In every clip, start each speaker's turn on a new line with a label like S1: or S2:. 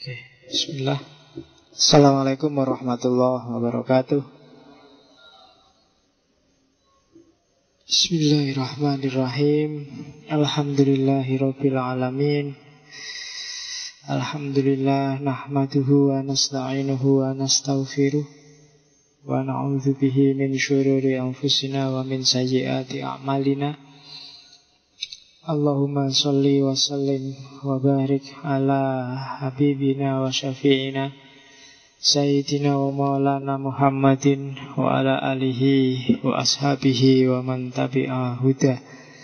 S1: Oke, bismillah. Assalamualaikum warahmatullahi wabarakatuh. Bismillahirrahmanirrahim. Alhamdulillahirabbil alamin. Alhamdulillah nahmaduhu wa nasta'inuhu wa nastaghfiruh wa na'udzu bihi min syururi anfusina wa min sayyiati a'malina. Allahumma sholli wa sallim wa barik ala habibina wa syafi'ina Sayyidina wa maulana Muhammadin wa ala alihi wa ashabihi wa man tabi'a huda.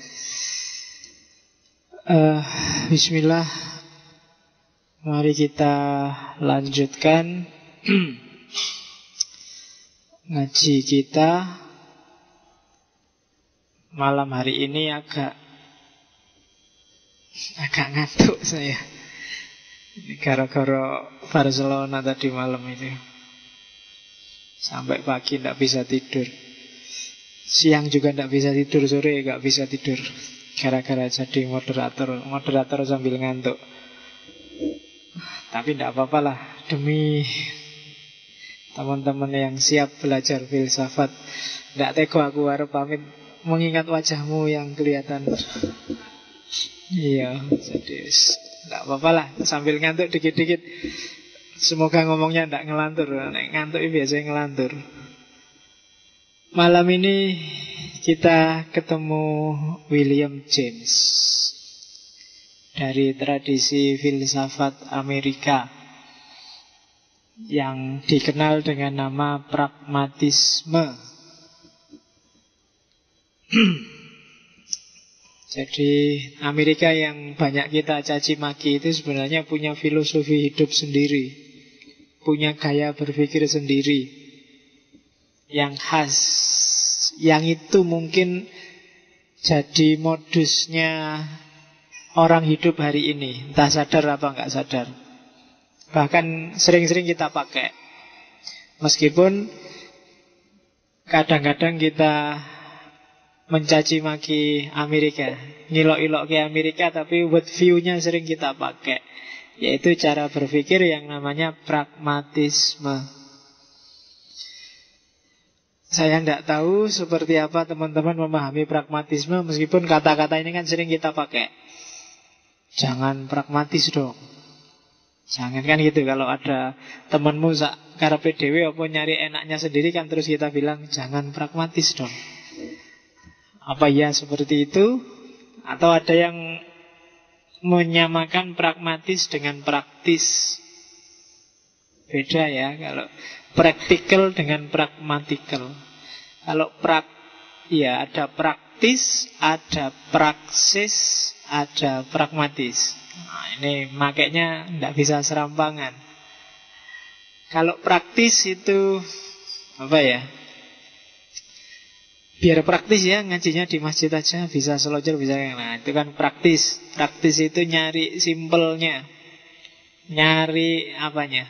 S1: Bismillah. Mari kita lanjutkan ngaji kita. Malam hari ini agak ngantuk saya. Ini gara-gara Barcelona tadi malam itu. Sampai pagi tidak bisa tidur. Siang juga tidak bisa tidur, sore tidak bisa tidur. Gara-gara jadi moderator sambil ngantuk. Tapi tidak apa-apa lah, demi teman-teman yang siap belajar filsafat. Tidak tega aku harap pamit mengingat wajahmu yang kelihatan. Iya, jadi tidak apa-apa lah, sambil ngantuk dikit-dikit. Semoga ngomongnya tidak ngelantur. Ngantuk biasanya ngelantur. Malam ini kita ketemu William James dari tradisi filsafat Amerika yang dikenal dengan nama pragmatisme. Jadi Amerika yang banyak kita caci maki itu sebenarnya punya filosofi hidup sendiri, punya gaya berpikir sendiri yang khas, yang itu mungkin jadi modusnya orang hidup hari ini, entah sadar apa enggak sadar. Bahkan sering-sering kita pakai. Meskipun kadang-kadang kita mencaci maki Amerika, ngilok-ilok ke Amerika, tapi word view-nya sering kita pakai, yaitu cara berpikir yang namanya pragmatisme. Saya tidak tahu seperti apa teman-teman memahami pragmatisme, meskipun kata-kata ini kan sering kita pakai. Jangan pragmatis dong. Jangan kan gitu. Kalau ada temanmu sak karepe dhewe apa nyari enaknya sendiri kan terus kita bilang jangan pragmatis dong. Apa ya seperti itu? Atau ada yang menyamakan pragmatis dengan praktis? Beda ya. Kalau practical dengan pragmatical. Kalau ya ada praktis, ada praksis, ada pragmatis. Nah, ini makanya tidak bisa serampangan. Kalau praktis itu apa ya? Biar praktis ya, ngajinya di masjid aja, bisa selonjor, bisa. Nah itu kan praktis. Praktis itu nyari simpelnya, nyari apanya,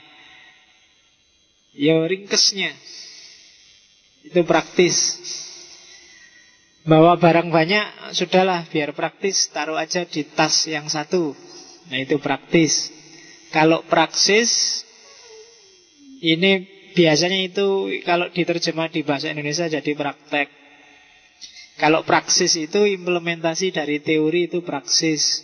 S1: ya ringkesnya. Itu praktis. Bawa barang banyak, sudahlah biar praktis, taruh aja di tas yang satu. Nah itu praktis. Kalau praksis, ini biasanya itu kalau diterjemah di bahasa Indonesia jadi praktek. Kalau praksis itu implementasi dari teori, itu praksis.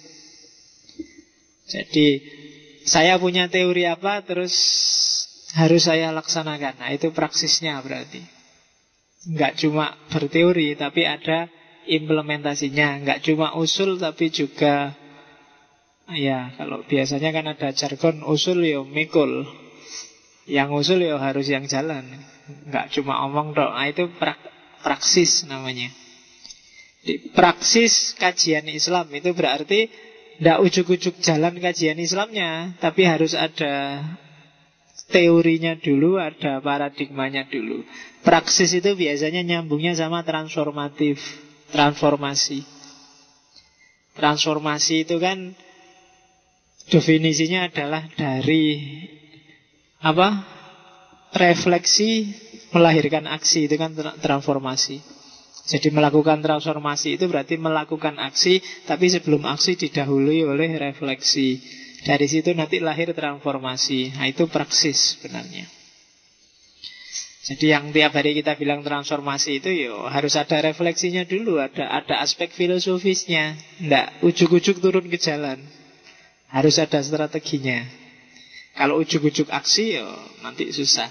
S1: Jadi saya punya teori apa, terus harus saya laksanakan. Nah itu praksisnya berarti. Enggak cuma berteori, tapi ada implementasinya. Enggak cuma usul, tapi juga, ya kalau biasanya kan ada jargon usul ya mikul. Yang usul ya harus yang jalan. Enggak cuma omong dong. Nah itu praksis namanya. Di praksis kajian Islam itu berarti tidak ujuk-ujuk jalan kajian Islamnya, tapi harus ada teorinya dulu, ada paradigmanya dulu. Praksis itu biasanya nyambungnya sama transformasi. Transformasi itu kan definisinya adalah dari apa? Refleksi melahirkan aksi, itu kan transformasi. Jadi melakukan transformasi itu berarti melakukan aksi, tapi sebelum aksi didahului oleh refleksi. Dari situ nanti lahir transformasi. Nah, itu praksis sebenarnya. Jadi yang tiap hari kita bilang transformasi itu harus ada refleksinya dulu, ada aspek filosofisnya. Nggak ujuk-ujuk turun ke jalan. Harus ada strateginya. Kalau ujuk-ujuk aksi nanti susah.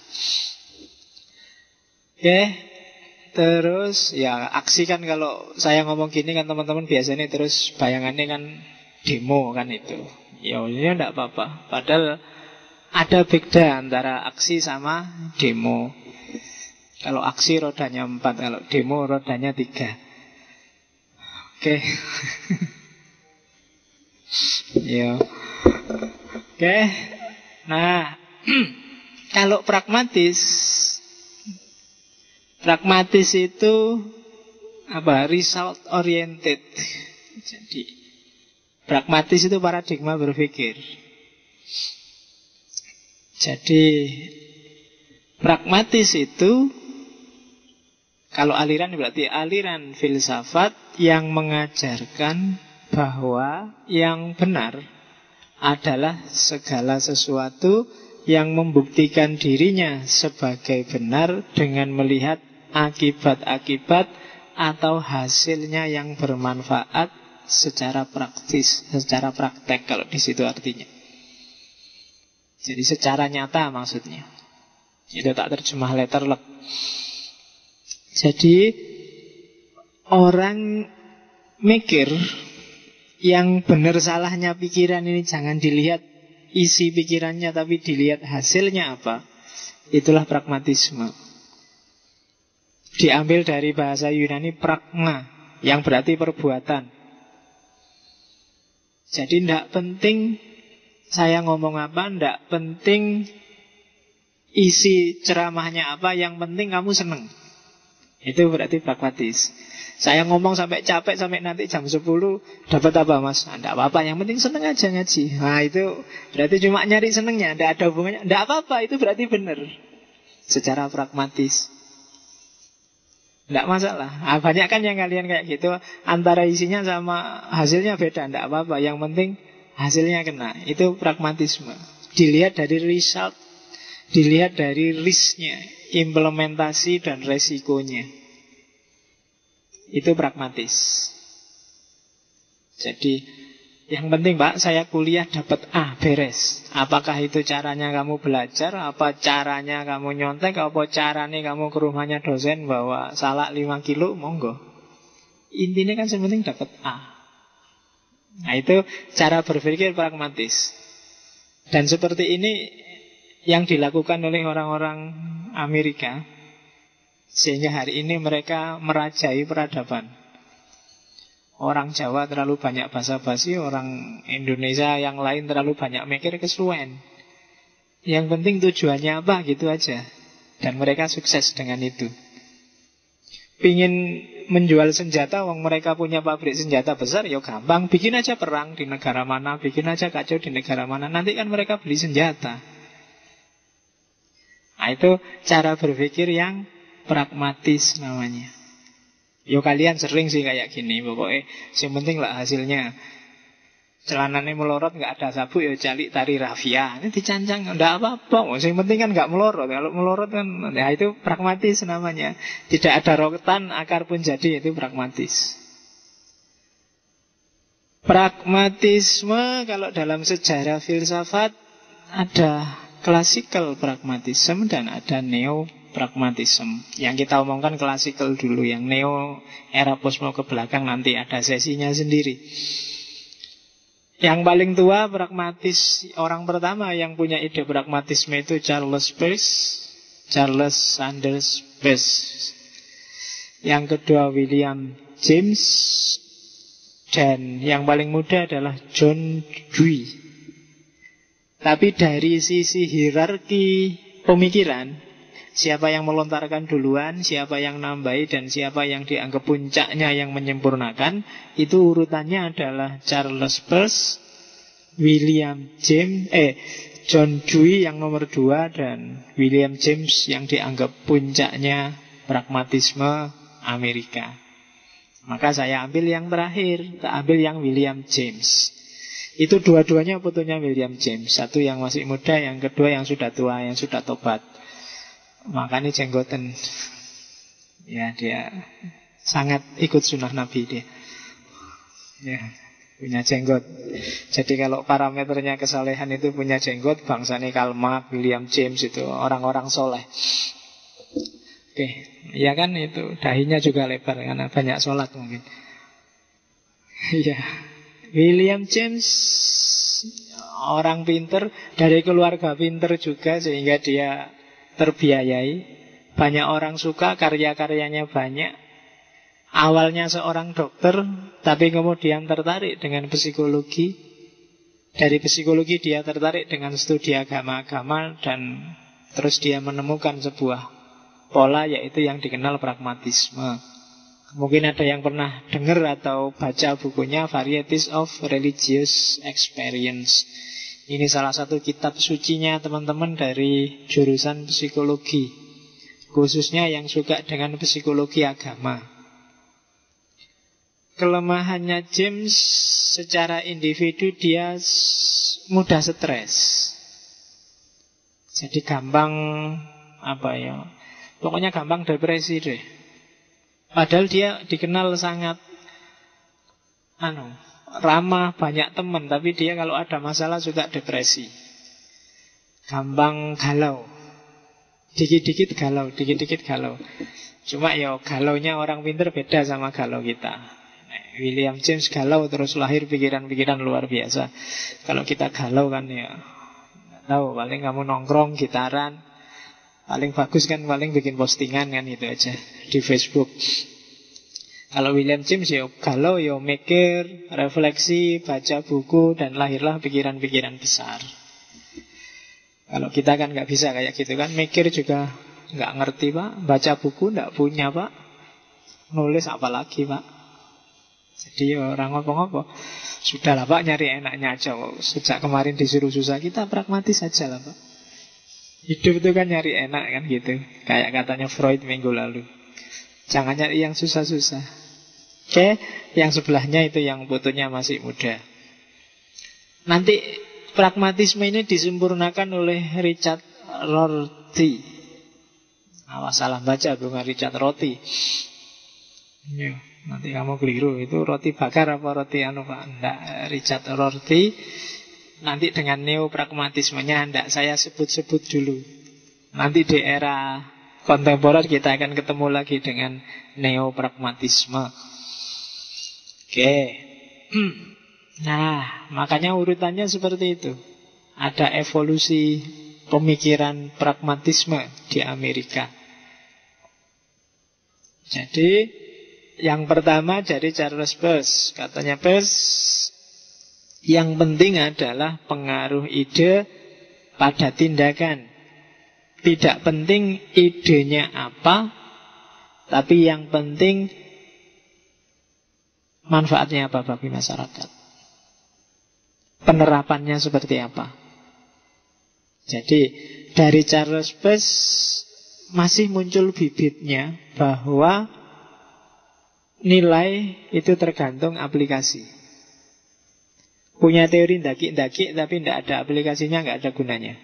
S1: Oke. Terus aksi kan kalau saya ngomong gini kan teman-teman biasanya terus bayangannya kan demo kan itu. Ini enggak apa-apa. Padahal ada beda antara aksi sama demo. Kalau aksi rodanya 4, kalau demo rodanya 3. Oke. Oke. Nah, kalau pragmatis itu result oriented. Jadi pragmatis itu paradigma berpikir. Jadi pragmatis itu kalau aliran berarti aliran filsafat yang mengajarkan bahwa yang benar adalah segala sesuatu yang membuktikan dirinya sebagai benar dengan melihat akibat-akibat atau hasilnya yang bermanfaat secara praktis, secara praktek kalau di situ artinya. Jadi secara nyata maksudnya. Itu tak terjemah letterlek. Jadi orang mikir yang benar salahnya pikiran ini jangan dilihat isi pikirannya tapi dilihat hasilnya apa. Itulah pragmatisme. Diambil dari bahasa Yunani pragma, yang berarti perbuatan. Jadi tidak penting saya ngomong apa, tidak penting isi ceramahnya apa, yang penting kamu seneng. Itu berarti pragmatis. Saya ngomong sampai capek, sampai nanti jam 10 dapat apa mas? Tidak apa-apa, yang penting seneng aja ngaji. Nah itu berarti cuma nyari senengnya, tidak ada hubungannya. Tidak apa-apa, itu berarti benar secara pragmatis. Tidak masalah. Banyak kan yang kalian kayak gitu, antara isinya sama hasilnya beda. Tidak apa-apa, yang penting hasilnya kena. Itu pragmatisme. Dilihat dari result, dilihat dari risknya, implementasi dan resikonya. Itu pragmatis. Jadi yang penting Pak, saya kuliah dapat A, beres. Apakah itu caranya kamu belajar, apa caranya kamu nyontek, apa caranya kamu ke rumahnya dosen bawa salak 5 kilo, monggo. Intinya kan sepenting dapat A. Nah itu cara berpikir pragmatis. Dan seperti ini yang dilakukan oleh orang-orang Amerika, sehingga hari ini mereka merajai peradaban. Orang Jawa terlalu banyak basa-basi, orang Indonesia yang lain terlalu banyak mikir, kesuwen. Yang penting tujuannya apa gitu aja. Dan mereka sukses dengan itu. Pingin menjual senjata, wong mereka punya pabrik senjata besar, ya gampang. Bikin aja perang di negara mana, bikin aja kacau di negara mana. Nanti kan mereka beli senjata. Nah itu cara berpikir yang pragmatis namanya. Yo kalian sering sih kayak gini, pokoknya yang penting lah hasilnya. Celananya melorot nggak ada sabuk, ya calik tari rafia. Ini dicancang, nggak apa-apa. Yang penting kan nggak melorot. Kalau melorot kan, ya itu pragmatis namanya. Tidak ada roketan, akar pun jadi, itu pragmatis. Pragmatisme kalau dalam sejarah filsafat ada classical pragmatism dan ada neo pragmatism. Yang kita omongkan klasikal dulu, yang neo era posmo ke belakang nanti ada sesinya sendiri. Yang paling tua pragmatis, orang pertama yang punya ide pragmatisme itu Charles Sanders Peirce. Yang kedua William James, dan yang paling muda adalah John Dewey. Tapi dari sisi hierarki pemikiran, siapa yang melontarkan duluan, siapa yang nambahi, dan siapa yang dianggap puncaknya yang menyempurnakan, itu urutannya adalah Charles Peirce, John Dewey yang nomor 2, dan William James yang dianggap puncaknya pragmatisme Amerika. Maka saya ambil yang terakhir, tak ambil yang William James. Itu dua-duanya fotonya William James. Satu yang masih muda, yang kedua yang sudah tua, yang sudah tobat. Makanya jenggoten. Ya, dia sangat ikut sunnah Nabi dia. Ya, punya jenggot. Jadi kalau parameternya kesalehan itu punya jenggot, bangsanya Karl Marx, William James itu orang-orang soleh. Oke, ya kan itu dahinya juga lebar karena banyak sholat mungkin. Iya, William James orang pinter, dari keluarga pinter juga sehingga dia terbiayai. Banyak orang suka, karya-karyanya banyak. Awalnya seorang dokter, tapi kemudian tertarik dengan psikologi. Dari psikologi dia tertarik dengan studi agama-agama, dan terus dia menemukan sebuah pola, yaitu yang dikenal pragmatisme. Mungkin ada yang pernah dengar atau baca bukunya Varieties of Religious Experience. Ini salah satu kitab sucinya teman-teman dari jurusan psikologi, khususnya yang suka dengan psikologi agama. Kelemahannya James secara individu, dia mudah stres. Jadi gampang pokoknya gampang depresi deh. Padahal dia dikenal sangat ramah, banyak teman, tapi dia kalau ada masalah suka depresi. Gampang galau. Dikit-dikit galau, dikit-dikit galau. Cuma ya galaunya orang pinter beda sama galau kita. William James galau terus lahir pikiran-pikiran luar biasa. Kalau kita galau kan ya tahu, paling kamu nongkrong gitaran, paling bagus kan paling bikin postingan kan, itu aja di Facebook. Kalau William James ya galau, ya mikir, refleksi, baca buku, dan lahirlah pikiran-pikiran besar. Kalau kita kan nggak bisa kayak gitu kan, mikir juga nggak ngerti pak, baca buku nggak punya pak, nulis apalagi pak. Jadi orang ngopo-ngopo. Sudahlah pak, nyari enaknya aja. Sejak kemarin disuruh susah, kita pragmatis aja lah pak. Hidup itu kan nyari enak kan gitu. Kayak katanya Freud minggu lalu. Jangan nyari yang susah-susah. Oke, yang sebelahnya itu yang fotonya masih muda. Nanti pragmatisme ini disempurnakan oleh Richard Rorty. Awas salah baca, bukan Richard Rorty. Ya, nanti kamu keliru. Itu roti bakar apa roti pak? Enggak, Richard Rorty. Nanti dengan neopragmatismenya enggak saya sebut-sebut dulu. Nanti di era kontemporer kita akan ketemu lagi dengan neopragmatisme. Oke. Nah, makanya urutannya seperti itu. Ada evolusi pemikiran pragmatisme di Amerika. Jadi yang pertama dari Charles Peirce. Katanya Peirce, yang penting adalah pengaruh ide pada tindakan. Tidak penting idenya apa, tapi yang penting manfaatnya apa bagi masyarakat, penerapannya seperti apa. Jadi dari Charles Peirce masih muncul bibitnya bahwa nilai itu tergantung aplikasi. Punya teori ndaki-ndaki tapi tidak ada aplikasinya, nggak ada gunanya.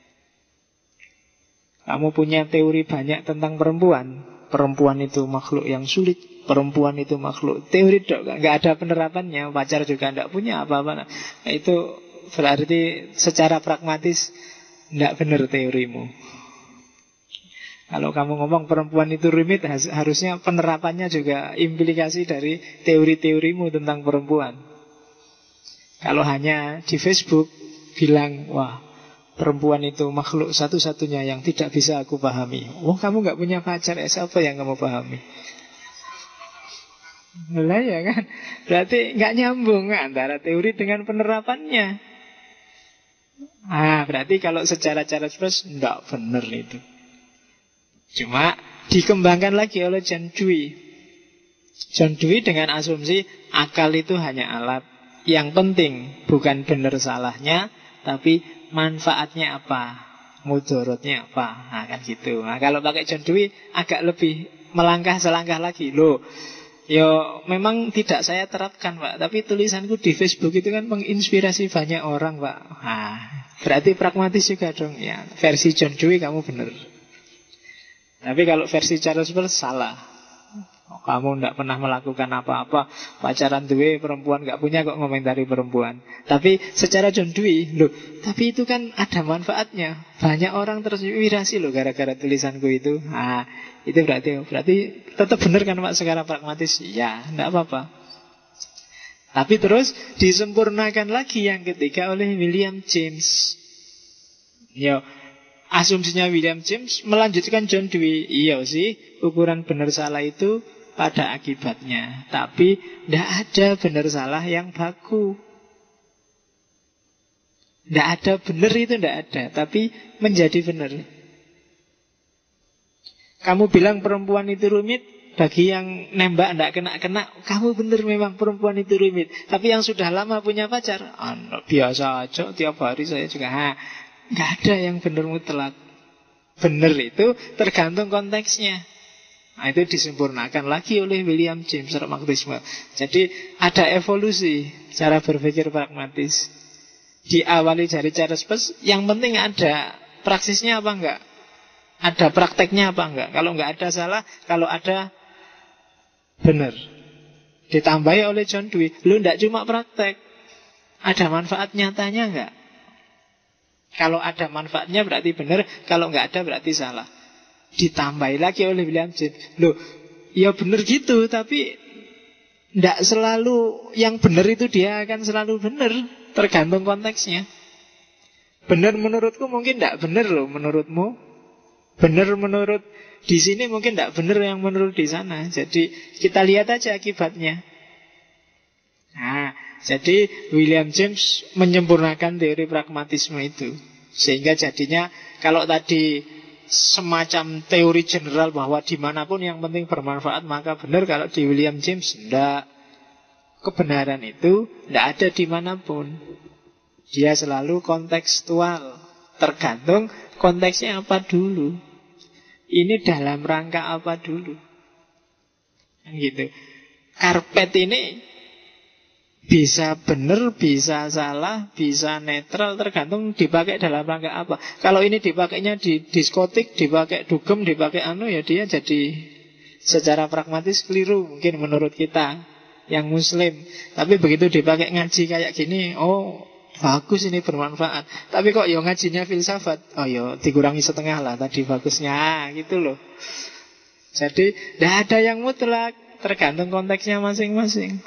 S1: Kamu punya teori banyak tentang perempuan, perempuan itu makhluk yang sulit, perempuan itu makhluk teori dok, nggak ada penerapannya. Pacar juga nggak punya apa-apa. Nah, itu berarti secara pragmatis nggak benar teorimu. Kalau kamu ngomong perempuan itu rumit, harusnya penerapannya juga implikasi dari teori-teorimu tentang perempuan. Kalau hanya di Facebook bilang, wah perempuan itu makhluk satu-satunya yang tidak bisa aku pahami. Oh, kamu nggak punya pacar, siapa yang kamu pahami? Lah ya kan, berarti nggak nyambung antara teori dengan penerapannya. Berarti kalau secara Charles Peirce nggak benar itu. Cuma dikembangkan lagi oleh John Dewey. John Dewey dengan asumsi akal itu hanya alat. Yang penting bukan benar salahnya, tapi manfaatnya apa, mudorotnya apa. Kan gitu. Kalau pakai John Dewey agak lebih melangkah selangkah lagi. Loh, Yo, memang tidak saya terapkan, Pak. Tapi tulisanku di Facebook itu kan menginspirasi banyak orang, Pak. Berarti pragmatis juga dong. Ya, versi John Dewey kamu benar. Tapi kalau versi Charles Peirce salah. Kamu tidak pernah melakukan apa-apa, pacaran duwe perempuan gak punya kok ngomentari perempuan. Tapi secara John Dewey, loh, tapi itu kan ada manfaatnya. Banyak orang terinspirasi loh gara-gara tulisanku itu. Itu berarti tetap benar kan Pak secara pragmatis? Ya, tidak apa-apa. Tapi terus disempurnakan lagi yang ketiga oleh William James. Yo, asumsinya William James melanjutkan John Dewey. Iya sih, ukuran benar salah itu pada akibatnya. Tapi tidak ada benar salah yang baku. Tidak ada benar itu tidak ada, tapi menjadi benar. Kamu bilang perempuan itu rumit, bagi yang nembak tidak kena-kena, kamu benar memang perempuan itu rumit. Tapi yang sudah lama punya pacar, biasa aja, tiap hari saya juga. Nggak ada yang benar mutlak. Benar itu tergantung konteksnya. Itu disempurnakan lagi oleh William James pragmatisme. Jadi ada evolusi cara berpikir pragmatis. Diawali dari Charles Peirce, yang penting ada praksisnya apa enggak? Ada prakteknya apa enggak? Kalau enggak ada salah, kalau ada benar. Ditambahi oleh John Dewey, lu enggak cuma praktek, ada manfaat nyatanya enggak? Kalau ada manfaatnya berarti benar, kalau enggak ada berarti salah. Ditambahi lagi oleh William James, loh, ya benar gitu, tapi tidak selalu yang benar itu dia akan selalu benar, tergantung konteksnya. Benar menurutku mungkin tidak benar loh menurutmu. Benar menurut di sini mungkin tidak benar yang menurut di sana. Jadi kita lihat aja akibatnya. Jadi William James menyempurnakan teori pragmatisme itu. Sehingga jadinya kalau tadi semacam teori general bahwa dimanapun yang penting bermanfaat maka benar, kalau di William James tidak. Kebenaran itu tidak ada dimanapun. Dia selalu kontekstual, tergantung konteksnya apa dulu. Ini dalam rangka apa dulu, gitu. Karpet ini bisa benar, bisa salah, bisa netral, tergantung dipakai dalam rangka apa. Kalau ini dipakainya di diskotik, dipakai dugem, dipakai ya dia jadi secara pragmatis keliru mungkin menurut kita yang muslim. Tapi begitu dipakai ngaji kayak gini, bagus ini bermanfaat. Tapi kok ngajinya filsafat, dikurangi setengah lah tadi bagusnya, gitu loh. Jadi tidak ada yang mutlak, tergantung konteksnya masing-masing.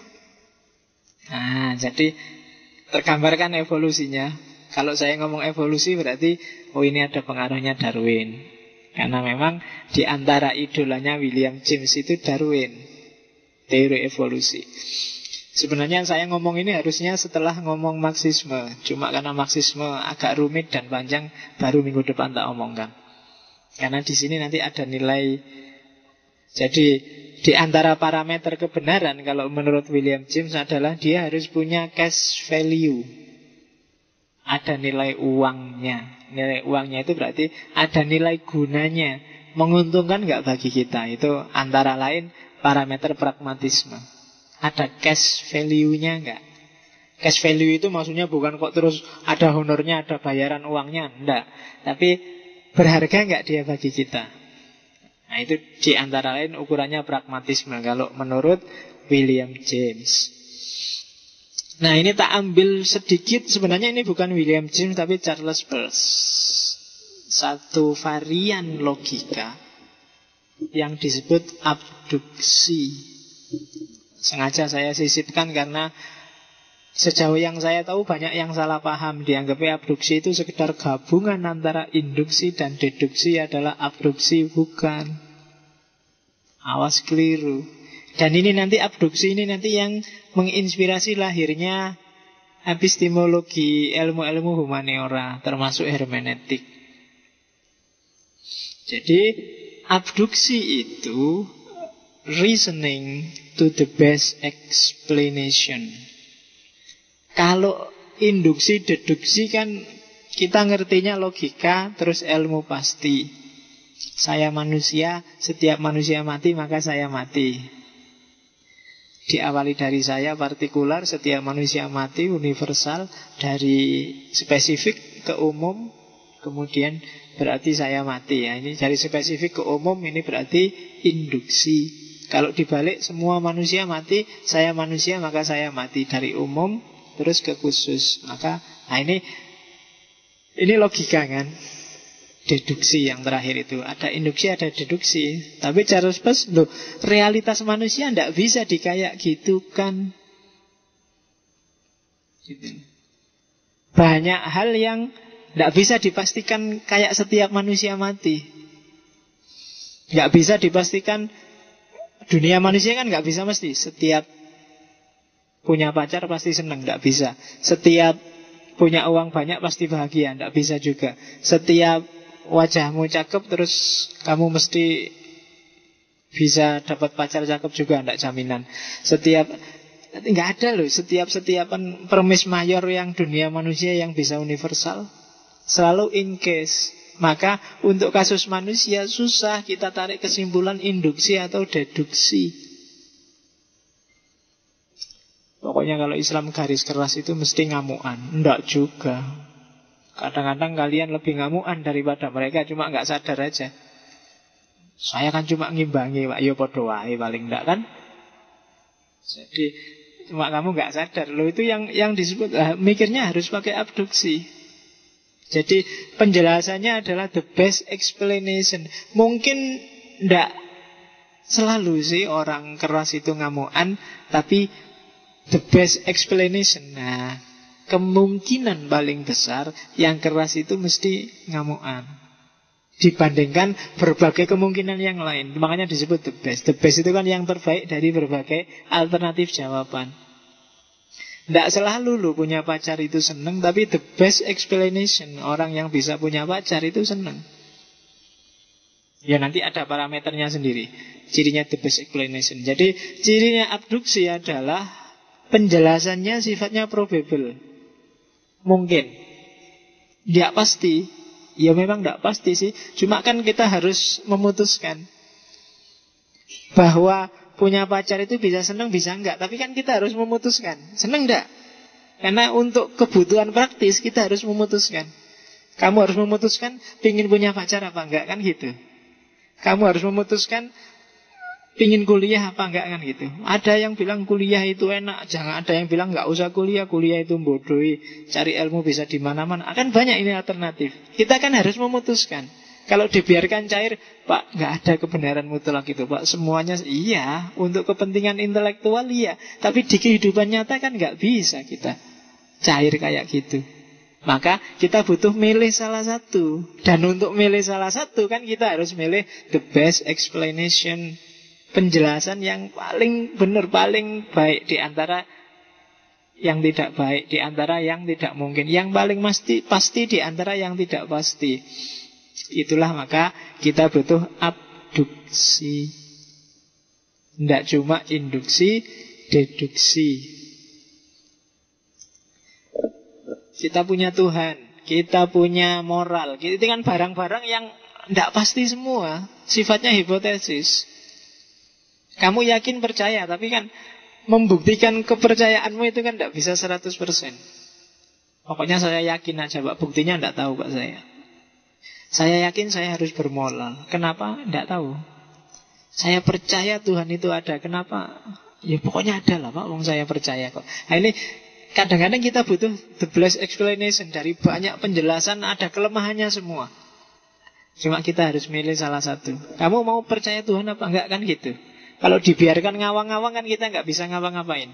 S1: Jadi tergambarkan evolusinya. Kalau saya ngomong evolusi berarti ini ada pengaruhnya Darwin. Karena memang di antara idolanya William James itu Darwin, teori evolusi. Sebenarnya saya ngomong ini harusnya setelah ngomong Marxisme. Cuma karena Marxisme agak rumit dan panjang, baru minggu depan tak omongkan. Karena di sini nanti ada nilai. Jadi di antara parameter kebenaran kalau menurut William James adalah dia harus punya cash value. Ada nilai uangnya. Nilai uangnya itu berarti ada nilai gunanya. Menguntungkan nggak bagi kita? Itu antara lain parameter pragmatisme. Ada cash value-nya nggak? Cash value itu maksudnya bukan kok terus ada honornya, ada bayaran uangnya, enggak. Tapi berharga nggak dia bagi kita? Itu di antara lain ukurannya pragmatisme kalau menurut William James. Nah ini tak ambil sedikit. Sebenarnya ini bukan William James tapi Charles Peirce. Satu varian logika yang disebut abduksi. Sengaja saya sisipkan karena sejauh yang saya tahu banyak yang salah paham. Dianggapnya abduksi itu sekedar gabungan antara induksi dan deduksi adalah abduksi. Bukan. Awas keliru. Dan ini nanti abduksi ini nanti yang menginspirasi lahirnya epistemologi, ilmu-ilmu humaniora, termasuk hermeneutik. Jadi abduksi itu reasoning to the best explanation. Kalau induksi, deduksi kan kita ngertinya logika, terus ilmu pasti. Saya manusia, setiap manusia mati maka saya mati. Diawali dari saya partikular, setiap manusia mati, universal. Dari spesifik ke umum, kemudian berarti saya mati ya. Ini dari spesifik ke umum, ini berarti induksi. Kalau dibalik semua manusia mati, saya manusia maka saya mati. Dari umum terus ke khusus. Maka nah ini logika kan. Deduksi yang terakhir itu. Ada induksi, ada deduksi. Tapi Charles Peirce, loh, realitas manusia tidak bisa dikayak gitu kan. Gitu. Banyak hal yang tidak bisa dipastikan kayak setiap manusia mati. Nggak bisa dipastikan. Dunia manusia kan nggak bisa mesti. Setiap punya pacar pasti senang, nggak bisa. Setiap punya uang banyak pasti bahagia, nggak bisa juga. Setiap wajahmu cakep terus kamu mesti bisa dapat pacar cakep juga, nggak jaminan. Nggak ada loh setiapan permis mayor yang dunia manusia yang bisa universal. Selalu in case. Maka untuk kasus manusia susah kita tarik kesimpulan induksi atau deduksi. Pokoknya kalau Islam garis keras itu mesti ngamuan. Enggak juga. Kadang-kadang kalian lebih ngamuan daripada mereka, cuma nggak sadar aja. Saya kan cuma ngimbangi, Pak. Ya podo wae paling enggak kan. Jadi cuma kamu nggak sadar. Loh itu yang disebut mikirnya harus pakai abduksi. Jadi penjelasannya adalah the best explanation. Mungkin enggak selalu sih orang keras itu ngamuan, tapi the best explanation. Nah, kemungkinan paling besar yang keras itu mesti ngamuan dibandingkan berbagai kemungkinan yang lain. Makanya disebut the best. The best itu kan yang terbaik dari berbagai alternatif jawaban. Tidak selalu lo punya pacar itu seneng, tapi the best explanation, orang yang bisa punya pacar itu seneng. Ya nanti ada parameternya sendiri. Cirinya the best explanation. Jadi cirinya abduksi adalah penjelasannya sifatnya probable. Mungkin. Tidak pasti. Ya memang tidak pasti sih. Cuma kan kita harus memutuskan bahwa punya pacar itu bisa senang, bisa enggak. Tapi kan kita harus memutuskan. Senang enggak? Karena untuk kebutuhan praktis kita harus memutuskan. Kamu harus memutuskan pingin punya pacar apa enggak, kan gitu. Kamu harus memutuskan pingin kuliah apa enggak, kan gitu. Ada yang bilang kuliah itu enak, jangan ada yang bilang enggak usah kuliah, kuliah itu bodohi, cari ilmu bisa di mana-mana. Akan banyak ini alternatif. Kita kan harus memutuskan. Kalau dibiarkan cair, Pak, enggak ada kebenaran mutlak itu, Pak. Semuanya iya, untuk kepentingan intelektual iya, tapi di kehidupan nyata kan enggak bisa kita cair kayak gitu. Maka kita butuh milih salah satu. Dan untuk milih salah satu kan kita harus milih the best explanation, penjelasan yang paling benar, paling baik di antara yang tidak baik, di antara yang tidak mungkin, yang paling pasti di antara yang tidak pasti. Itulah maka kita butuh abduksi. Tidak cuma induksi, deduksi. Kita punya Tuhan, kita punya moral. Itu kan barang-barang yang tidak pasti semua. Sifatnya hipotesis. Kamu yakin percaya, tapi kan membuktikan kepercayaanmu itu kan tidak bisa 100%. Pokoknya saya yakin aja, Pak. Buktinya tidak tahu, Pak, saya. Saya yakin saya harus bermoral. Kenapa? Tidak tahu. Saya percaya Tuhan itu ada. Kenapa? Ya pokoknya ada lah, Pak. Wong saya percaya kok. Nah ini kadang-kadang kita butuh the best explanation. Dari banyak penjelasan ada kelemahannya semua. Cuma kita harus milih salah satu. Kamu mau percaya Tuhan apa enggak, kan gitu. Kalau dibiarkan ngawang-ngawang kan kita nggak bisa ngapa-ngapain.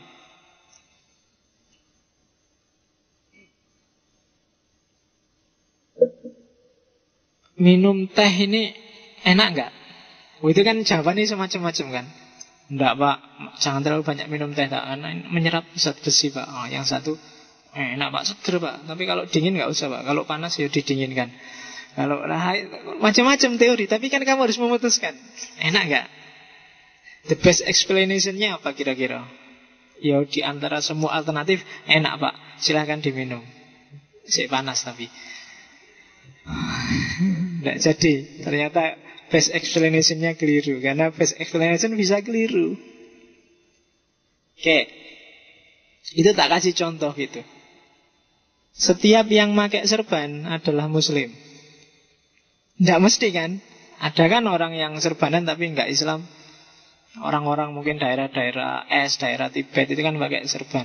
S1: Minum teh ini enak nggak? Itu kan jawabannya semacam-macam kan. Enggak, Pak, jangan terlalu banyak minum teh, karena menyerap zat besi, Pak. Oh, yang satu enak, Pak, seger, Pak. Tapi kalau dingin nggak usah, Pak. Kalau panas ya didinginkan. Kalau macam-macam teori, tapi kan kamu harus memutuskan. Enak nggak? The best explanation-nya apa kira-kira? Ya di antara semua alternatif enak, Pak. Silahkan diminum. Sik panas tapi. Nggak jadi. Ternyata best explanation-nya keliru. Karena best explanation bisa keliru. Oke, itu tak kasih contoh gitu. Setiap yang pakai serban adalah muslim. Tidak mesti kan? Ada kan orang yang serbanan tapi nggak Islam. Orang-orang mungkin daerah-daerah daerah Tibet itu kan pakai serban.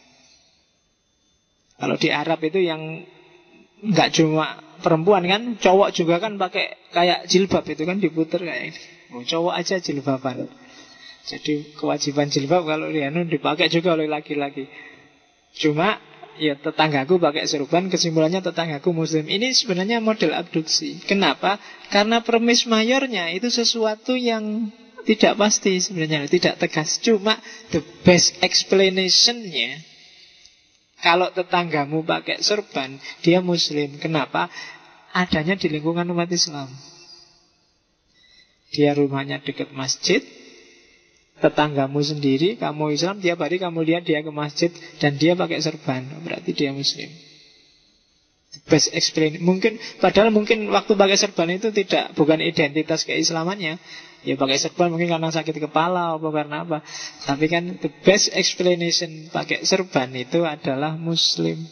S1: Kalau di Arab itu yang nggak cuma perempuan kan, cowok juga kan pakai kayak jilbab itu kan diputer kayak ini. Oh, cowok aja jilbaban. Jadi kewajiban jilbab kalau dipakai juga oleh laki-laki. Cuma ya tetanggaku pakai serban, kesimpulannya tetanggaku muslim. Ini sebenarnya model abduksi. Kenapa? Karena premis mayornya itu sesuatu yang tidak pasti sebenarnya, tidak tegas. Cuma the best explanation-nya, kalau tetanggamu pakai serban, dia muslim. Kenapa? Adanya di lingkungan umat Islam. Dia rumahnya dekat masjid, tetanggamu sendiri, kamu Islam, tiap hari kamu lihat dia ke masjid dan dia pakai serban, berarti dia muslim. Best explain. Padahal mungkin waktu pakai serban itu bukan identitas keislamannya. Ya pakai serban mungkin karena sakit kepala atau karena apa. Tapi kan the best explanation pakai serban itu adalah muslim.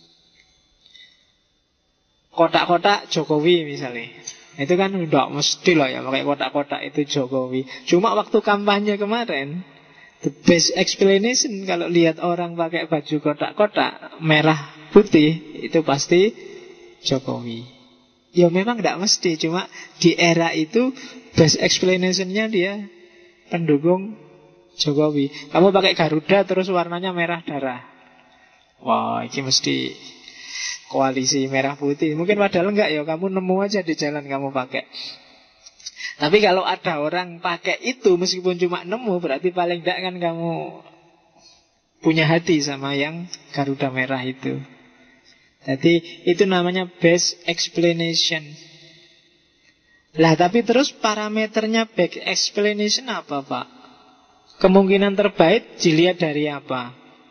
S1: Kotak-kotak Jokowi misalnya, itu kan udah mesti lah ya pakai kotak-kotak itu Jokowi. Cuma waktu kampanye kemarin, the best explanation kalau lihat orang pakai baju kotak-kotak merah putih itu pasti Jokowi. Ya memang tidak mesti, cuma di era itu best explanation-nya dia pendukung Jokowi. Kamu pakai Garuda terus warnanya merah darah, wah ini mesti koalisi merah putih. Mungkin padahal enggak ya, kamu nemu aja di jalan kamu pakai. Tapi kalau ada orang pakai itu meskipun cuma nemu, berarti paling tidak kan kamu punya hati sama yang Garuda merah itu. Jadi itu namanya best explanation. Lah tapi terus parameternya best explanation apa Pak? Kemungkinan terbaik dilihat dari apa?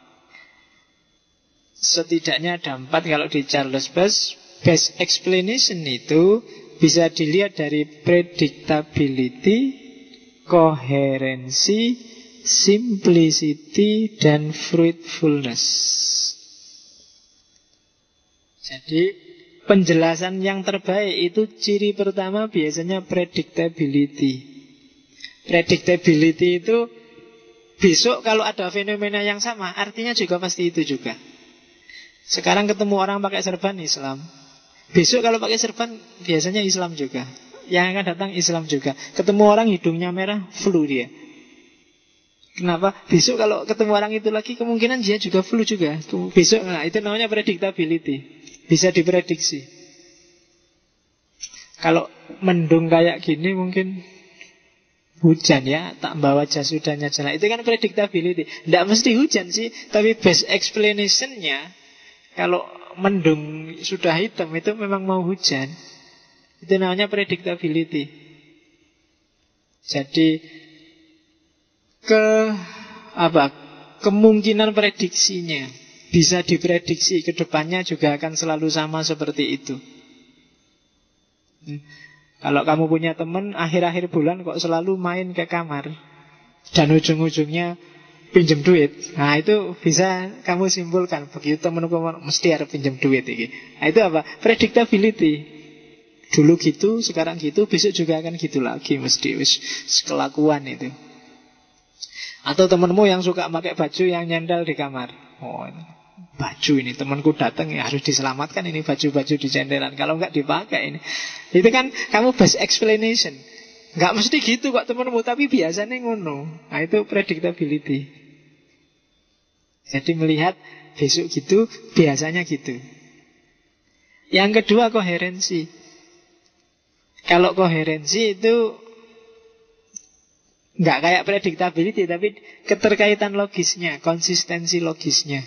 S1: Setidaknya ada 4 kalau di Charles Bass. Best explanation itu bisa dilihat dari predictability, koherensi, simplicity, dan fruitfulness. Jadi penjelasan yang terbaik itu ciri pertama biasanya predictability. Predictability itu besok kalau ada fenomena yang sama, artinya juga pasti itu juga. Sekarang ketemu orang pakai serban Islam, besok kalau pakai serban biasanya Islam juga. Yang akan datang Islam juga. Ketemu orang hidungnya merah, flu dia. Kenapa? Besok kalau ketemu orang itu lagi kemungkinan dia juga flu juga. Besok, nah itu namanya predictability. Bisa diprediksi. Kalau mendung kayak gini mungkin hujan ya, tak bawa jas hujannya jalan. Itu kan predictability. Tidak mesti hujan sih, tapi best explanation-nya kalau mendung sudah hitam itu memang mau hujan. Itu namanya predictability. Jadi kemungkinan prediksinya bisa diprediksi ke depannya juga akan selalu sama seperti itu. Kalau kamu punya teman akhir-akhir bulan kok selalu main ke kamar dan ujung-ujungnya pinjam duit, nah itu bisa kamu simpulkan begitu temanku mesti harus pinjam duit ini. Nah, itu apa? Predictability. Dulu gitu, sekarang gitu, besok juga akan gitu lagi, mesti kelakuan itu. Atau temanmu yang suka pakai baju yang nyandal di kamar. Oh, baju ini temanku datang ya harus diselamatkan ini baju-baju di cenderan. Kalau enggak dipakai ini. Itu kan kamu best explanation. Enggak mesti gitu kok temanmu, tapi biasanya ngono. Nah itu predictability. Jadi melihat besok gitu, biasanya gitu. Yang kedua koherensi. Kalau koherensi itu enggak kayak predictability, tapi keterkaitan logisnya, konsistensi logisnya.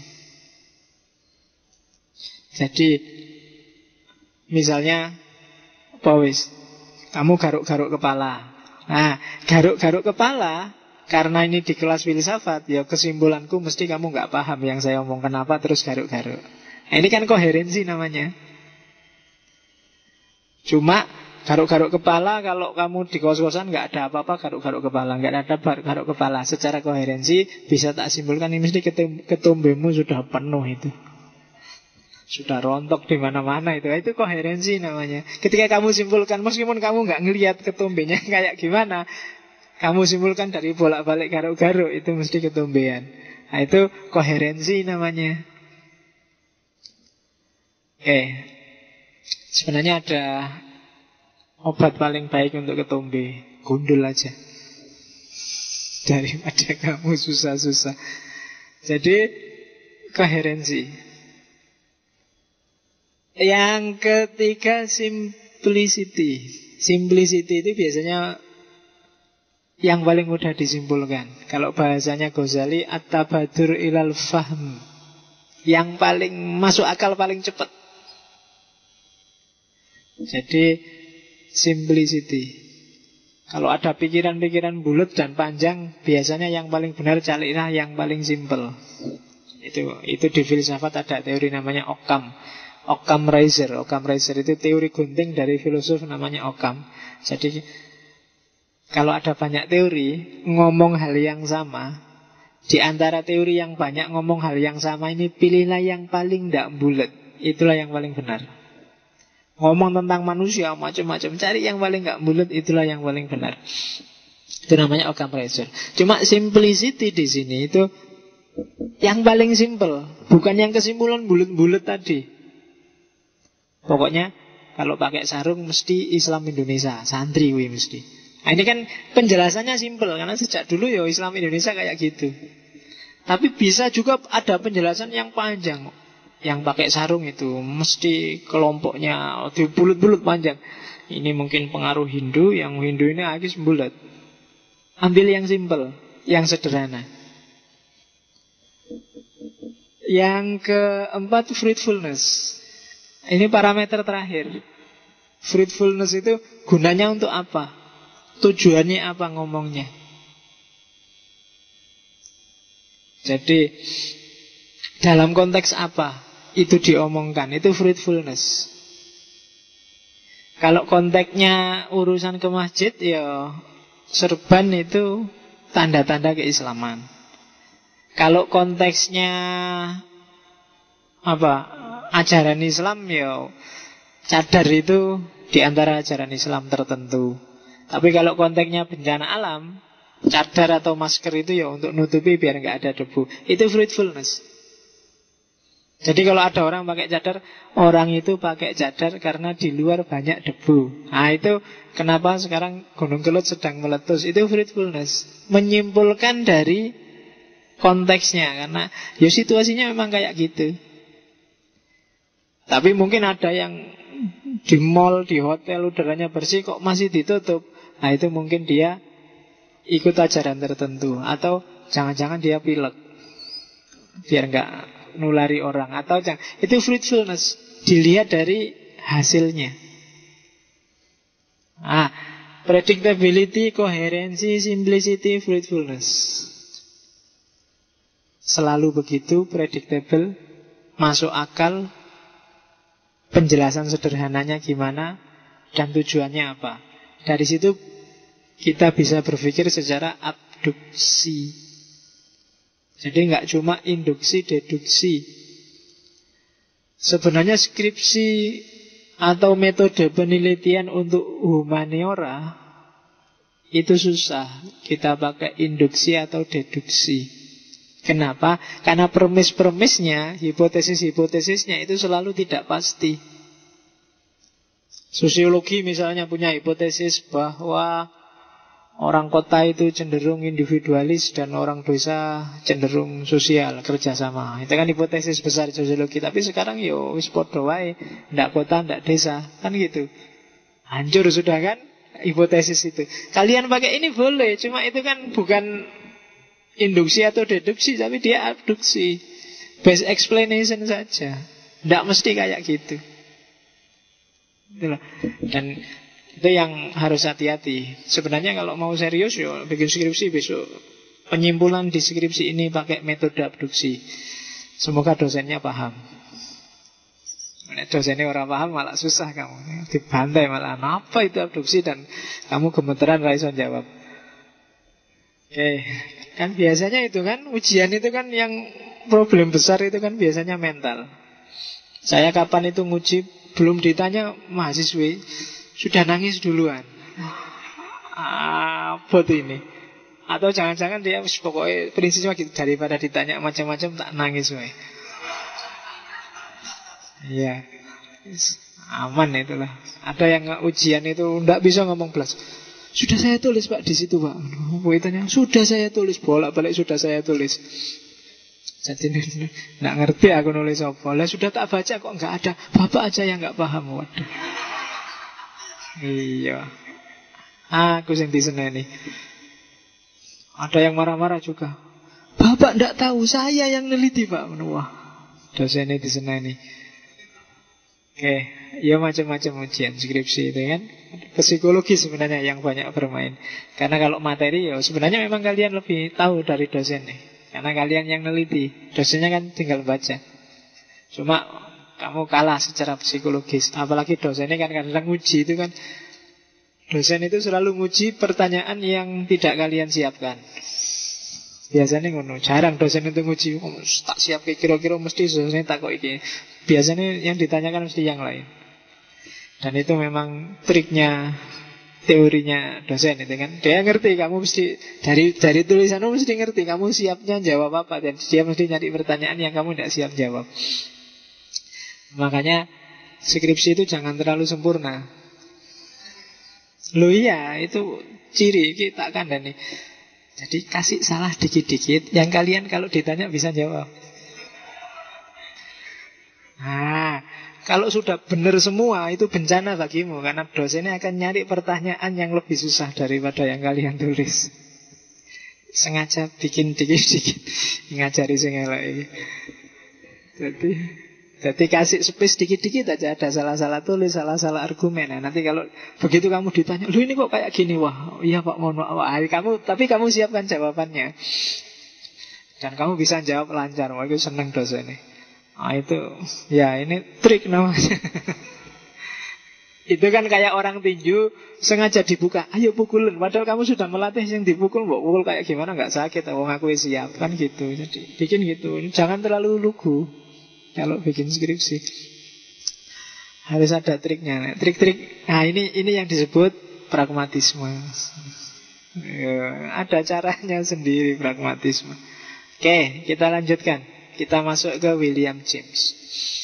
S1: Jadi misalnya Powis, kamu garuk-garuk kepala. Nah, garuk-garuk kepala karena ini di kelas filsafat, ya kesimpulanku mesti kamu nggak paham yang saya omong kenapa terus garuk-garuk. Nah, ini kan koherensi namanya. Cuma Garuk-garuk kepala, kalau kamu di kos-kosan nggak ada apa-apa garuk-garuk kepala, nggak ada garuk kepala. Secara koherensi bisa tak simpulkan ini mesti ketumbemu sudah penuh itu. Sudah rontok di mana-mana itu. Itu koherensi namanya. Ketika kamu simpulkan, meskipun kamu nggak ngelihat ketumbenya kayak gimana, kamu simpulkan dari bolak-balik garuk-garuk, itu mesti ketumbean. Nah, itu koherensi namanya. Oke. Sebenarnya ada obat paling baik untuk ketombe, gundul aja daripada kamu susah-susah. Jadi koherensi. Yang ketiga simplicity. Simplicity itu biasanya yang paling mudah disimpulkan. Kalau bahasanya Ghazali, at-tabadur ilal fahm. Yang paling masuk akal, paling cepat. Jadi simplicity. Kalau ada pikiran-pikiran bulat dan panjang, biasanya yang paling benar carilah yang paling simple. Itu di filsafat ada teori namanya Occam. Occam Razor. Occam Razor itu teori gunting dari filosof namanya Occam. Jadi kalau ada banyak teori ngomong hal yang sama, di antara teori yang banyak ngomong hal yang sama ini, pilihlah yang paling tidak bulat. Itulah yang paling benar. Ngomong tentang manusia macam-macam, cari yang paling gak bulat, itulah yang paling benar. Itu namanya Occam Razor. Cuma simplicity di sini itu yang paling simple, bukan yang kesimpulan bulat-bulat tadi. Pokoknya kalau pakai sarung mesti Islam Indonesia, santri mesti. Nah, ini kan penjelasannya simple, karena sejak dulu ya Islam Indonesia kayak gitu. Tapi bisa juga ada penjelasan yang panjang. Yang pakai sarung itu mesti kelompoknya bulat-bulat panjang. Ini mungkin pengaruh Hindu, yang Hindu ini habis bulat. Ambil yang simple, yang sederhana. Yang keempat, fruitfulness. Ini parameter terakhir. Fruitfulness itu gunanya untuk apa? Tujuannya apa ngomongnya? Jadi dalam konteks apa itu diomongkan? Itu fruitfulness. Kalau konteksnya urusan ke masjid, ya serban itu tanda-tanda keislaman. Kalau konteksnya apa, ajaran Islam, ya cadar itu di antara ajaran Islam tertentu. Tapi kalau konteksnya bencana alam, cadar atau masker itu ya untuk nutupi biar nggak ada debu. Itu fruitfulness. Jadi kalau ada orang pakai cadar, orang itu pakai cadar karena di luar banyak debu. Nah itu kenapa sekarang Gunung Kelut sedang meletus. Itu fruitfulness. Menyimpulkan dari konteksnya, karena ya situasinya memang kayak gitu. Tapi mungkin ada yang di mall, di hotel udaranya bersih kok masih ditutup. Nah itu mungkin dia ikut ajaran tertentu. Atau jangan-jangan dia pilek biar nggak nulari orang. Atau itu fruitfulness, dilihat dari hasilnya. Predictability, koherensi, simplicity, fruitfulness. Selalu begitu, predictable, masuk akal, penjelasan sederhananya gimana, dan tujuannya apa. Dari situ kita bisa berpikir secara abduksi. Jadi nggak cuma induksi, deduksi. Sebenarnya skripsi atau metode penelitian untuk humaniora itu susah kita pakai induksi atau deduksi. Kenapa? Karena premis-premisnya, hipotesis-hipotesisnya itu selalu tidak pasti. Sosiologi misalnya punya hipotesis bahwa orang kota itu cenderung individualis dan orang desa cenderung sosial, kerjasama. Itu kan hipotesis besar sosiologi. Tapi sekarang yo wis padha wae, ndak kota, ndak desa, kan gitu. Hancur sudah kan hipotesis itu. Kalian pakai ini boleh, cuma itu kan bukan induksi atau deduksi, tapi dia abduksi, base explanation saja. Ndak mesti kayak gitu. Itulah. Dan itu yang harus hati-hati. Sebenarnya kalau mau serius yo bikin skripsi besok, penyimpulan di skripsi ini pakai metode abduksi. Semoga dosennya paham. Nek dosennya orang paham malah susah kamu. Dibantai malah, apa itu abduksi, dan kamu gemeteran ra iso jawab. Oke, kan biasanya itu kan ujian itu kan yang problem besar itu kan biasanya mental. Saya kapan itu nguji belum ditanya mahasiswi sudah nangis duluan. Apa tuh ini? Atau jangan-jangan dia pokoknya prinsipnya gitu, daripada ditanya macam-macam tak nangis wae. Iya, aman itulah. Ada yang ujian itu nggak bisa ngomong belas. Sudah saya tulis Pak di situ Pak. Tanya, sudah saya tulis, bolak-balik sudah saya tulis. Jadi nggak ngerti aku nulis apa. Lah sudah tak baca kok nggak ada. Bapak aja yang nggak paham. Waduh. Iya. Aku yang diseneni. Ada yang marah-marah juga. Bapak nggak tahu, saya yang neliti Pak. Wah, dosennya diseneni. Oke, ya macam-macam ujian skripsi itu kan. Psikologi sebenarnya yang banyak bermain. Karena kalau materi ya sebenarnya memang kalian lebih tahu dari dosen nih. Karena kalian yang neliti, dosennya kan tinggal baca. Cuma kamu kalah secara psikologis. Apalagi dosennya kan kadang nguji itu kan. Dosen itu selalu nguji pertanyaan yang tidak kalian siapkan. Biasanya ngono, jarang dosen itu nguji tak siap kira-kira mesti dosennya tak kok ini. Biasanya yang ditanyakan mesti yang lain. Dan itu memang triknya, teorinya dosen itu kan. Dia ngerti kamu mesti dari tulisanmu mesti ngerti kamu siapnya jawab apa, dan dia mesti nyari pertanyaan yang kamu tidak siap jawab. Makanya skripsi itu jangan terlalu sempurna. Loh iya, itu ciri kita kan dan nih. Jadi kasih salah dikit-dikit yang kalian kalau ditanya bisa jawab. Nah, kalau sudah benar semua itu bencana bagimu, karena dosennya akan nyari pertanyaan yang lebih susah daripada yang kalian tulis. Sengaja bikin dikit-dikit ngajari sing elek iki. Jadi kasih space dikit-dikit aja, ada salah-salah tulis, salah-salah argumen. Nah, nanti kalau begitu kamu ditanya, lu ini kok kayak gini, wah iya Pak mohon maaf. Tapi kamu siapkan jawabannya. Dan kamu bisa jawab lancar. Wah itu seneng dosennya. Nah itu, ya ini trik namanya. Itu kan kayak orang tinju sengaja dibuka, ayo pukulin. Padahal kamu sudah melatih yang dipukul, mau pukul kayak gimana nggak sakit. Wong aku siap kan gitu. Jadi bikin gitu. Jangan terlalu lugu. Kalau bikin skripsi harus ada triknya. Nah, trik-trik. Nah ini yang disebut pragmatisme. Ya, ada caranya sendiri pragmatisme. Oke, kita lanjutkan. Kita masuk ke William James.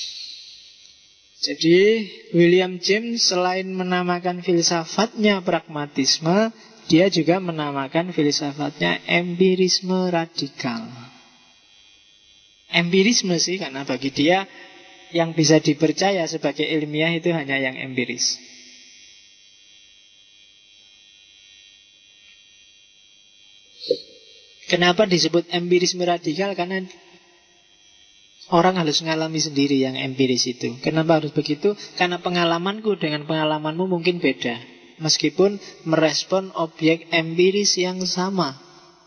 S1: Jadi William James selain menamakan filsafatnya pragmatisme, dia juga menamakan filsafatnya empirisme radikal. Empirisme sih, karena bagi dia yang bisa dipercaya sebagai ilmiah itu hanya yang empiris. Kenapa disebut empirisme radikal? Karena orang harus mengalami sendiri yang empiris itu. Kenapa harus begitu? Karena pengalamanku dengan pengalamanmu mungkin beda, meskipun merespon objek empiris yang sama.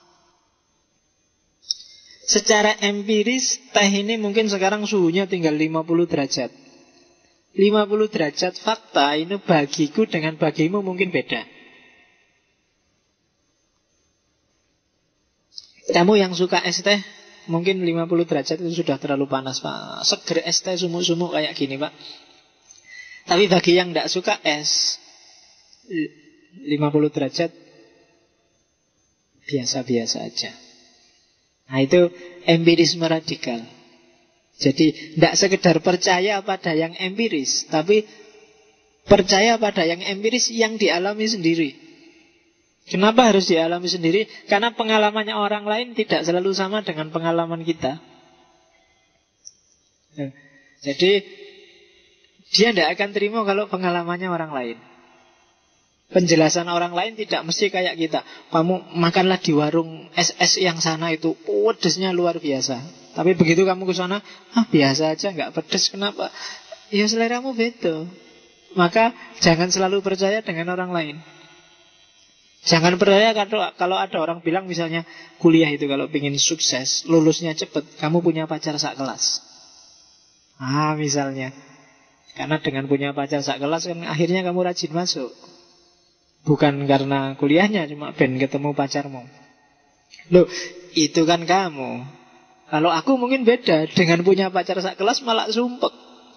S1: Secara empiris, teh ini mungkin sekarang suhunya tinggal 50 derajat. 50 derajat fakta ini bagiku dengan bagimu mungkin beda. Kamu yang suka es teh, mungkin 50 derajat itu sudah terlalu panas Pak. Seger es teh sumuk-sumuk kayak gini Pak. Tapi bagi yang tidak suka es, 50 derajat biasa-biasa aja. Nah itu empirisme radikal. Jadi tidak sekedar percaya pada yang empiris, tapi percaya pada yang empiris yang dialami sendiri. Kenapa harus dialami sendiri? Karena pengalamannya orang lain tidak selalu sama dengan pengalaman kita. Jadi dia tidak akan terima kalau pengalamannya orang lain. Penjelasan orang lain tidak mesti kayak kita. Kamu makanlah di warung es yang sana itu pedesnya luar biasa. Tapi begitu kamu ke sana, biasa aja, nggak pedes. Kenapa? Ya seleramu beda. Maka jangan selalu percaya dengan orang lain. Jangan percaya kalau ada orang bilang misalnya kuliah itu kalau ingin sukses, lulusnya cepet, kamu punya pacar sak kelas. Misalnya Karena dengan punya pacar sak kelas kan akhirnya kamu rajin masuk. Bukan karena kuliahnya, cuma ben ketemu pacarmu. Loh, itu kan kamu. Kalau aku mungkin beda. Dengan punya pacar sak kelas malah sumpek.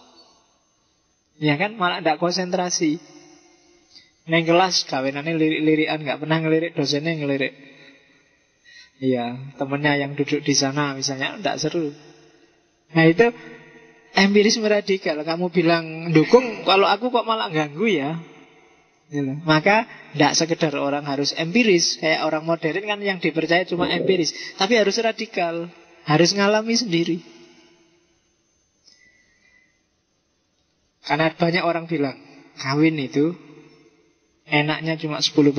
S1: Ya kan, malah tidak konsentrasi. Neng kelas kawenannya lirik-lirikan, gak pernah ngelirik dosennya ngelirik. Iya, temennya yang duduk di sana misalnya, tidak seru. Nah itu empirisme radikal. Kamu bilang dukung, kalau aku kok malah ganggu ya. Gitu. Maka tidak sekedar orang harus empiris. Kayak orang modern kan yang dipercaya cuma empiris. Tapi harus radikal, harus ngalami sendiri. Karena banyak orang bilang kawin itu enaknya cuma 10%.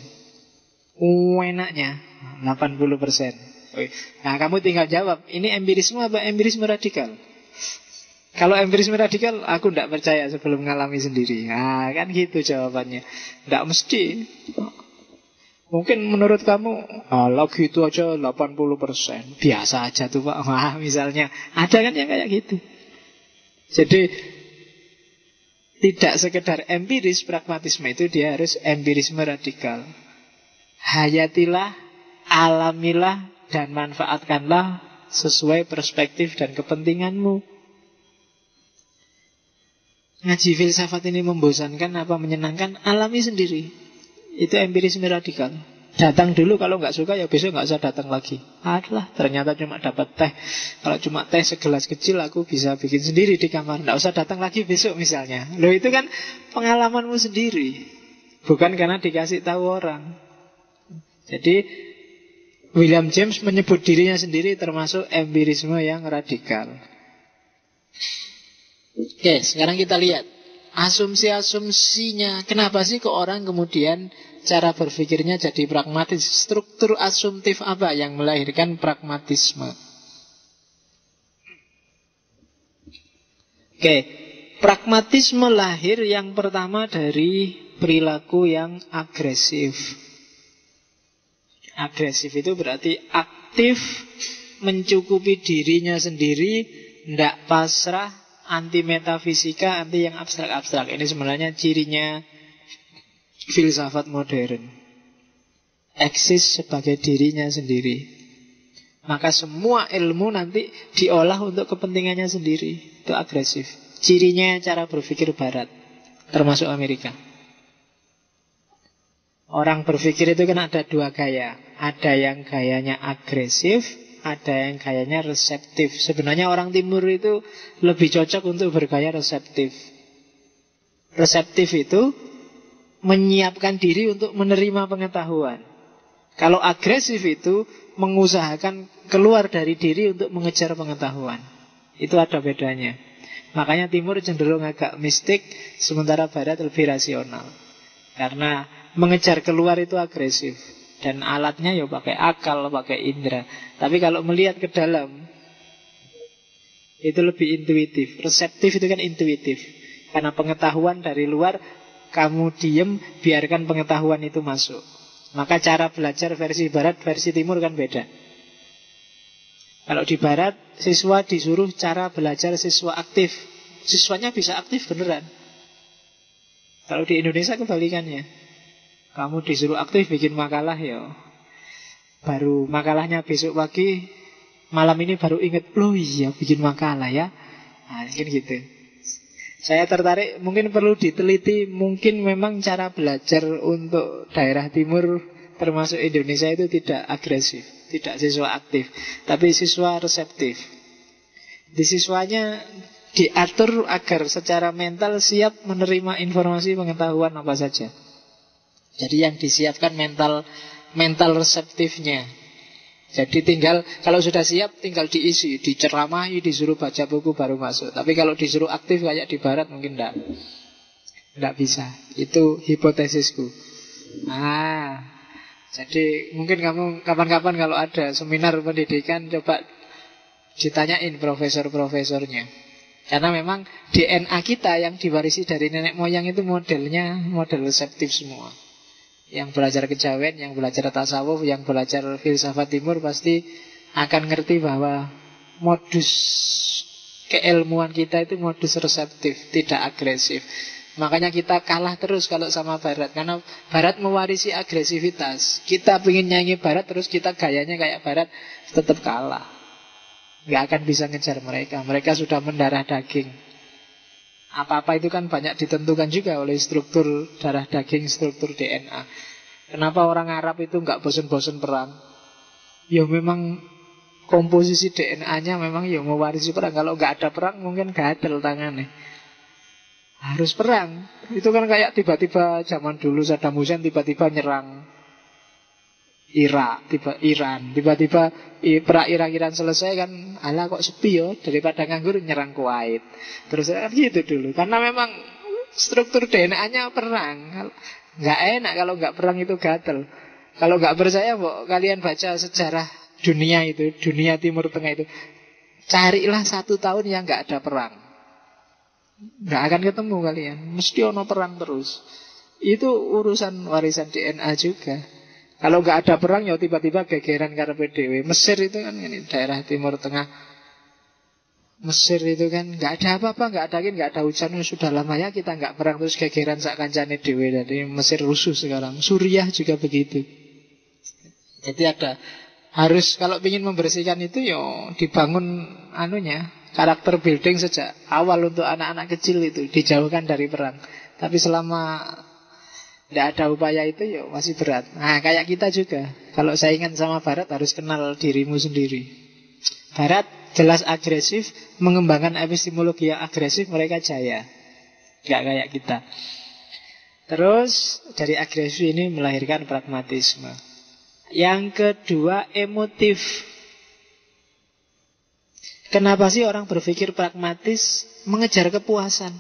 S1: Enaknya 80%. Nah kamu tinggal jawab, ini empirisme apa empirisme radikal? Kalau empirisme radikal, aku tidak percaya sebelum ngalami sendiri. Nah kan gitu jawabannya. Tidak mesti. Mungkin menurut kamu lagi itu aja 80%. Biasa aja tuh Pak. Wah misalnya, ada kan yang kayak gitu. Jadi tidak sekedar empiris, pragmatisme itu dia harus empirisme radikal. Hayatilah, alamilah, dan manfaatkanlah sesuai perspektif dan kepentinganmu. Ngaji filsafat ini membosankan apa menyenangkan? Alami sendiri. Itu empirisme radikal. Datang dulu, kalau nggak suka ya besok nggak usah datang lagi. Adalah ternyata cuma dapat teh. Kalau cuma teh segelas kecil aku bisa bikin sendiri di kamar. Nggak usah datang lagi besok misalnya. Loh itu kan pengalamanmu sendiri, bukan karena dikasih tahu orang. Jadi William James menyebut dirinya sendiri termasuk empirisme yang radikal. Oke, sekarang kita lihat asumsi-asumsinya. Kenapa sih kok orang kemudian cara berpikirnya jadi pragmatis? Struktur asumtif apa yang melahirkan pragmatisme? Oke, pragmatisme lahir yang pertama dari perilaku yang agresif. Agresif itu berarti aktif, mencukupi dirinya sendiri, tidak pasrah, anti metafisika, anti yang abstrak-abstrak. Ini sebenarnya cirinya filsafat modern. Eksis sebagai dirinya sendiri. Maka semua ilmu nanti diolah untuk kepentingannya sendiri. Itu agresif. Cirinya cara berpikir barat, termasuk Amerika. Orang berpikir itu kan ada dua gaya. Ada yang gayanya agresif, ada yang gayanya reseptif. Sebenarnya orang timur itu lebih cocok untuk bergaya reseptif. Reseptif itu menyiapkan diri untuk menerima pengetahuan. Kalau agresif itu mengusahakan keluar dari diri untuk mengejar pengetahuan. Itu ada bedanya. Makanya timur cenderung agak mistik, sementara barat lebih rasional. Karena mengejar keluar itu agresif. Dan alatnya ya pakai akal, pakai indera. Tapi kalau melihat ke dalam, itu lebih intuitif. Reseptif itu kan intuitif. Karena pengetahuan dari luar, kamu diem, biarkan pengetahuan itu masuk. Maka cara belajar versi barat, versi timur kan beda. Kalau di barat, siswa disuruh cara belajar siswa aktif. Siswanya bisa aktif beneran. Kalau di Indonesia kebalikannya. Kamu disuruh aktif bikin makalah ya, baru makalahnya besok pagi, malam ini baru ingat, loh iya bikin makalah ya. Nah mungkin gitu. Saya tertarik, mungkin perlu diteliti. Mungkin memang cara belajar untuk daerah timur termasuk Indonesia itu tidak agresif, tidak siswa aktif, tapi siswa reseptif. Di siswanya diatur agar secara mental siap menerima informasi pengetahuan apa saja. Jadi yang disiapkan mental reseptifnya. Jadi tinggal, kalau sudah siap tinggal diisi, diceramahi, disuruh baca buku baru masuk. Tapi kalau disuruh aktif kayak di barat mungkin enggak bisa. Itu hipotesisku. Jadi mungkin kamu kapan-kapan kalau ada seminar pendidikan, coba ditanyain profesor-profesornya. Karena memang DNA kita yang diwarisi dari nenek moyang itu modelnya model reseptif semua. Yang belajar kejawen, yang belajar tasawuf, yang belajar filsafat timur pasti akan ngerti bahwa modus keilmuan kita itu modus reseptif, tidak agresif. Makanya kita kalah terus kalau sama Barat. Karena Barat mewarisi agresivitas. Kita pengen nyanyi Barat, terus kita gayanya kayak Barat, tetap kalah. Nggak akan bisa ngejar mereka. Mereka sudah mendarah daging. Apa-apa itu kan banyak ditentukan juga oleh struktur darah daging, struktur DNA. Kenapa orang Arab itu nggak bosan-bosan perang? Ya memang komposisi DNA-nya memang ya mewarisi perang. Kalau nggak ada perang mungkin gatel tangannya. Harus perang. Itu kan kayak tiba-tiba zaman dulu Saddam Hussein tiba-tiba nyerang Irak, Iran. Tiba-tiba perang Irak-Iran selesai kan, alah kok sepi yo, daripada nganggur nyerang Kuwait. Terus kan gitu dulu. Karena memang struktur DNA-nya perang. Nggak enak kalau nggak perang itu gatel. Kalau nggak percaya, kalian baca sejarah dunia itu, dunia Timur Tengah itu. Carilah 1 tahun yang nggak ada perang. Nggak akan ketemu kalian. Mesti ono perang terus. Itu urusan warisan DNA juga. Kalau nggak ada perang ya tiba-tiba gegeran karepe dhewe. Mesir itu kan ini daerah Timur Tengah. Mesir itu kan nggak ada apa-apa, nggak ada angin, nggak ada hujan. Sudah lama ya kita nggak perang, terus gegeran sak kancane dhewe. Jadi Mesir rusuh sekarang. Suriah juga begitu. Jadi ada harus kalau ingin membersihkan itu yo dibangun karakter building sejak awal untuk anak-anak kecil itu, dijauhkan dari perang. Tapi selama tidak ada upaya itu ya masih berat. Nah kayak kita juga, kalau saingan sama Barat harus kenal dirimu sendiri. Barat jelas agresif, mengembangkan epistemologi yang agresif, mereka jaya. Gak kayak kita. Terus dari agresif ini melahirkan pragmatisme. Yang kedua emotif. Kenapa sih orang berpikir pragmatis? Mengejar kepuasan.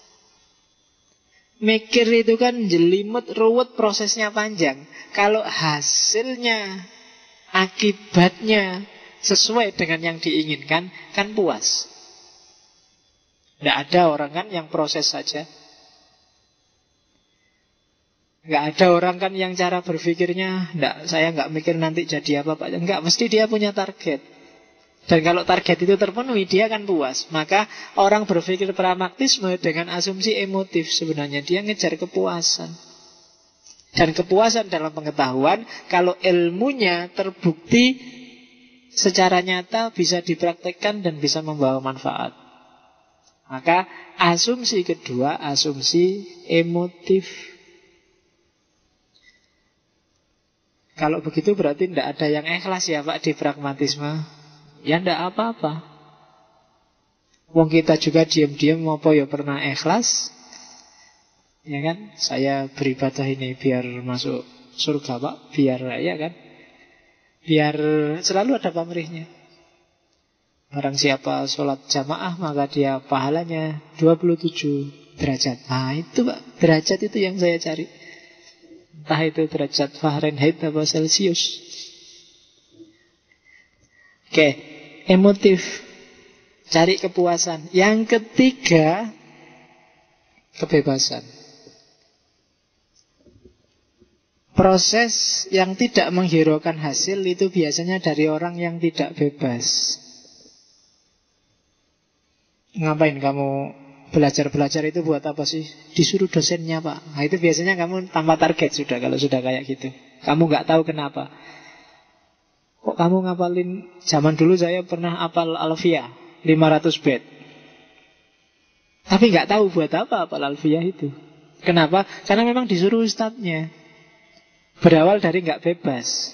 S1: Mikir itu kan jelimet, ruwet, prosesnya panjang. Kalau hasilnya, akibatnya sesuai dengan yang diinginkan, kan puas. Tidak ada orang kan yang proses saja. Nggak ada orang kan yang cara berpikirnya, saya nggak mikir nanti jadi apa Pak. Nggak, mesti dia punya target. Dan kalau target itu terpenuhi, dia akan puas. Maka orang berpikir pragmatisme dengan asumsi emotif. Sebenarnya dia ngejar kepuasan. Dan kepuasan dalam pengetahuan, kalau ilmunya terbukti secara nyata bisa dipraktekkan dan bisa membawa manfaat. Maka asumsi kedua, asumsi emotif. Kalau begitu berarti tidak ada yang ikhlas ya Pak di pragmatisme. Ya ndak apa-apa. Wong kita juga diam-diam apa ya pernah ikhlas. Ya kan? Saya beribadah ini biar masuk surga Pak, biar ya kan? Biar selalu ada pamrihnya. Barang siapa sholat jamaah maka dia pahalanya 27 derajat. Nah itu Pak, derajat itu yang saya cari. Entah itu derajat Fahrenheit atau Celsius. Oke, emotif, cari kepuasan. Yang ketiga, kebebasan. Proses yang tidak menghiraukan hasil itu biasanya dari orang yang tidak bebas. Ngapain kamu belajar-belajar itu buat apa sih? Disuruh dosennya Pak. Nah itu biasanya kamu tanpa target sudah kalau sudah kayak gitu. Kamu nggak tahu kenapa. Kok kamu ngapalin? Zaman dulu saya pernah hafal Alfiyah 500 bait. Tapi nggak tahu buat apa hafal Alfiyah itu. Kenapa? Karena memang disuruh ustadznya. Berawal dari nggak bebas.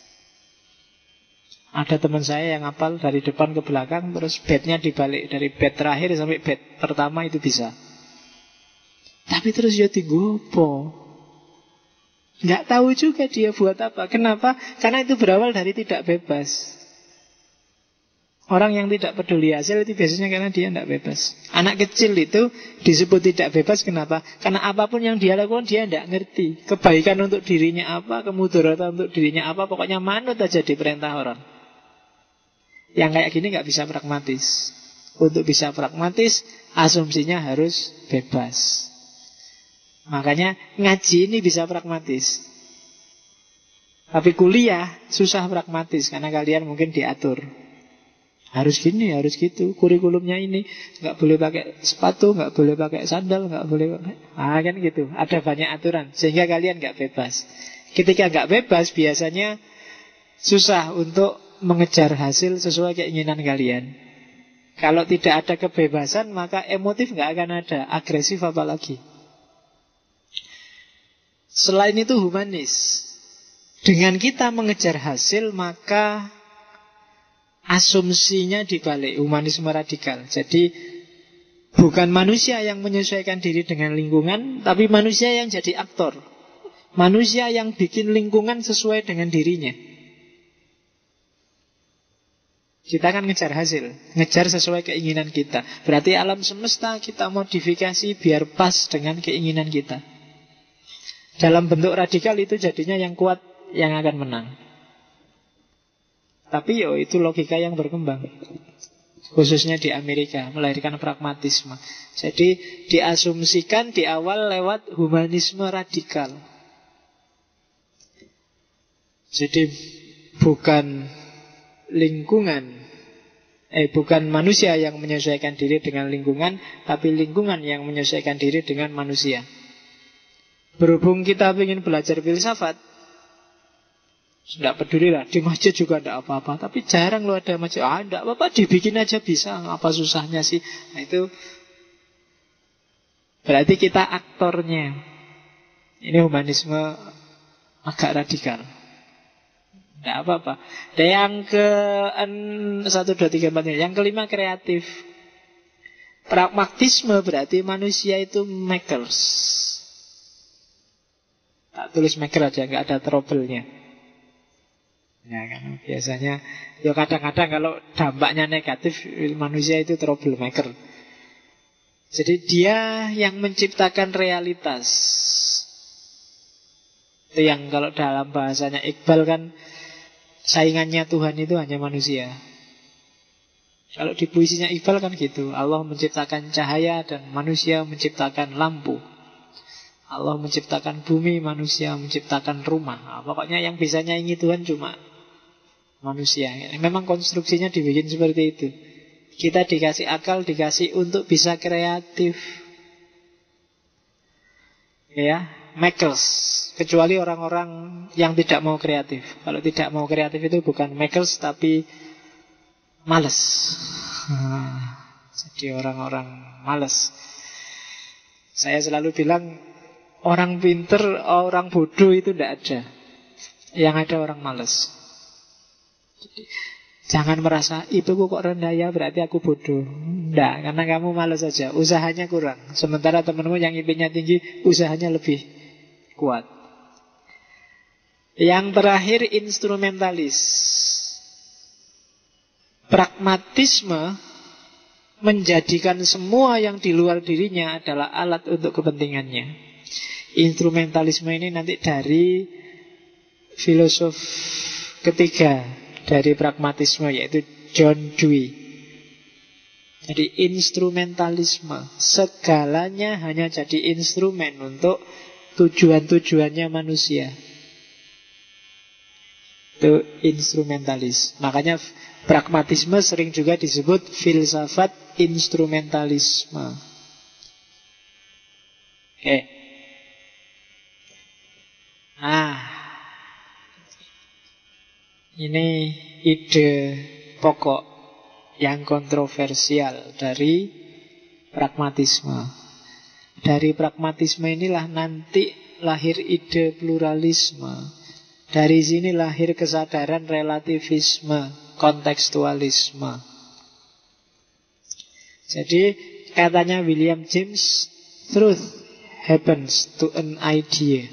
S1: Ada teman saya yang hafal dari depan ke belakang, terus baitnya dibalik dari bait terakhir sampai bait pertama itu bisa. Tapi terus ya tinggopo. Nggak tahu juga dia buat apa. Kenapa? Karena itu berawal dari tidak bebas. Orang yang tidak peduli hasil itu biasanya karena dia tidak bebas. Anak kecil itu disebut tidak bebas. Kenapa? Karena apapun yang dia lakukan dia tidak ngerti. Kebaikan untuk dirinya apa, kemudaratan untuk dirinya apa. Pokoknya manut aja di perintah orang. Yang kayak gini nggak bisa pragmatis. Untuk bisa pragmatis, asumsinya harus bebas. Makanya ngaji ini bisa pragmatis. Tapi kuliah susah pragmatis karena kalian mungkin diatur. Harus gini, harus gitu. Kurikulumnya ini, nggak boleh pakai sepatu, nggak boleh pakai sandal, nggak boleh pakai. Kan gitu. Ada banyak aturan sehingga kalian nggak bebas. Ketika nggak bebas, biasanya susah untuk mengejar hasil sesuai keinginan kalian. Kalau tidak ada kebebasan, maka emotif nggak akan ada, agresif apalagi. Selain itu humanis. Dengan kita mengejar hasil, maka asumsinya dibalik, humanisme radikal. Jadi bukan manusia yang menyesuaikan diri dengan lingkungan, tapi manusia yang jadi aktor. Manusia yang bikin lingkungan sesuai dengan dirinya. Kita akan ngejar hasil, ngejar sesuai keinginan kita. Berarti alam semesta kita modifikasi biar pas dengan keinginan kita. Dalam bentuk radikal itu jadinya yang kuat yang akan menang. Tapi itu logika yang berkembang, khususnya di Amerika, melahirkan pragmatisme. Jadi diasumsikan di awal lewat humanisme radikal. Jadi bukan bukan manusia yang menyesuaikan diri dengan lingkungan, tapi lingkungan yang menyesuaikan diri dengan manusia. Berhubung kita ingin belajar filsafat, tidak peduli lah, di masjid juga tidak apa-apa. Tapi jarang loh ada masjid. Tidak apa-apa, dibikin aja bisa. Apa susahnya sih? Nah itu berarti kita aktornya. Ini humanisme agak radikal. Tidak apa-apa. Dan yang ke 1, 2, 3, 4. Yang kelima kreatif. Pragmatisme berarti manusia itu makers. Tak tulis maker aja, nggak ada trouble-nya. Ya kan, biasanya kadang-kadang kalau dampaknya negatif, manusia itu troublemaker. Jadi dia yang menciptakan realitas. Itu yang kalau dalam bahasanya Iqbal kan, saingannya Tuhan itu hanya manusia. Kalau di puisinya Iqbal kan gitu, Allah menciptakan cahaya dan manusia menciptakan lampu. Allah menciptakan bumi, manusia menciptakan rumah. Pokoknya yang bisa nyaingi Tuhan cuma manusia. Memang konstruksinya dibikin seperti itu. Kita dikasih akal, dikasih untuk bisa kreatif. Ya, makers. Kecuali orang-orang yang tidak mau kreatif. Kalau tidak mau kreatif itu bukan makers, tapi males. Jadi orang-orang males. Saya selalu bilang, orang pinter, orang bodoh itu tidak ada. Yang ada orang males. Jangan merasa ibuku kok rendah ya berarti aku bodoh. Tidak, karena kamu malas saja. Usahanya kurang. Sementara temanmu yang IP-nya tinggi, usahanya lebih kuat. Yang terakhir instrumentalis. Pragmatisme menjadikan semua yang di luar dirinya adalah alat untuk kepentingannya. Instrumentalisme ini nanti dari filosof ketiga dari pragmatisme, yaitu John Dewey. Jadi instrumentalisme, segalanya hanya jadi instrumen untuk tujuan-tujuannya manusia. Itu instrumentalis. Makanya pragmatisme sering juga disebut filsafat instrumentalisme. Oke. Ini ide pokok yang kontroversial dari pragmatisme. Dari pragmatisme inilah nanti lahir ide pluralisme. Dari sini lahir kesadaran relativisme, kontekstualisme. Jadi katanya William James, truth happens to an idea.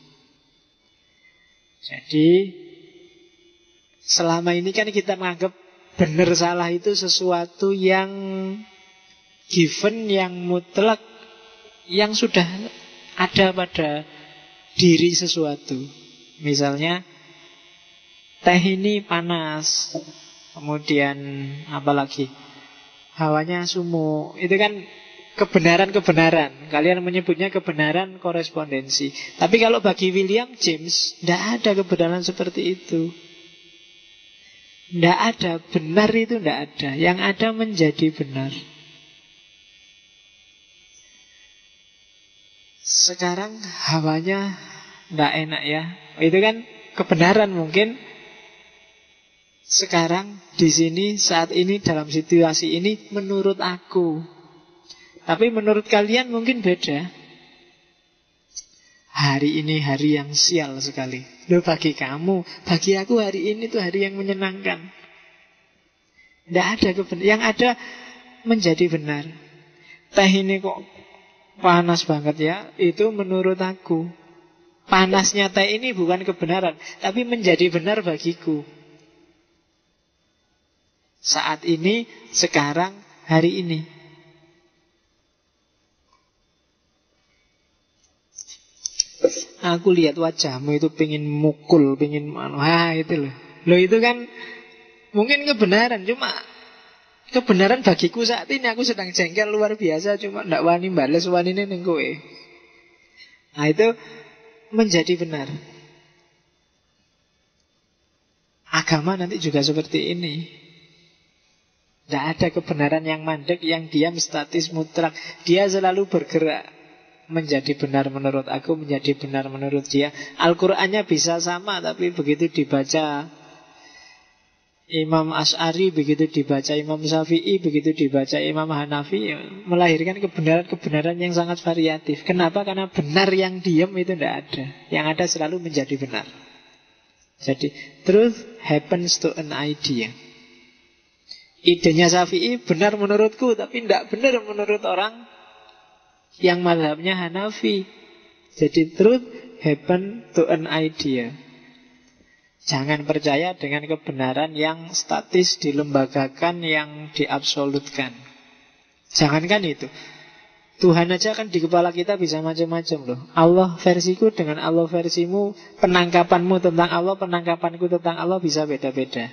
S1: Jadi selama ini kan kita menganggap benar salah itu sesuatu yang given, yang mutlak, yang sudah ada pada diri sesuatu. Misalnya teh ini panas, kemudian apalagi hawanya sumuk. Itu kan kebenaran-kebenaran. Kalian menyebutnya kebenaran korespondensi. Tapi kalau bagi William James, tidak ada kebenaran seperti itu. Tidak ada, benar itu tidak ada. Yang ada menjadi benar. Sekarang hawanya tidak enak ya. Itu kan kebenaran mungkin. Sekarang, di sini, saat ini, dalam situasi ini, menurut aku. Tapi menurut kalian mungkin beda. Hari ini hari yang sial sekali. Loh, bagi kamu, bagi aku hari ini tuh hari yang menyenangkan. Tidak ada kebenaran. Yang ada menjadi benar. Teh ini kok panas banget ya. Itu menurut aku. Panasnya teh ini bukan kebenaran, tapi menjadi benar bagiku. Saat ini, sekarang, hari ini. Aku lihat wajahmu itu pengen mukul, pengen wah itu loh. Loh itu kan mungkin kebenaran, cuma kebenaran bagiku saat ini aku sedang jengkel luar biasa, cuma ndak wani bales wanine ning kowe. Nah itu menjadi benar. Agama nanti juga seperti ini. Tidak ada kebenaran yang mandek, yang diam, statis, mutlak. Dia selalu bergerak. Menjadi benar menurut aku, menjadi benar menurut dia. Al-Qur'annya bisa sama, tapi begitu dibaca Imam Asy'ari, begitu dibaca Imam Syafi'i, begitu dibaca Imam Hanafi, melahirkan kebenaran-kebenaran yang sangat variatif. Kenapa? Karena benar yang diam itu tidak ada. Yang ada selalu menjadi benar. Jadi, truth happens to an idea. Idenya Syafi'i benar menurutku, tapi tidak benar menurut orang yang mazhabnya Hanafi. Jadi truth happen to an idea. Jangan percaya dengan kebenaran yang statis, dilembagakan, yang diabsolutkan. Jangankan itu. Tuhan aja kan di kepala kita bisa macam-macam loh. Allah versiku dengan Allah versimu, penangkapanmu tentang Allah, penangkapanku tentang Allah bisa beda-beda.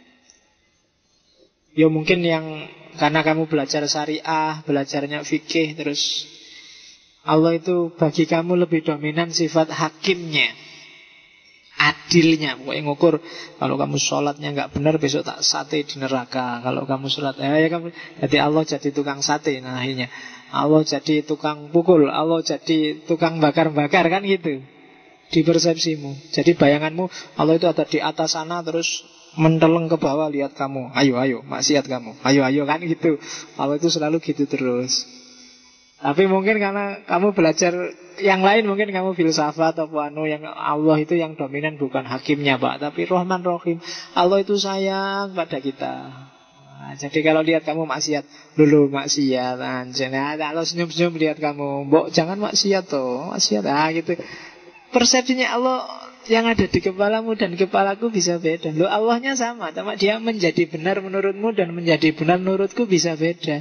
S1: Ya mungkin yang karena kamu belajar syariah, belajarnya fikih, terus Allah itu bagi kamu lebih dominan sifat hakimnya, adilnya. Pokoknya ngukur, kalau kamu sholatnya nggak benar besok tak sate di neraka. Kalau kamu sholat, ya kamu jadi Allah jadi tukang sate. Nah akhirnya Allah jadi tukang pukul, Allah jadi tukang bakar-bakar, kan gitu di persepsimu. Jadi bayanganmu Allah itu ada di atas sana, terus menteleng ke bawah lihat kamu, ayo maksiat kamu, ayo kan gitu. Allah itu selalu gitu terus. Tapi mungkin karena kamu belajar yang lain, mungkin kamu filsafat atau yang Allah itu yang dominan bukan hakimnya Pak, tapi Rahman Rahim. Allah itu sayang pada kita. Nah, jadi kalau lihat kamu maksiat, dulu maksiat anjir. Nah, kalau senyum-senyum lihat kamu, mbok jangan maksiat toh, maksiat gitu. Persepsinya Allah yang ada di kepalamu dan kepalaku bisa beda. Loh, Allahnya sama, cuma dia menjadi benar menurutmu dan menjadi benar menurutku bisa beda.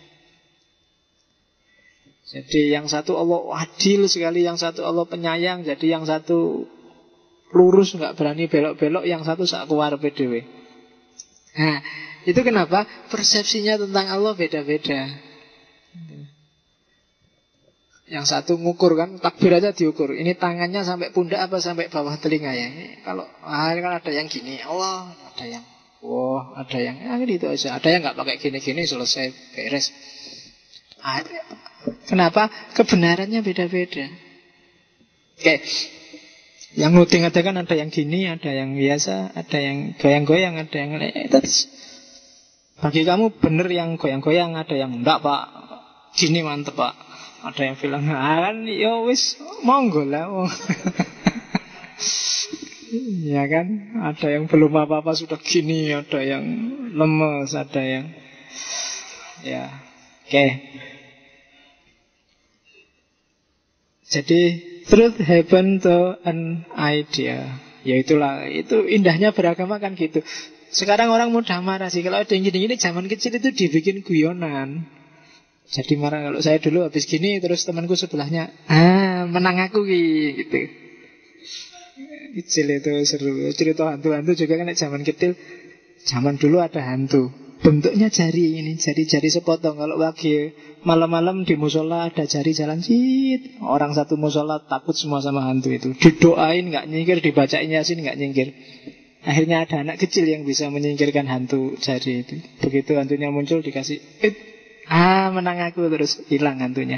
S1: Jadi yang satu Allah adil sekali, yang satu Allah penyayang, jadi yang satu lurus nggak berani belok-belok, yang satu sak kuar PDW. Nah, itu kenapa persepsinya tentang Allah beda-beda. Yang satu ngukur kan, takbir aja diukur. Ini tangannya sampai pundak apa sampai bawah telinga ya. Ini kalau ada yang gini, Allah, ada yang ada yang gitu aja. Ada yang nggak pakai gini-gini, selesai beres. Kenapa? Kebenarannya beda-beda. Oke. Yang nuding ada kan, ada yang gini, ada yang biasa, ada yang goyang-goyang, ada yang bagi kamu benar yang goyang-goyang, ada yang enggak Pak, gini mantep Pak. Ada yang bilang, kan ya wis monggo lah. Ya kan, ada yang belum apa-apa sudah gini, ada yang lemes, ada yang ya. Oke. Jadi truth happen to an idea. Ya itulah, itu indahnya beragama kan gitu. Sekarang orang mudah marah sih. Kalau ada yang gini-gini, zaman kecil itu dibikin guyonan. Jadi marah kalau saya dulu habis gini, terus temanku sebelahnya, menang aku gitu. Kecil itu seru. Cerita hantu-hantu juga kan zaman kecil. Zaman dulu ada hantu, bentuknya jari ini, jari-jari sepotong. Kalau lagi malam-malam di musola ada jari jalan sit, orang satu musola takut semua sama hantu itu. Didoain nggak nyingkir, dibacain Yasin nggak nyingkir. Akhirnya ada anak kecil yang bisa menyingkirkan hantu jari itu. Begitu hantunya muncul dikasih menang aku, terus hilang hantunya.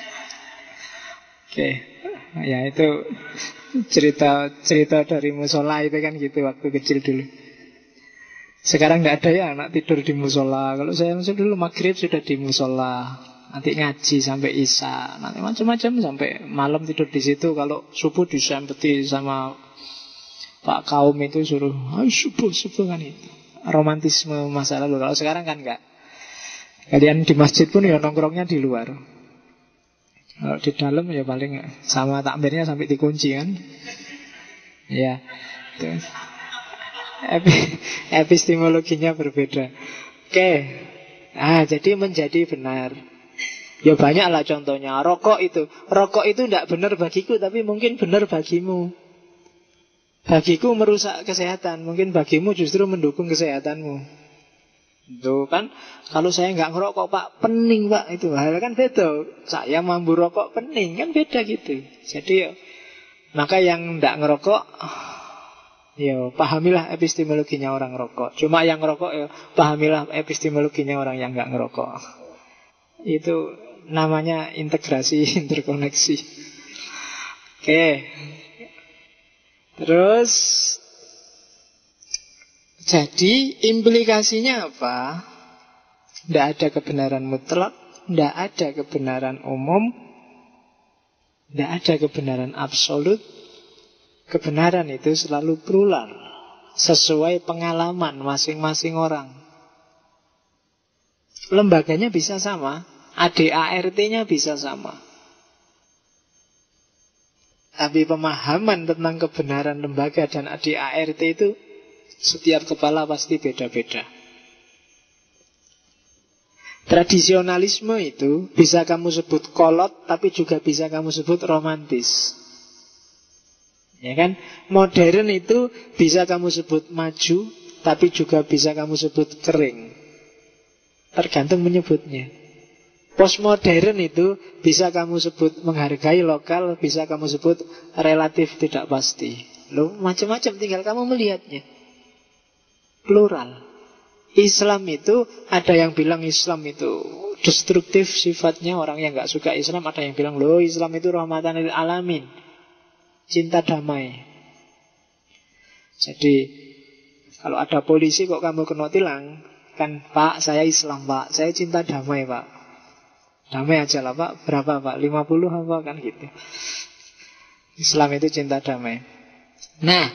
S1: Oke. Ya itu cerita dari musola itu kan gitu waktu kecil dulu. Sekarang nggak ada ya anak tidur di musola. Kalau saya masih dulu maghrib sudah di musola, nanti ngaji sampai isya, nanti macam-macam sampai malam tidur di situ. Kalau subuh disempeti sama Pak kaum itu suruh subuh kan itu. Romantisme masa lalu. Kalau sekarang kan enggak. Kalian di masjid pun ya nongkrongnya di luar. Kalau di dalam ya paling sama takmirnya sampai dikunci kan. Ya. Terus epistemologinya berbeda. Oke. Jadi menjadi benar. Ya banyaklah contohnya. Rokok itu tidak benar bagiku, tapi mungkin benar bagimu. Bagiku merusak kesehatan, mungkin bagimu justru mendukung kesehatanmu. Itu kan, kalau saya nggak ngerokok Pak, pening Pak, itu hal kan beda. Saya mampu rokok pening, kan beda gitu. Jadi ya, maka yang nggak ngerokok, ya pahamilah epistemologinya orang rokok. Cuma yang ngerokok ya pahamilah epistemologinya orang yang nggak ngerokok. Itu namanya integrasi, interkoneksi. Oke. Terus jadi implikasinya apa? Tidak ada kebenaran mutlak, tidak ada kebenaran umum, tidak ada kebenaran absolut. Kebenaran itu selalu plural, sesuai pengalaman masing-masing orang. Lembaganya bisa sama, ADART-nya bisa sama, tapi pemahaman tentang kebenaran lembaga dan ADART itu setiap kepala pasti beda-beda. Tradisionalisme itu bisa kamu sebut kolot, tapi juga bisa kamu sebut romantis. Ya kan? Modern itu bisa kamu sebut maju, tapi juga bisa kamu sebut kering. Tergantung menyebutnya. Postmodern itu bisa kamu sebut menghargai lokal, bisa kamu sebut relatif tidak pasti. Loh, macam-macam, tinggal kamu melihatnya. Plural. Islam itu ada yang bilang Islam itu destruktif sifatnya, orang yang gak suka Islam. Ada yang bilang loh Islam itu rahmatan lil alamin, cinta damai. Jadi kalau ada polisi kok kamu kena tilang, kan Pak saya Islam Pak, saya cinta damai Pak. Damai aja lah Pak, berapa Pak? 50 apa kan gitu. Islam itu cinta damai. Nah,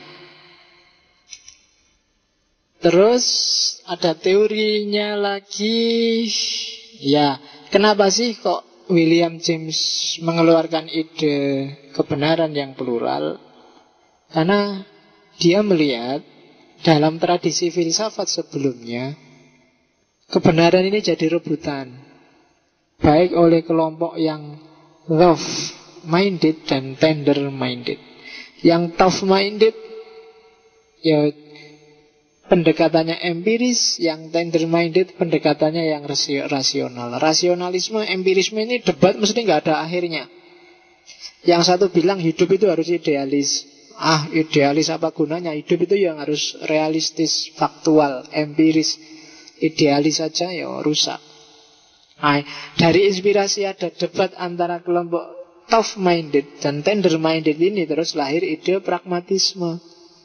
S1: terus ada teorinya lagi. Ya, kenapa sih kok William James mengeluarkan ide kebenaran yang plural? Karena dia melihat dalam tradisi filsafat sebelumnya kebenaran ini jadi rebutan, baik oleh kelompok yang love-minded dan tender-minded. Yang tough-minded ya pendekatannya empiris, yang tender-minded pendekatannya yang rasional. Rasionalisme, empirisme ini debat mesti nggak ada akhirnya. Yang satu bilang hidup itu harus idealis. Idealis apa gunanya? Hidup itu yang harus realistis, faktual, empiris. Idealis saja ya rusak. Dari inspirasi ada debat antara kelompok tough-minded dan tender-minded ini, terus lahir ide pragmatisme.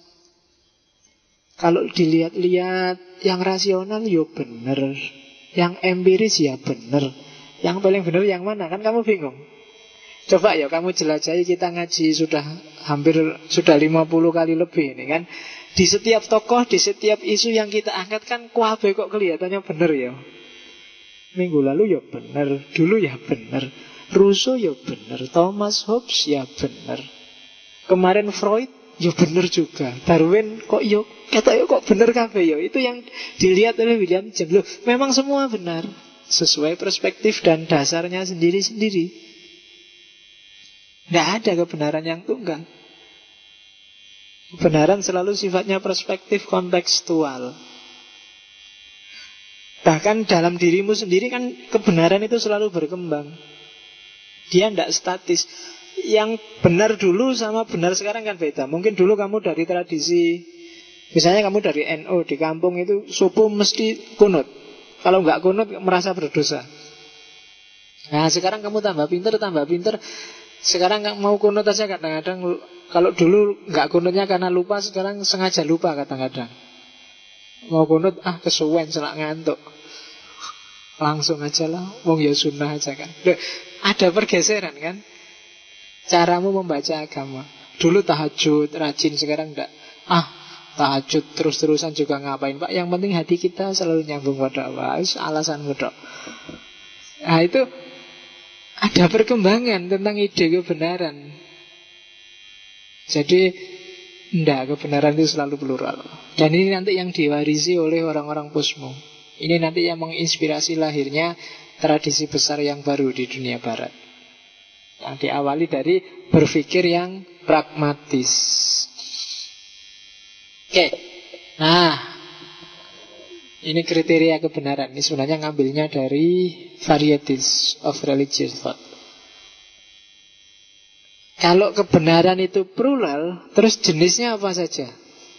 S1: Kalau dilihat-lihat yang rasional ya bener, yang empiris ya bener, yang paling bener yang mana? Kan kamu bingung. Coba ya kamu jelajahi, kita ngaji sudah 50 kali lebih ini kan. Di setiap tokoh, di setiap isu yang kita angkat kan kuabe kok kelihatannya bener ya. Minggu lalu ya bener, dulu ya bener, Rousseau ya bener, Thomas Hobbes ya bener, kemarin Freud ya bener juga, Darwin kok yo kata kok bener kabeh yo. Itu yang dilihat oleh William James. Loh, memang semua benar sesuai perspektif dan dasarnya sendiri-sendiri. Tidak ada kebenaran yang tunggal. Kebenaran selalu sifatnya perspektif kontekstual. Bahkan dalam dirimu sendiri kan kebenaran itu selalu berkembang. Dia tidak statis. Yang benar dulu sama benar sekarang kan beda. Mungkin dulu kamu dari tradisi Misalnya kamu dari NU di kampung itu subuh mesti kunut. Kalau nggak kunut merasa berdosa. Nah sekarang kamu tambah pinter. Sekarang nggak mau kunut aja kadang-kadang. Kalau dulu nggak kunutnya karena lupa, sekarang sengaja lupa kadang-kadang. Mau kunut, kesuwen selak ngantuk. Langsung aja lah, wong ya sunnah aja kan. Ada pergeseran kan. Caramu membaca agama. Dulu tahajud, rajin, sekarang enggak. Tahajud terus-terusan juga ngapain Pak. Yang penting hati kita selalu nyambung pada Allah. Alasan mudah. Nah itu ada perkembangan tentang ide kebenaran. Jadi enggak, kebenaran itu selalu plural. Dan ini nanti yang diwarisi oleh orang-orang posmo. Ini nanti yang menginspirasi lahirnya tradisi besar yang baru di dunia barat, yang diawali dari berpikir yang pragmatis. Oke. Nah, ini kriteria kebenaran. Ini sebenarnya ngambilnya dari Varieties of Religious Thought. Kalau kebenaran itu plural, terus jenisnya apa saja?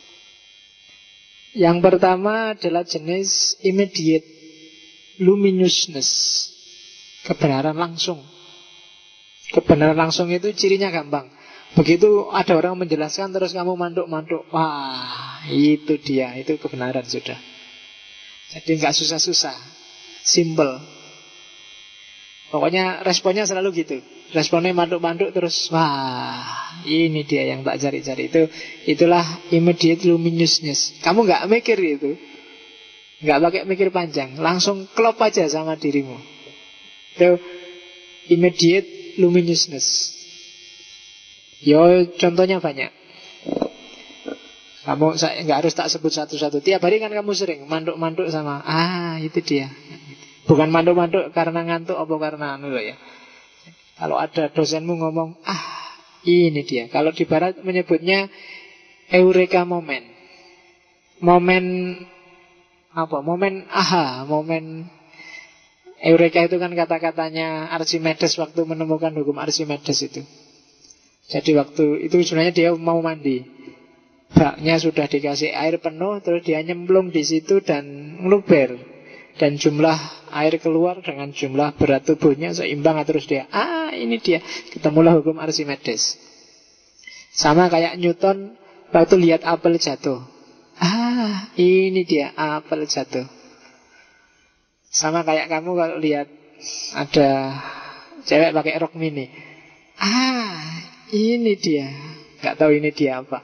S1: Yang pertama adalah jenis immediate luminousness, kebenaran langsung. Kebenaran langsung itu cirinya gampang. Begitu ada orang menjelaskan terus kamu mantuk-mantuk, wah itu dia, itu kebenaran sudah. Jadi nggak susah-susah, simple. Pokoknya responnya selalu gitu. Responnya mantuk-mantuk terus, wah ini dia yang tak cari-cari. Itulah immediate luminousness. Kamu nggak mikir itu, nggak pakai mikir panjang, langsung klop aja sama dirimu. Itu immediate luminousness. Yo contohnya banyak. Kamu nggak harus tak sebut satu-satu. Tiap hari kan kamu sering mantuk-mantuk sama, itu dia. Bukan mantuk-mantuk karena ngantuk apa karena ya. Kalau ada dosenmu ngomong, ini dia. Kalau di barat menyebutnya eureka moment. Momen apa? Momen momen eureka itu kan kata-katanya Archimedes waktu menemukan hukum Archimedes itu. Jadi waktu itu sebenarnya dia mau mandi. Baknya sudah dikasih air penuh, terus dia nyemplung di situ dan ngeluber. Dan jumlah air keluar dengan jumlah berat tubuhnya seimbang. Terus dia, ini dia, ketemulah hukum Archimedes. Sama kayak Newton waktu lihat apel jatuh. Ini dia, apel jatuh. Sama kayak kamu kalau lihat ada cewek pakai rok mini. Ini dia. Gak tahu ini dia apa.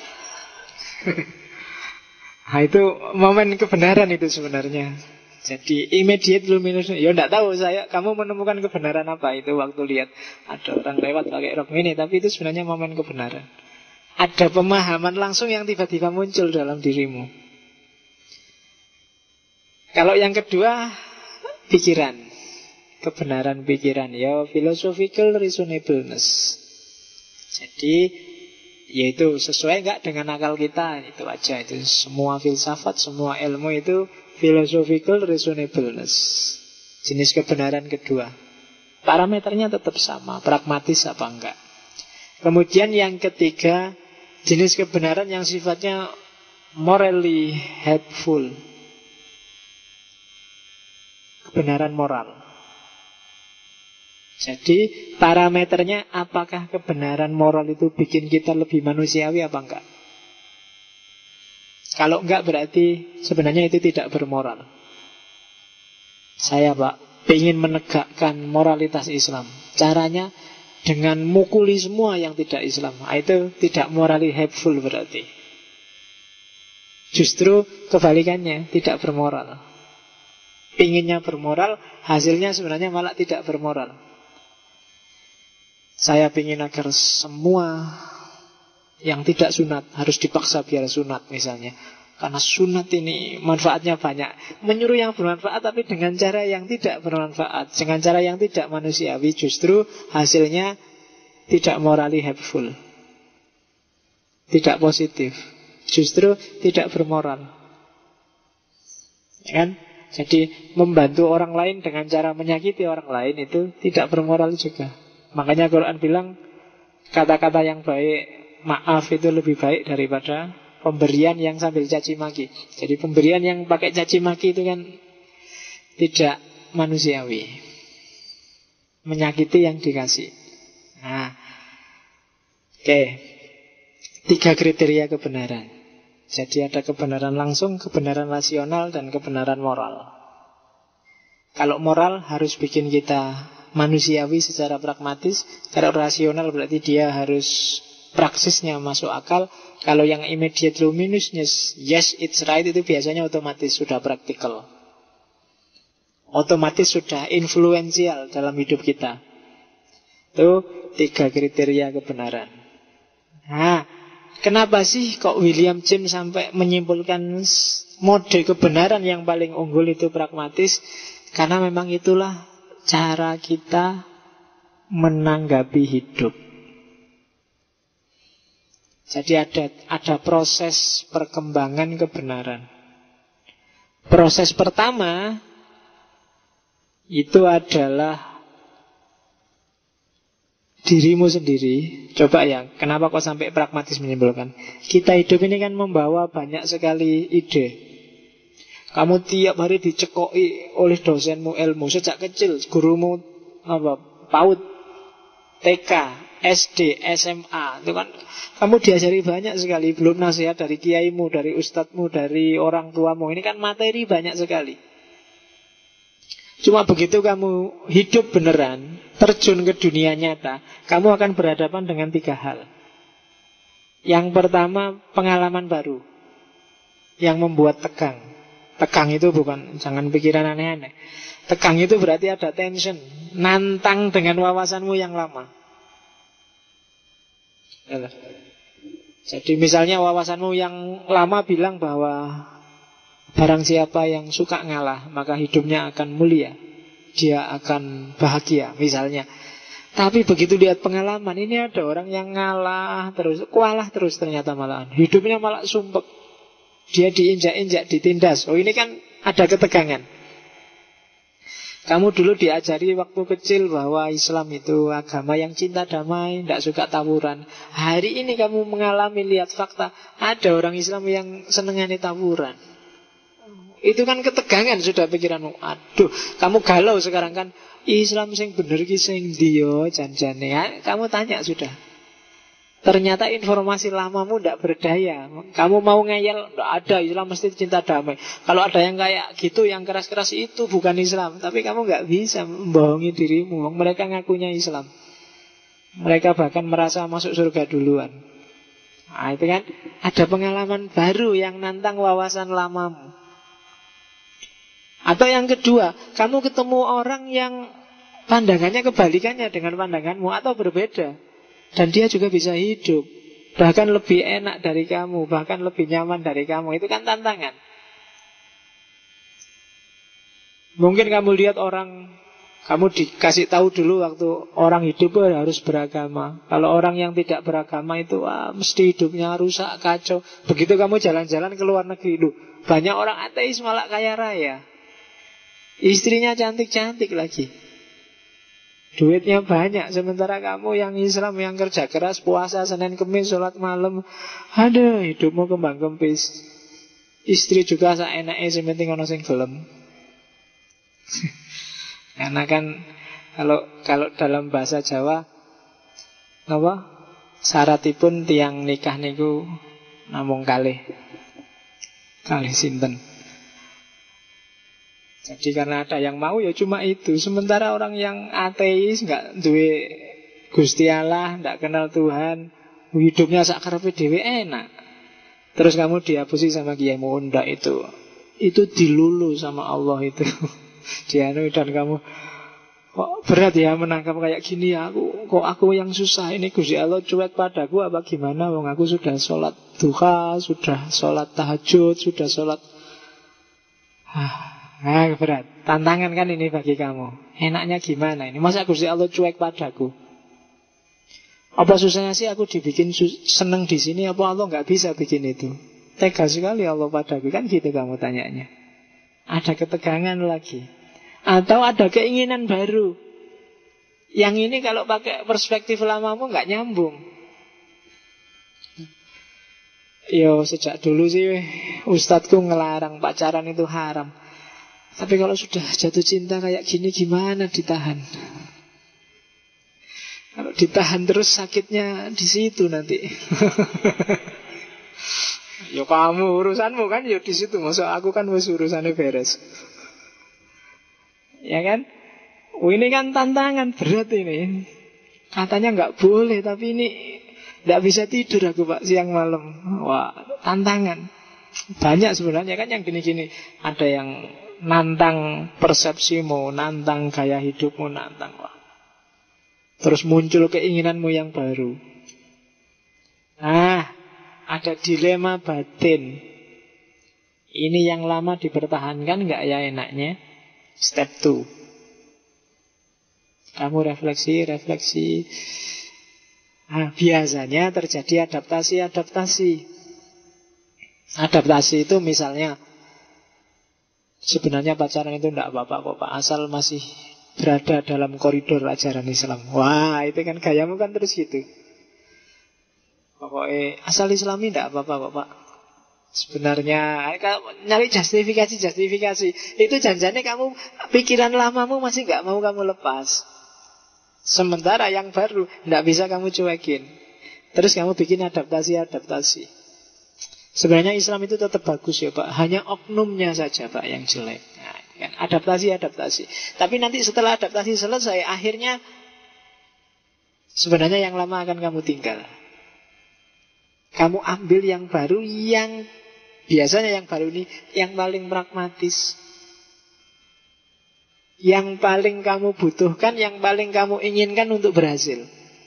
S1: Itu momen kebenaran itu sebenarnya. Jadi immediate luminosity. Ya enggak tahu kamu menemukan kebenaran apa itu waktu lihat ada orang lewat pakai rok mini, tapi itu sebenarnya momen kebenaran. Ada pemahaman langsung yang tiba-tiba muncul dalam dirimu. Kalau yang kedua, pikiran. Kebenaran pikiran, ya philosophical reasonableness. Jadi yaitu sesuai enggak dengan akal kita, itu aja. Itu semua filsafat, semua ilmu itu philosophical reasonableness. Jenis kebenaran kedua. Parameternya tetap sama, pragmatis apa enggak. Kemudian yang ketiga, jenis kebenaran yang sifatnya morally helpful. Kebenaran moral. Jadi parameternya apakah kebenaran moral itu bikin kita lebih manusiawi apa enggak? Kalau enggak berarti sebenarnya itu tidak bermoral. Saya ingin menegakkan moralitas Islam. Caranya dengan mukuli semua yang tidak Islam. Itu tidak morally helpful berarti. Justru kebalikannya, tidak bermoral. Inginnya bermoral, hasilnya sebenarnya malah tidak bermoral. Saya ingin agar semua yang tidak sunat harus dipaksa biar sunat misalnya. Karena sunat ini manfaatnya banyak. Menyuruh yang bermanfaat tapi dengan cara yang tidak bermanfaat, dengan cara yang tidak manusiawi, justru hasilnya tidak morally helpful, tidak positif, justru tidak bermoral. Ya kan? Jadi membantu orang lain dengan cara menyakiti orang lain itu tidak bermoral juga. Makanya Quran bilang kata-kata yang baik, maaf itu lebih baik daripada pemberian yang sambil caci maki. Jadi pemberian yang pakai caci maki itu kan tidak manusiawi, menyakiti yang dikasih. Nah, oke. 3 kriteria kebenaran. Jadi ada kebenaran langsung, kebenaran rasional, dan kebenaran moral. Kalau moral harus bikin kita manusiawi secara pragmatis. Kalau rasional berarti dia harus praksisnya masuk akal. Kalau yang immediate luminous, yes it's right, itu biasanya otomatis sudah praktikal, otomatis sudah influensial dalam hidup kita. Itu 3 kriteria kebenaran. Nah, kenapa sih kok William James sampai menyimpulkan mode kebenaran yang paling unggul itu pragmatis? Karena memang itulah cara kita menanggapi hidup. Jadi ada proses perkembangan kebenaran. Proses pertama itu adalah dirimu sendiri. Coba ya, kenapa kok sampai pragmatis menyimpulkan? Kita hidup ini kan membawa banyak sekali ide. Kamu tiap hari dicekoki oleh dosenmu ilmu sejak kecil, gurumu PAUD, TK, SD, SMA, itu kan kamu diajari banyak sekali. Belum nasihat dari kiaimu, dari ustadzmu, dari orang tuamu. Ini kan materi banyak sekali. Cuma begitu kamu hidup beneran, terjun ke dunia nyata, kamu akan berhadapan dengan 3 hal. Yang pertama, pengalaman baru yang membuat tegang. Tegang itu bukan, jangan pikiran aneh-aneh. Tegang itu berarti ada tension, nantang dengan wawasanmu yang lama. Jadi misalnya wawasanmu yang lama bilang bahwa barang siapa yang suka ngalah, maka hidupnya akan mulia, dia akan bahagia misalnya. Tapi begitu lihat pengalaman, ini ada orang yang ngalah terus, kualah terus, ternyata malahan hidupnya malah sumpek. Dia diinjak-injak, ditindas. Oh, ini kan ada ketegangan. Kamu dulu diajari waktu kecil bahwa Islam itu agama yang cinta damai, tidak suka tawuran. Hari ini kamu mengalami, lihat fakta, ada orang Islam yang senengane tawuran. Itu kan ketegangan sudah pikiranmu. Aduh, kamu galau sekarang kan, Islam sing bener ki sing ndi yo janjane. Ya, kamu tanya sudah. Ternyata informasi lamamu tidak berdaya. Kamu mau ngeyel, tidak ada, Islam mesti cinta damai. Kalau ada yang kayak gitu, yang keras-keras, itu bukan Islam. Tapi kamu nggak bisa membohongi dirimu. Mereka ngakunya Islam. Mereka bahkan merasa masuk surga duluan. Nah, itu kan ada pengalaman baru yang nantang wawasan lamamu. Atau yang kedua, kamu ketemu orang yang pandangannya kebalikannya dengan pandanganmu atau berbeda. Dan dia juga bisa hidup, bahkan lebih enak dari kamu, bahkan lebih nyaman dari kamu. Itu kan tantangan. Mungkin kamu lihat orang, kamu dikasih tahu dulu waktu orang hidup harus beragama. Kalau orang yang tidak beragama itu mesti hidupnya rusak, kacau. Begitu kamu jalan-jalan ke luar negeri, banyak orang ateis malah kaya raya, istrinya cantik-cantik lagi, duitnya banyak. Sementara kamu yang Islam, yang kerja keras, puasa Senin Kemis, sholat malam, aduh, hidupmu kembang kempis. Istri juga saenake sing penting ana sing gelem. Karena kan kalau dalam bahasa Jawa apa? Syaratipun tiang nikah niku namung kalih sinten. Jadi karena ada yang mau ya cuma itu. Sementara orang yang ateis, nggak duwe Gusti Allah, nggak kenal Tuhan, hidupnya sakarepe dhewe enak. Terus kamu dihapusi sama kiaimu, ndak itu dilulu sama Allah itu. Dianu, dan kamu kok berat ya menangkap kayak gini ya, aku yang susah ini, Gusti Allah cuek padaku apa gimana? Wong aku sudah sholat duha, sudah sholat tahajud, sudah sholat. Nah, berat. Tantangan kan ini bagi kamu. Enaknya gimana ini? Masa Gusti Allah cuek padaku? Apa susahnya sih aku dibikin seneng di sini? Apa Allah nggak bisa bikin itu? Tega sekali Allah padaku, kan gitu kamu tanyanya. Ada ketegangan lagi. Atau ada keinginan baru. Yang ini kalau pakai perspektif lamamu nggak nyambung. Yo sejak dulu sih ustadzku ngelarang pacaran itu haram. Tapi kalau sudah jatuh cinta kayak gini gimana ditahan? Kalau ditahan terus sakitnya di situ nanti. Yo kamu urusanmu kan yo di situ. Masa aku kan wis urusannya beres. Ya kan? Ini kan tantangan berat ini. Katanya nggak boleh, tapi ini nggak bisa tidur aku Pak siang malam. Wah, tantangan. Banyak sebenarnya kan yang gini-gini. Ada yang nantang persepsimu, nantang gaya hidupmu, nantang. Wah. Terus muncul keinginanmu yang baru. Nah, ada dilema batin. Ini yang lama dipertahankan nggak ya enaknya? Step 2. Kamu refleksi. Nah, biasanya terjadi adaptasi. Adaptasi itu misalnya sebenarnya pacaran itu tidak apa-apa kok Pak, asal masih berada dalam koridor ajaran Islam. Wah, itu kan gayamu kan terus gitu. Pokoknya asal Islami tidak apa-apa kok Pak. Sebenarnya nyari justifikasi itu janjinya kamu pikiran lamamu masih nggak mau kamu lepas. Sementara yang baru tidak bisa kamu cuekin. Terus kamu bikin adaptasi. Sebenarnya Islam itu tetap bagus ya Pak. Hanya oknumnya saja Pak yang jelek. Nah, kan adaptasi. Tapi nanti setelah adaptasi selesai, akhirnya sebenarnya yang lama akan kamu tinggal. Kamu ambil yang baru, yang biasanya yang baru ini yang paling pragmatis, yang paling kamu butuhkan, yang paling kamu inginkan untuk berhasil.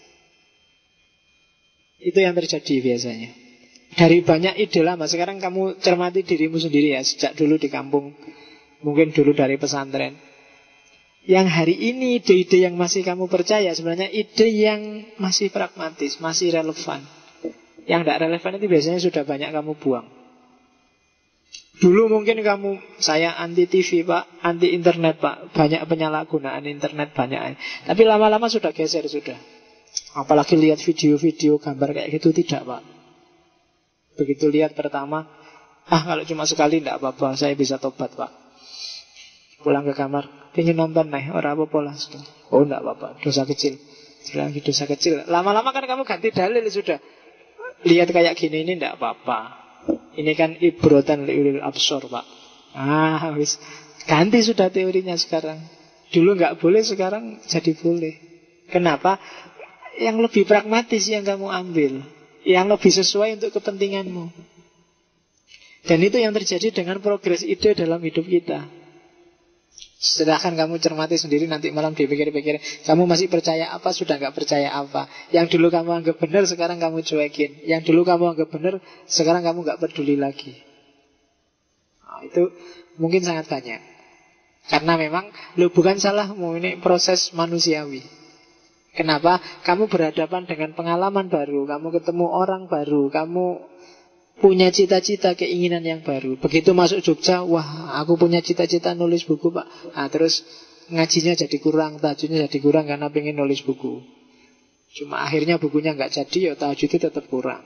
S1: Itu yang terjadi biasanya. Dari banyak ide lama, sekarang kamu cermati dirimu sendiri ya. Sejak dulu di kampung, mungkin dulu dari pesantren. Yang hari ini ide-ide yang masih kamu percaya, sebenarnya ide yang masih pragmatis, masih relevan. Yang tidak relevan itu biasanya sudah banyak kamu buang. Dulu mungkin saya anti TV Pak, anti internet Pak, banyak penyalahgunaan internet banyak. Tapi lama-lama sudah geser sudah. Apalagi lihat video-video gambar kayak gitu tidak Pak. Begitu lihat pertama, kalau cuma sekali tidak apa-apa, saya bisa tobat Pak. Pulang ke kamar, ingin nonton nih, orang apa pola. Oh tidak apa-apa, dosa kecil. Lagi dosa kecil. Lama-lama kan kamu ganti dalil sudah. Lihat kayak gini ini tidak apa-apa. Ini kan ibrotan liul absor Pak. Wis ganti sudah teorinya sekarang. Dulu nggak boleh, sekarang jadi boleh. Kenapa? Yang lebih pragmatis yang kamu ambil, yang lebih sesuai untuk kepentinganmu. Dan itu yang terjadi dengan progres ide dalam hidup kita. Silahkan kamu cermati sendiri, nanti malam dipikir-pikir, kamu masih percaya apa, sudah nggak percaya apa. Yang dulu kamu anggap benar, sekarang kamu cuekin. Yang dulu kamu anggap benar, sekarang kamu nggak peduli lagi. Itu mungkin sangat banyak. Karena memang bukan salahmu, ini proses manusiawi. Kenapa? Kamu berhadapan dengan pengalaman baru, kamu ketemu orang baru, kamu punya cita-cita, keinginan yang baru. Begitu masuk Jogja, wah aku punya cita-cita nulis buku Pak. Terus ngajinya jadi kurang, tahajudnya jadi kurang karena pengen nulis buku. Cuma akhirnya bukunya nggak jadi, ya tahajudnya tetap kurang.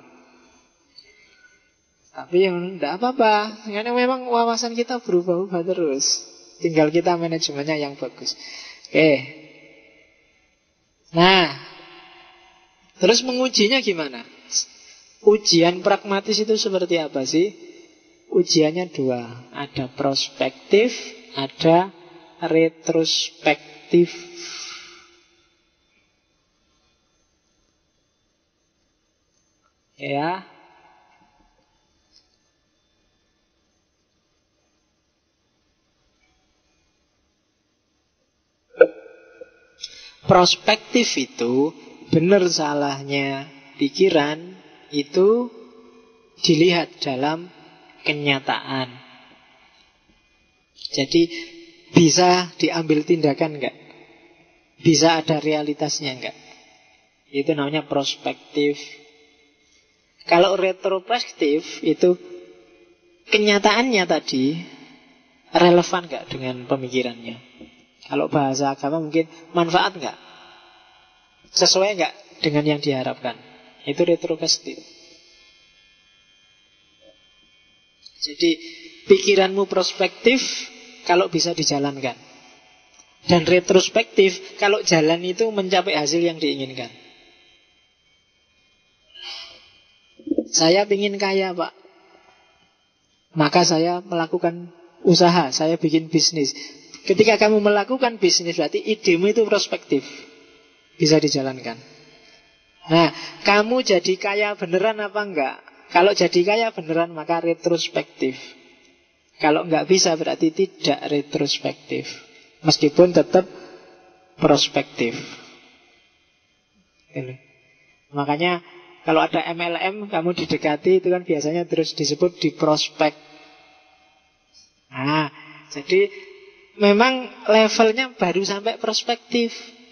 S1: Tapi yang tidak apa-apa, karena memang wawasan kita berubah-ubah terus. Tinggal kita manajemennya yang bagus. Nah, terus mengujinya gimana? Ujian pragmatis itu seperti apa sih? Ujiannya 2. Ada prospektif, ada retrospektif. Ya. Prospektif itu benar salahnya pikiran itu dilihat dalam kenyataan. Jadi bisa diambil tindakan enggak? Bisa ada realitasnya enggak? Itu namanya prospektif. Kalau retrospektif itu kenyataannya tadi relevan enggak dengan pemikirannya? Kalau bahasa agama mungkin manfaat enggak? Sesuai enggak dengan yang diharapkan? Itu retrospektif. Jadi pikiranmu prospektif kalau bisa dijalankan, dan retrospektif kalau jalan itu mencapai hasil yang diinginkan. Saya ingin kaya, Pak, maka saya melakukan usaha, saya bikin bisnis. Ketika kamu melakukan bisnis, berarti idemu itu prospektif, bisa dijalankan. Nah, kamu jadi kaya beneran apa enggak? Kalau jadi kaya beneran, maka retrospektif. Kalau enggak bisa, berarti tidak retrospektif, meskipun tetap prospektif. Ini. Makanya kalau ada MLM, kamu didekati, itu kan biasanya terus disebut di prospek. Nah, jadi memang levelnya baru sampai prospektif.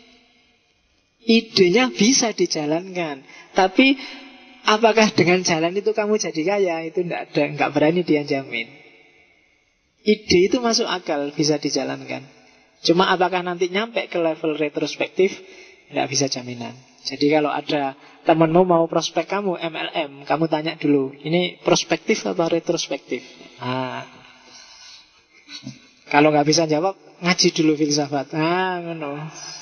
S1: Idenya bisa dijalankan, tapi apakah dengan jalan itu kamu jadi kaya? Itu enggak berani dia jamin. Ide itu masuk akal, bisa dijalankan. Cuma apakah nanti nyampe ke level retrospektif? Enggak bisa jaminan. Jadi kalau ada temanmu mau prospek kamu MLM, kamu tanya dulu, ini prospektif apa retrospektif? Nah, kalau nggak bisa jawab, ngaji dulu filsafat. No.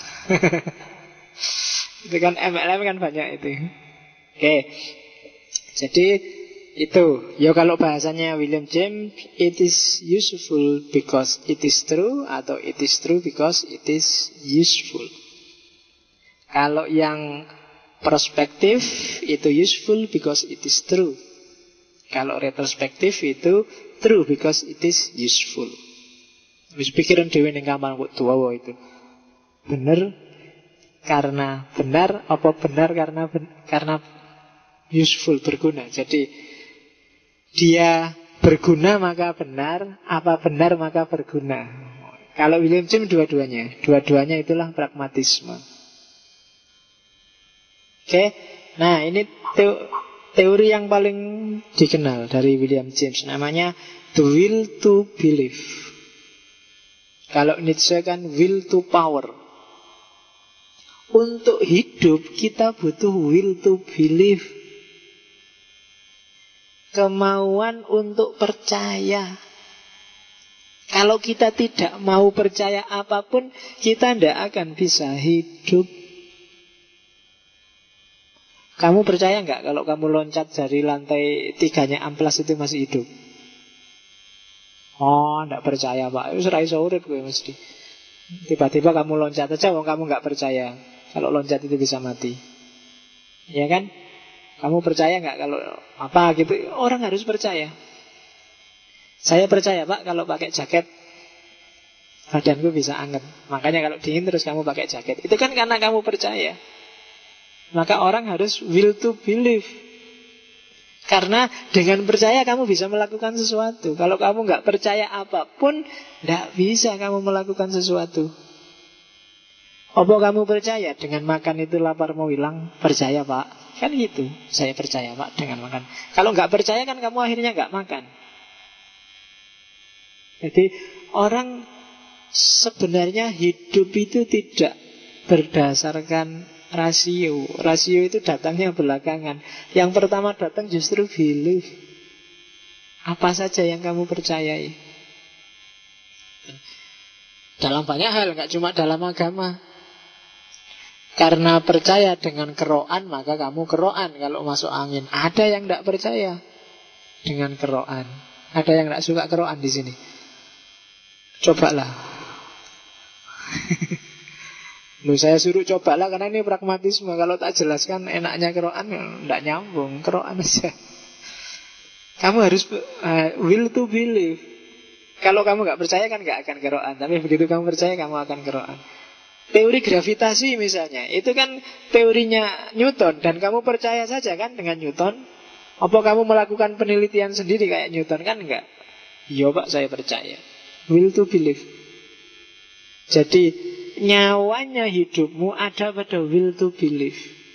S1: Itu kan MLM kan banyak itu. Oke. Jadi itu, ya kalau bahasanya William James, it is useful because it is true, atau it is true because it is useful. Kalau yang prospektif itu useful because it is true. Kalau retrospektif itu true because it is useful. Wis pikiran dhewe ning kamar kok tuwa itu. Bener karena benar, apa benar karena useful, berguna. Jadi dia berguna maka benar, apa benar maka berguna. Kalau William James dua-duanya itulah pragmatisme. Oke. Nah, ini teori yang paling dikenal dari William James, namanya the will to believe. Kalau Nietzsche kan will to power. Untuk hidup kita butuh will to believe, kemauan untuk percaya. Kalau kita tidak mau percaya apapun, kita tidak akan bisa hidup. Kamu percaya nggak kalau kamu loncat dari lantai 3-nya amplas itu masih hidup? Oh, nggak percaya, Pak. Itu serai urip gue mesti. Tiba-tiba kamu loncat aja, kamu nggak percaya kalau loncat itu bisa mati. Ya kan? Kamu percaya nggak kalau apa gitu? Orang harus percaya. Saya percaya, Pak, kalau pakai jaket badanku bisa anget. Makanya kalau dingin terus kamu pakai jaket. Itu kan karena kamu percaya. Maka orang harus will to believe. Karena dengan percaya kamu bisa melakukan sesuatu. Kalau kamu nggak percaya apapun, nggak bisa kamu melakukan sesuatu. Apa kamu percaya dengan makan itu lapar mau hilang? Percaya, Pak. Kan gitu. Saya percaya, Pak, dengan makan. Kalau nggak percaya kan kamu akhirnya nggak makan. Jadi orang sebenarnya hidup itu tidak berdasarkan rasio. Rasio itu datangnya belakangan. Yang pertama datang justru belief. Apa saja yang kamu percayai. Dalam banyak hal, gak cuma dalam agama. Karena percaya dengan keroan, maka kamu keroan kalau masuk angin. Ada yang gak percaya dengan keroan. Ada yang gak suka keroan di sini. Cobalah. Loh, saya suruh cobalah karena ini pragmatisme. Kalau tak jelaskan enaknya keroan, enggak nyambung. Keroan aja. Kamu harus will to believe. Kalau kamu nggak percaya kan nggak akan keroan. Tapi begitu kamu percaya, kamu akan keroan. Teori gravitasi misalnya, itu kan teorinya Newton. Dan kamu percaya saja kan dengan Newton. Apa kamu melakukan penelitian sendiri kayak Newton? Kan enggak. Iya, Pak, saya percaya. Will to believe. Jadi nyawanya hidupmu ada pada will to believe.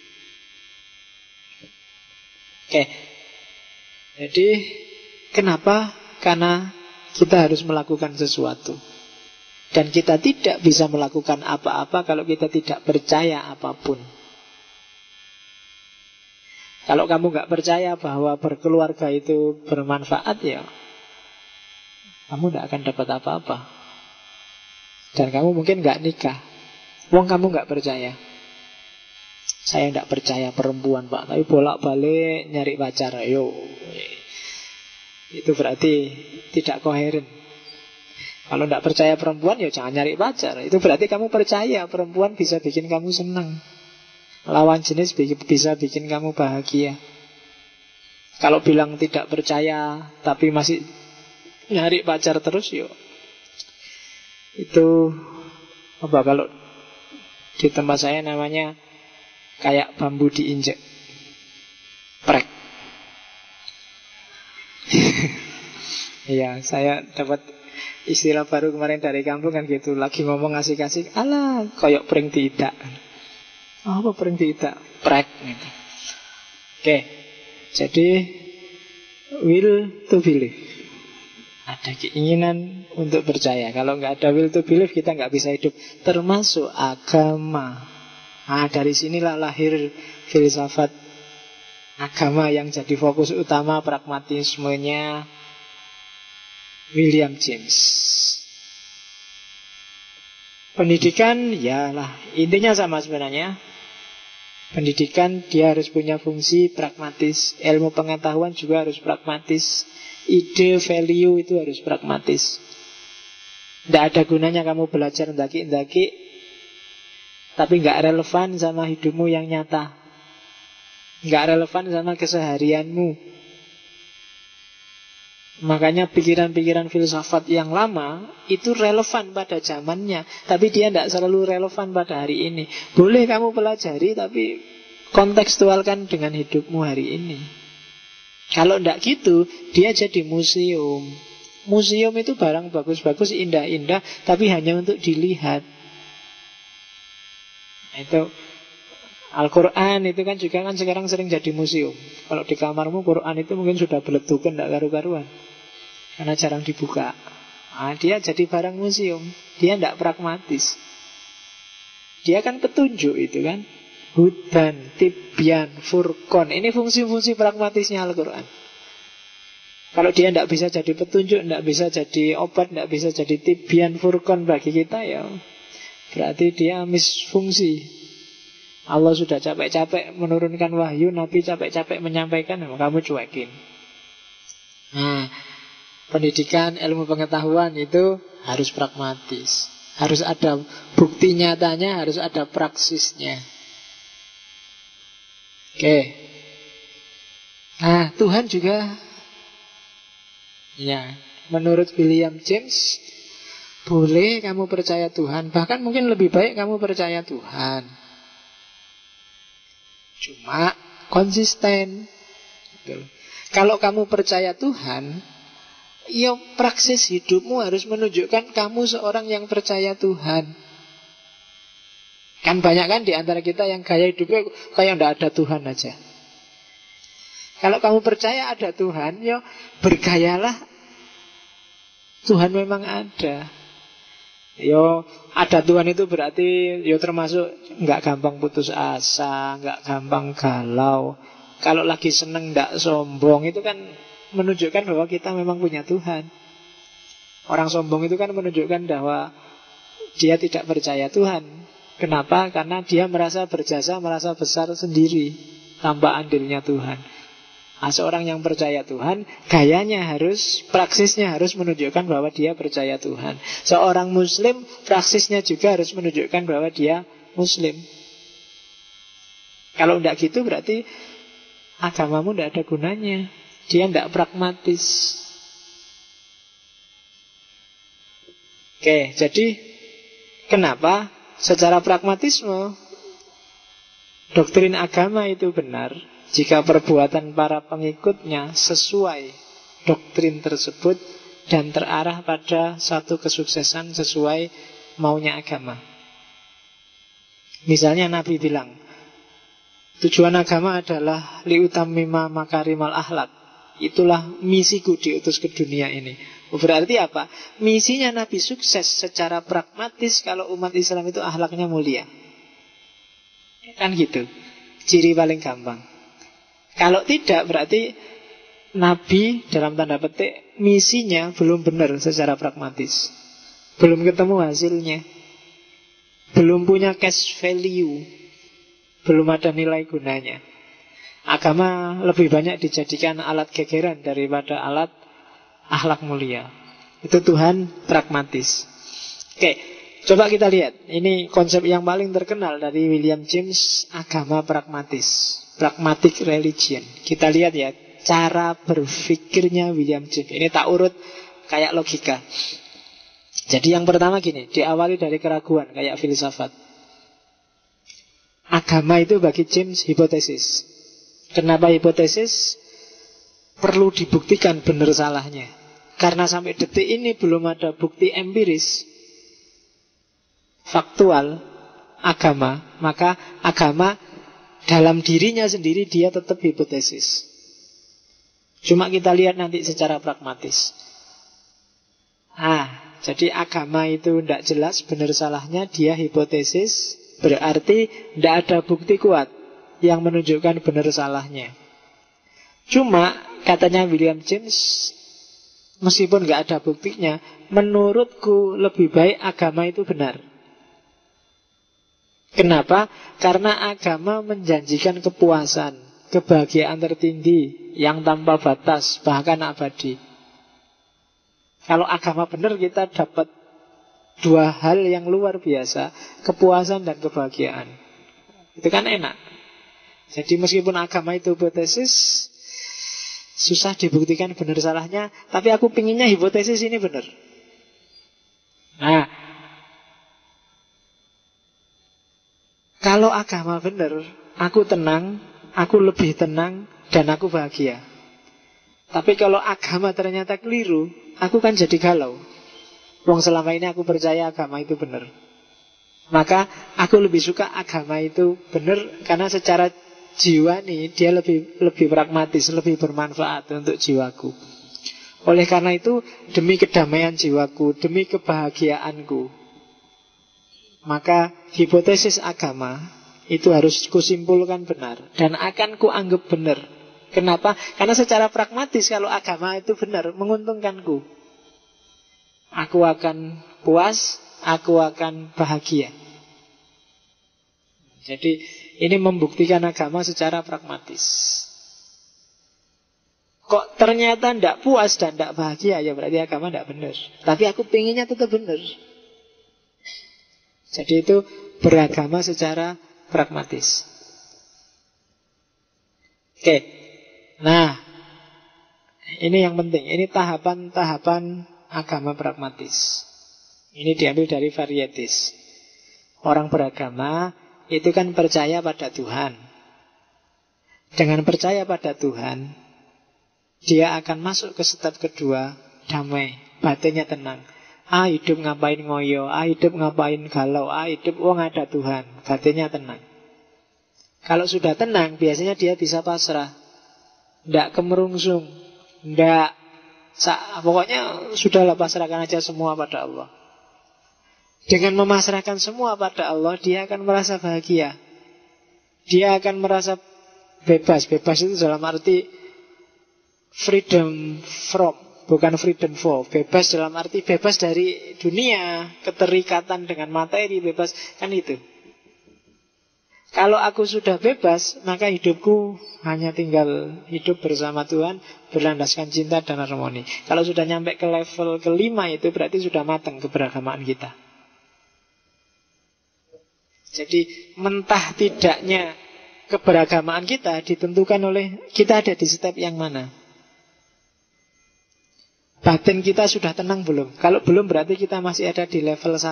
S1: Oke. Jadi kenapa? Karena kita harus melakukan sesuatu. Dan kita tidak bisa melakukan apa-apa kalau kita tidak percaya apapun. Kalau kamu gak percaya bahwa berkeluarga itu bermanfaat, ya kamu tidak akan dapat apa-apa. Dan kamu mungkin nggak nikah. Wong kamu nggak percaya. Saya tidak percaya perempuan Pak, tapi bolak-balik nyari pacar. Ayo, itu berarti tidak koheren. Kalau tidak percaya perempuan, ya jangan nyari pacar. Itu berarti kamu percaya perempuan bisa bikin kamu senang. Lawan jenis bisa bikin kamu bahagia. Kalau bilang tidak percaya tapi masih nyari pacar terus, yo itu apa, kalau di tempat saya namanya kayak bambu diinjek, prek. Iya, saya dapat istilah baru kemarin dari kampung kan gitu. Lagi ngomong asik-asik, alah koyok pring tidak. Apa pring tidak? Prek gitu. Oke. Jadi will to believe, ada keinginan untuk percaya. Kalau nggak ada will to believe, kita nggak bisa hidup. Termasuk agama. Nah, dari sinilah lahir filsafat agama yang jadi fokus utama pragmatismenya William James. Pendidikan, ya lah, intinya sama sebenarnya. Pendidikan dia harus punya fungsi pragmatis. Ilmu pengetahuan juga harus pragmatis. Ide, value itu harus pragmatis. Tidak ada gunanya kamu belajar ndaki-ndaki tapi nggak relevan sama hidupmu yang nyata, nggak relevan sama keseharianmu. Makanya pikiran-pikiran filsafat yang lama itu relevan pada zamannya, tapi dia tidak selalu relevan pada hari ini. Boleh kamu pelajari, tapi kontekstualkan dengan hidupmu hari ini. Kalau tidak gitu, dia jadi museum. Museum itu barang bagus-bagus, indah-indah, tapi hanya untuk dilihat. Itu Al-Quran itu kan juga kan sekarang sering jadi museum. Kalau di kamarmu Quran itu mungkin sudah beletukan, tidak karu-karuan, karena jarang dibuka. Dia jadi barang museum. Dia tidak pragmatis. Dia kan petunjuk itu kan. Hudan, Tibyan, Furqan. Ini fungsi-fungsi pragmatisnya Al-Quran. Kalau dia tidak bisa jadi petunjuk, tidak bisa jadi obat, tidak bisa jadi Tibyan, Furqan bagi kita, ya berarti dia misfungsi. Allah sudah capek-capek menurunkan wahyu, Nabi capek-capek menyampaikan, kamu cuekin. Nah, pendidikan, ilmu pengetahuan itu harus pragmatis. Harus ada bukti nyatanya, harus ada praksisnya. Oke. Nah, Tuhan juga, ya, menurut William James, boleh kamu percaya Tuhan. Bahkan mungkin lebih baik kamu percaya Tuhan, cuma konsisten. Kalau kamu percaya Tuhan, ya praksis hidupmu harus menunjukkan kamu seorang yang percaya Tuhan. Kan banyak kan di antara kita yang gaya hidupnya kayak tidak ada Tuhan aja. Kalau kamu percaya ada Tuhan, ya bergayalah Tuhan memang ada. Yo, ada Tuhan itu berarti yo termasuk nggak gampang putus asa, nggak gampang galau. Kalau lagi seneng nggak sombong, itu kan menunjukkan bahwa kita memang punya Tuhan. Orang sombong itu kan menunjukkan bahwa dia tidak percaya Tuhan. Kenapa? Karena dia merasa berjasa, merasa besar sendiri tanpa andilnya Tuhan. Nah, seorang yang percaya Tuhan, gayanya harus, praksisnya harus menunjukkan bahwa dia percaya Tuhan. Seorang Muslim, praksisnya juga harus menunjukkan bahwa dia Muslim. Kalau tidak gitu berarti agamamu tidak ada gunanya. Dia tidak pragmatis. Oke, jadi kenapa secara pragmatisme doktrin agama itu benar jika perbuatan para pengikutnya sesuai doktrin tersebut dan terarah pada satu kesuksesan sesuai maunya agama. Misalnya Nabi bilang, tujuan agama adalah liutammima makarimal akhlak. Itulah misiku diutus ke dunia ini. Berarti apa? Misinya Nabi sukses secara pragmatis kalau umat Islam itu akhlaknya mulia. Kan gitu. Ciri paling gampang. Kalau tidak berarti Nabi dalam tanda petik misinya belum benar secara pragmatis. Belum ketemu hasilnya. Belum punya cash value. Belum ada nilai gunanya. Agama lebih banyak dijadikan alat gegeran daripada alat akhlak mulia. Itu Tuhan pragmatis. Oke, coba kita lihat. Ini konsep yang paling terkenal dari William James, agama pragmatis. Pragmatic religion. Kita lihat ya, cara berpikirnya William James. Ini tak urut kayak logika. Jadi yang pertama gini, diawali dari keraguan kayak filsafat. Agama itu bagi James hipotesis. Kenapa hipotesis? Perlu dibuktikan benar salahnya. Karena sampai detik ini belum ada bukti empiris faktual agama, maka agama dalam dirinya sendiri dia tetap hipotesis. Cuma kita lihat nanti secara pragmatis. Jadi agama itu tidak jelas benar salahnya, dia hipotesis. Berarti tidak ada bukti kuat yang menunjukkan benar salahnya. Cuma katanya William James, meskipun nggak ada buktinya, menurutku lebih baik agama itu benar. Kenapa? Karena agama menjanjikan kepuasan, kebahagiaan tertinggi yang tanpa batas, bahkan abadi. Kalau agama benar, kita dapat dua hal yang luar biasa, kepuasan dan kebahagiaan. Itu kan enak. Jadi meskipun agama itu hipotesis, susah dibuktikan benar salahnya, tapi aku pinginnya hipotesis ini benar. Nah, kalau agama benar, aku tenang, aku lebih tenang, dan aku bahagia. Tapi kalau agama ternyata keliru, aku kan jadi galau. Wong selama ini aku percaya agama itu benar. Maka aku lebih suka agama itu benar, karena secara jiwa nih dia lebih pragmatis, lebih bermanfaat untuk jiwaku. Oleh karena itu, demi kedamaian jiwaku, demi kebahagiaanku, maka hipotesis agama itu harus kusimpulkan benar dan akan kuanggap benar. Kenapa? Karena secara pragmatis kalau agama itu benar, menguntungkanku. Aku akan puas, aku akan bahagia. Jadi ini membuktikan agama secara pragmatis. Kok ternyata tidak puas dan tidak bahagia, ya berarti agama tidak benar. Tapi aku pengennya tetap benar. Jadi itu beragama secara pragmatis. Oke. Nah, ini yang penting. Ini tahapan-tahapan agama pragmatis. Ini diambil dari Varietis. Orang beragama itu kan percaya pada Tuhan. Dengan percaya pada Tuhan, dia akan masuk ke step kedua, damai, batinnya tenang. Hidup ngapain ngoyo, hidup ngapain galau, hidup ada Tuhan, batinnya tenang. Kalau sudah tenang, biasanya dia bisa pasrah, tidak kemerungsung, tidak, pokoknya sudahlah, pasrahkan aja semua pada Allah. Dengan memasrahkan semua pada Allah, dia akan merasa bahagia. Dia akan merasa bebas. Bebas itu dalam arti freedom from, bukan freedom for. Bebas dalam arti bebas dari dunia, keterikatan dengan materi, bebas, kan itu. Kalau aku sudah bebas, maka hidupku hanya tinggal hidup bersama Tuhan, berlandaskan cinta dan harmoni. Kalau sudah nyampe ke level kelima itu berarti sudah matang keberagamaan kita. Jadi mentah tidaknya keberagamaan kita ditentukan oleh kita ada di step yang mana. Batin kita sudah tenang belum? Kalau belum berarti kita masih ada di level 1.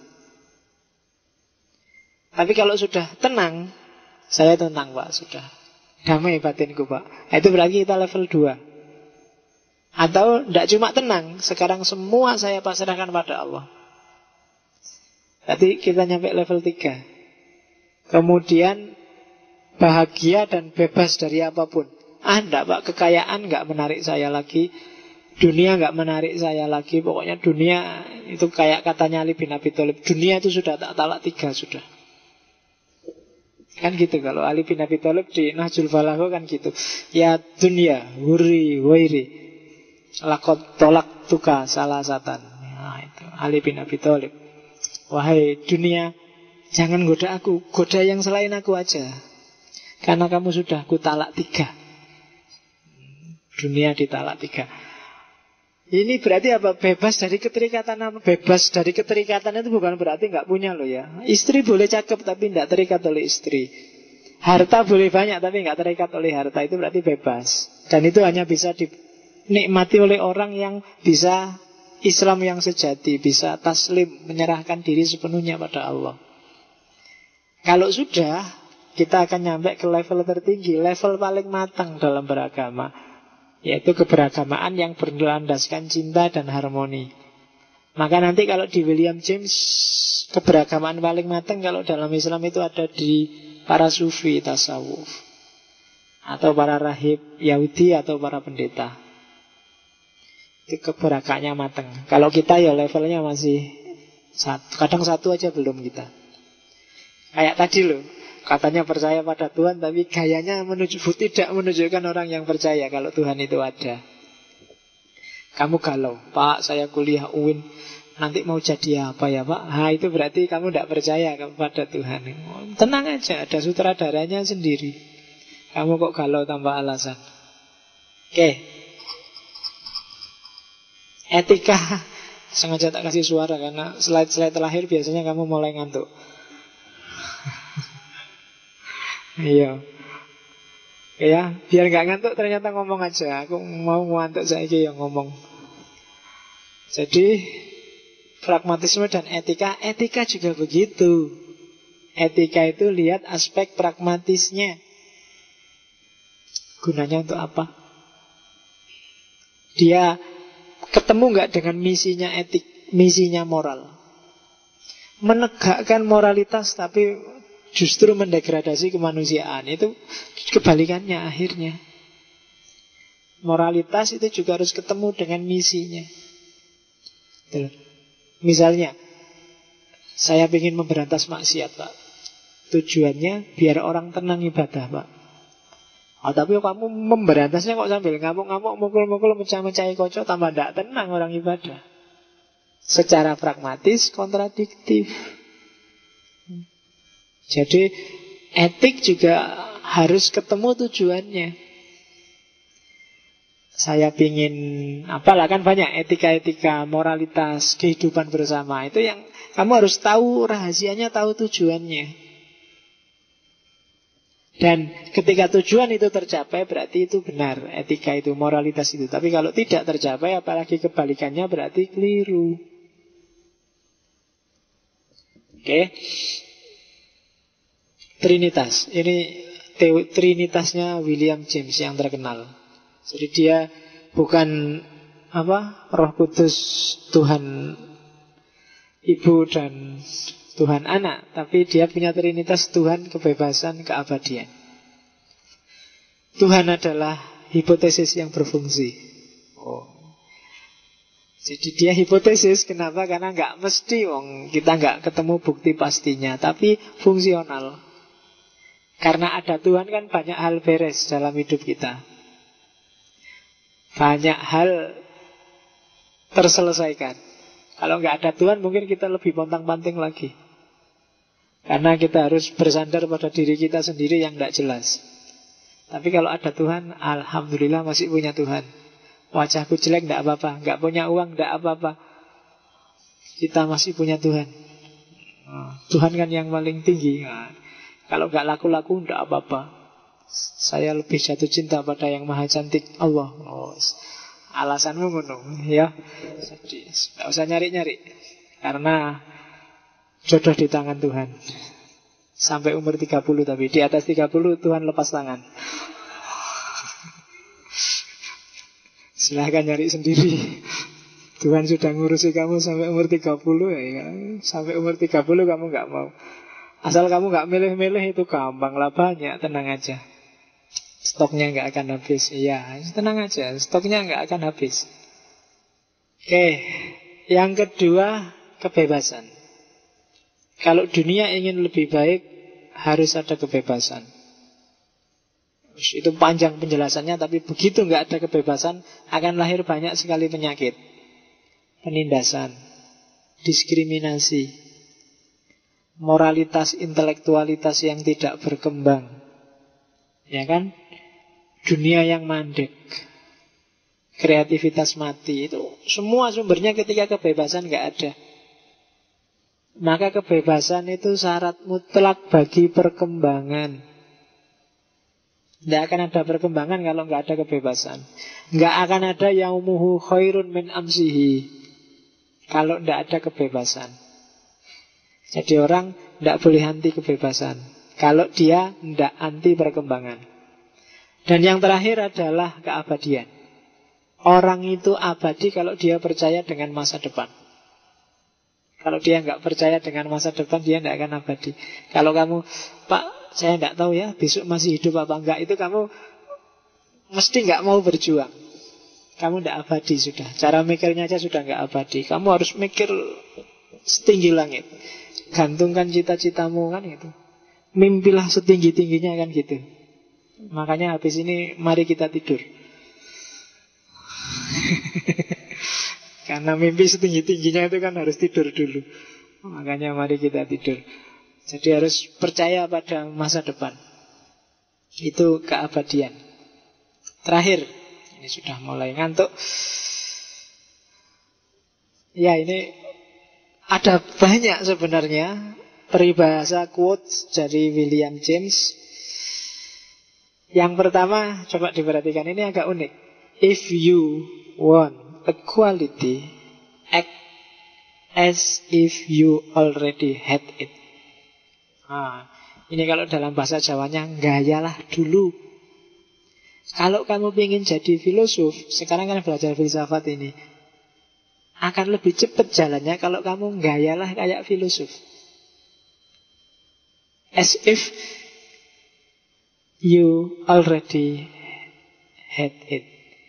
S1: Tapi kalau sudah tenang, saya tenang Pak, sudah damai batinku Pak, itu berarti kita level 2. Atau tidak cuma tenang, sekarang semua saya pasrahkan pada Allah. Berarti kita nyampe level 3. Kemudian bahagia dan bebas dari apapun. Enggak Pak, kekayaan enggak menarik saya lagi, dunia enggak menarik saya lagi. Pokoknya dunia itu kayak katanya Ali bin Abi Thalib, dunia itu sudah tak talak 3 sudah. Kan gitu, kalau Ali bin Abi Thalib di Nahjul Balagha kan gitu. Ya dunya, huri, wairi, lakot tolak tuka salah satan. Nah, itu Ali bin Abi Thalib. Wahai dunia, jangan goda aku, goda yang selain aku aja. Karena kamu sudah ku talak 3. Dunia ditalak 3. Ini berarti apa? Bebas dari keterikatan apa? Bebas dari keterikatan itu bukan berarti nggak punya loh ya. Istri boleh cakep tapi nggak terikat oleh istri. Harta boleh banyak tapi nggak terikat oleh harta. Itu berarti bebas. Dan itu hanya bisa dinikmati oleh orang yang bisa Islam yang sejati, bisa taslim, menyerahkan diri sepenuhnya pada Allah. Kalau sudah, kita akan nyampe ke level tertinggi, level paling matang dalam beragama, yaitu keberagamaan yang berlandaskan cinta dan harmoni. Maka nanti kalau di William James, keberagamaan paling matang kalau dalam Islam itu ada di para sufi tasawuf, atau para rahib Yahudi, atau para pendeta. Itu keberagamannya matang. Kalau kita ya levelnya masih kadang satu aja belum kita. Kayak tadi loh, katanya percaya pada Tuhan, tapi gayanya tidak menunjukkan orang yang percaya kalau Tuhan itu ada. Kamu galau, Pak saya kuliah UIN, nanti mau jadi apa ya Pak? Itu berarti kamu tidak percaya kepada Tuhan. Tenang aja, ada sutradaranya sendiri. Kamu kok galau tanpa alasan. Oke. Etika. Sengaja tak kasih suara karena slide-slide terakhir biasanya kamu mulai ngantuk. Iya. Ya, biar gak ngantuk ternyata ngomong aja. Aku mau ngantuk saiki yang ngomong. Jadi pragmatisme dan etika, etika juga begitu. Etika itu lihat aspek pragmatisnya. Gunanya untuk apa? Dia ketemu gak dengan misinya etik, misinya moral? Menegakkan moralitas tapi justru mendegradasi kemanusiaan. Itu kebalikannya akhirnya. Moralitas itu juga harus ketemu dengan misinya. Misalnya, saya ingin memberantas maksiat Pak. Tujuannya biar orang tenang ibadah Pak. Tapi kamu memberantasnya kok sambil ngamuk-ngamuk, mukul-mukul, mecah-mecahi kocok, tambah tidak tenang orang ibadah. Secara pragmatis kontradiktif. Jadi etik juga harus ketemu tujuannya. Saya pingin apalah, kan banyak etika-etika, moralitas, kehidupan bersama. Itu yang kamu harus tahu rahasianya, tahu tujuannya. Dan ketika tujuan itu tercapai, berarti itu benar, etika itu, moralitas itu. Tapi kalau tidak tercapai, apalagi kebalikannya, berarti keliru. Oke. Trinitas. Ini Trinitasnya William James yang terkenal. Jadi dia bukan Roh Kudus, Tuhan Ibu dan Tuhan Anak, tapi dia punya Trinitas, Tuhan, kebebasan, keabadian. Tuhan adalah hipotesis yang berfungsi. Jadi dia hipotesis, kenapa? Karena nggak mesti kita nggak ketemu bukti pastinya, tapi fungsional. Karena ada Tuhan kan banyak hal beres dalam hidup kita. Banyak hal terselesaikan. Kalau nggak ada Tuhan mungkin kita lebih pontang-panting lagi. Karena kita harus bersandar pada diri kita sendiri yang tidak jelas. Tapi kalau ada Tuhan, alhamdulillah masih punya Tuhan. Wajahku jelek tidak apa-apa, nggak punya uang tidak apa-apa, kita masih punya Tuhan. Tuhan kan yang paling tinggi. Kalau nggak laku-laku tidak apa-apa. Saya lebih jatuh cinta pada yang maha cantik, Allah. Alasanmu ngono ya. Jadi nggak usah nyari-nyari, karena jodoh di tangan Tuhan. Sampai umur 30, tapi di atas 30 Tuhan lepas tangan. Silahkan nyari sendiri. Tuhan sudah ngurusi kamu sampai umur 30 ya. Sampai umur 30 kamu gak mau. Asal kamu gak milih-milih itu gampang lah, banyak, tenang aja. Stoknya gak akan habis. Iya, tenang aja, stoknya gak akan habis. Oke, yang kedua, kebebasan. Kalau dunia ingin lebih baik, harus ada kebebasan. Itu panjang penjelasannya, tapi begitu nggak ada kebebasan akan lahir banyak sekali penyakit, penindasan, diskriminasi, moralitas, intelektualitas yang tidak berkembang, ya kan? Dunia yang mandek, kreativitas mati. Itu semua sumbernya ketika kebebasan nggak ada. Maka kebebasan itu syarat mutlak bagi perkembangan. Tidak akan ada perkembangan kalau nggak ada kebebasan. Nggak akan ada yaumuhu khairun min amsihi kalau tidak ada kebebasan. Jadi orang tidak boleh anti kebebasan kalau dia tidak anti perkembangan. Dan yang terakhir adalah keabadian. Orang itu abadi kalau dia percaya dengan masa depan. Kalau dia nggak percaya dengan masa depan, dia tidak akan abadi. Kalau kamu, Pak, saya tidak tahu ya besok masih hidup apa enggak, itu kamu mesti nggak mau berjuang. Kamu tidak abadi sudah. Cara mikirnya aja sudah nggak abadi. Kamu harus mikir setinggi langit. Gantungkan cita-citamu kan gitu. Mimpilah setinggi-tingginya kan gitu. Makanya habis ini mari kita tidur. Karena mimpi setinggi-tingginya itu kan harus tidur dulu. Makanya mari kita tidur. Jadi harus percaya pada masa depan. Itu keabadian. Terakhir, ini sudah mulai ngantuk. Ya, ini ada banyak sebenarnya peribahasa quotes dari William James. Yang pertama, coba diperhatikan, ini agak unik. If you want equality, act as if you already had it. Ini kalau dalam bahasa Jawanya, gayalah dulu. Kalau kamu ingin jadi filosof, sekarang kan belajar filsafat ini, akan lebih cepat jalannya kalau kamu gayalah kayak filosof. As if you already had it.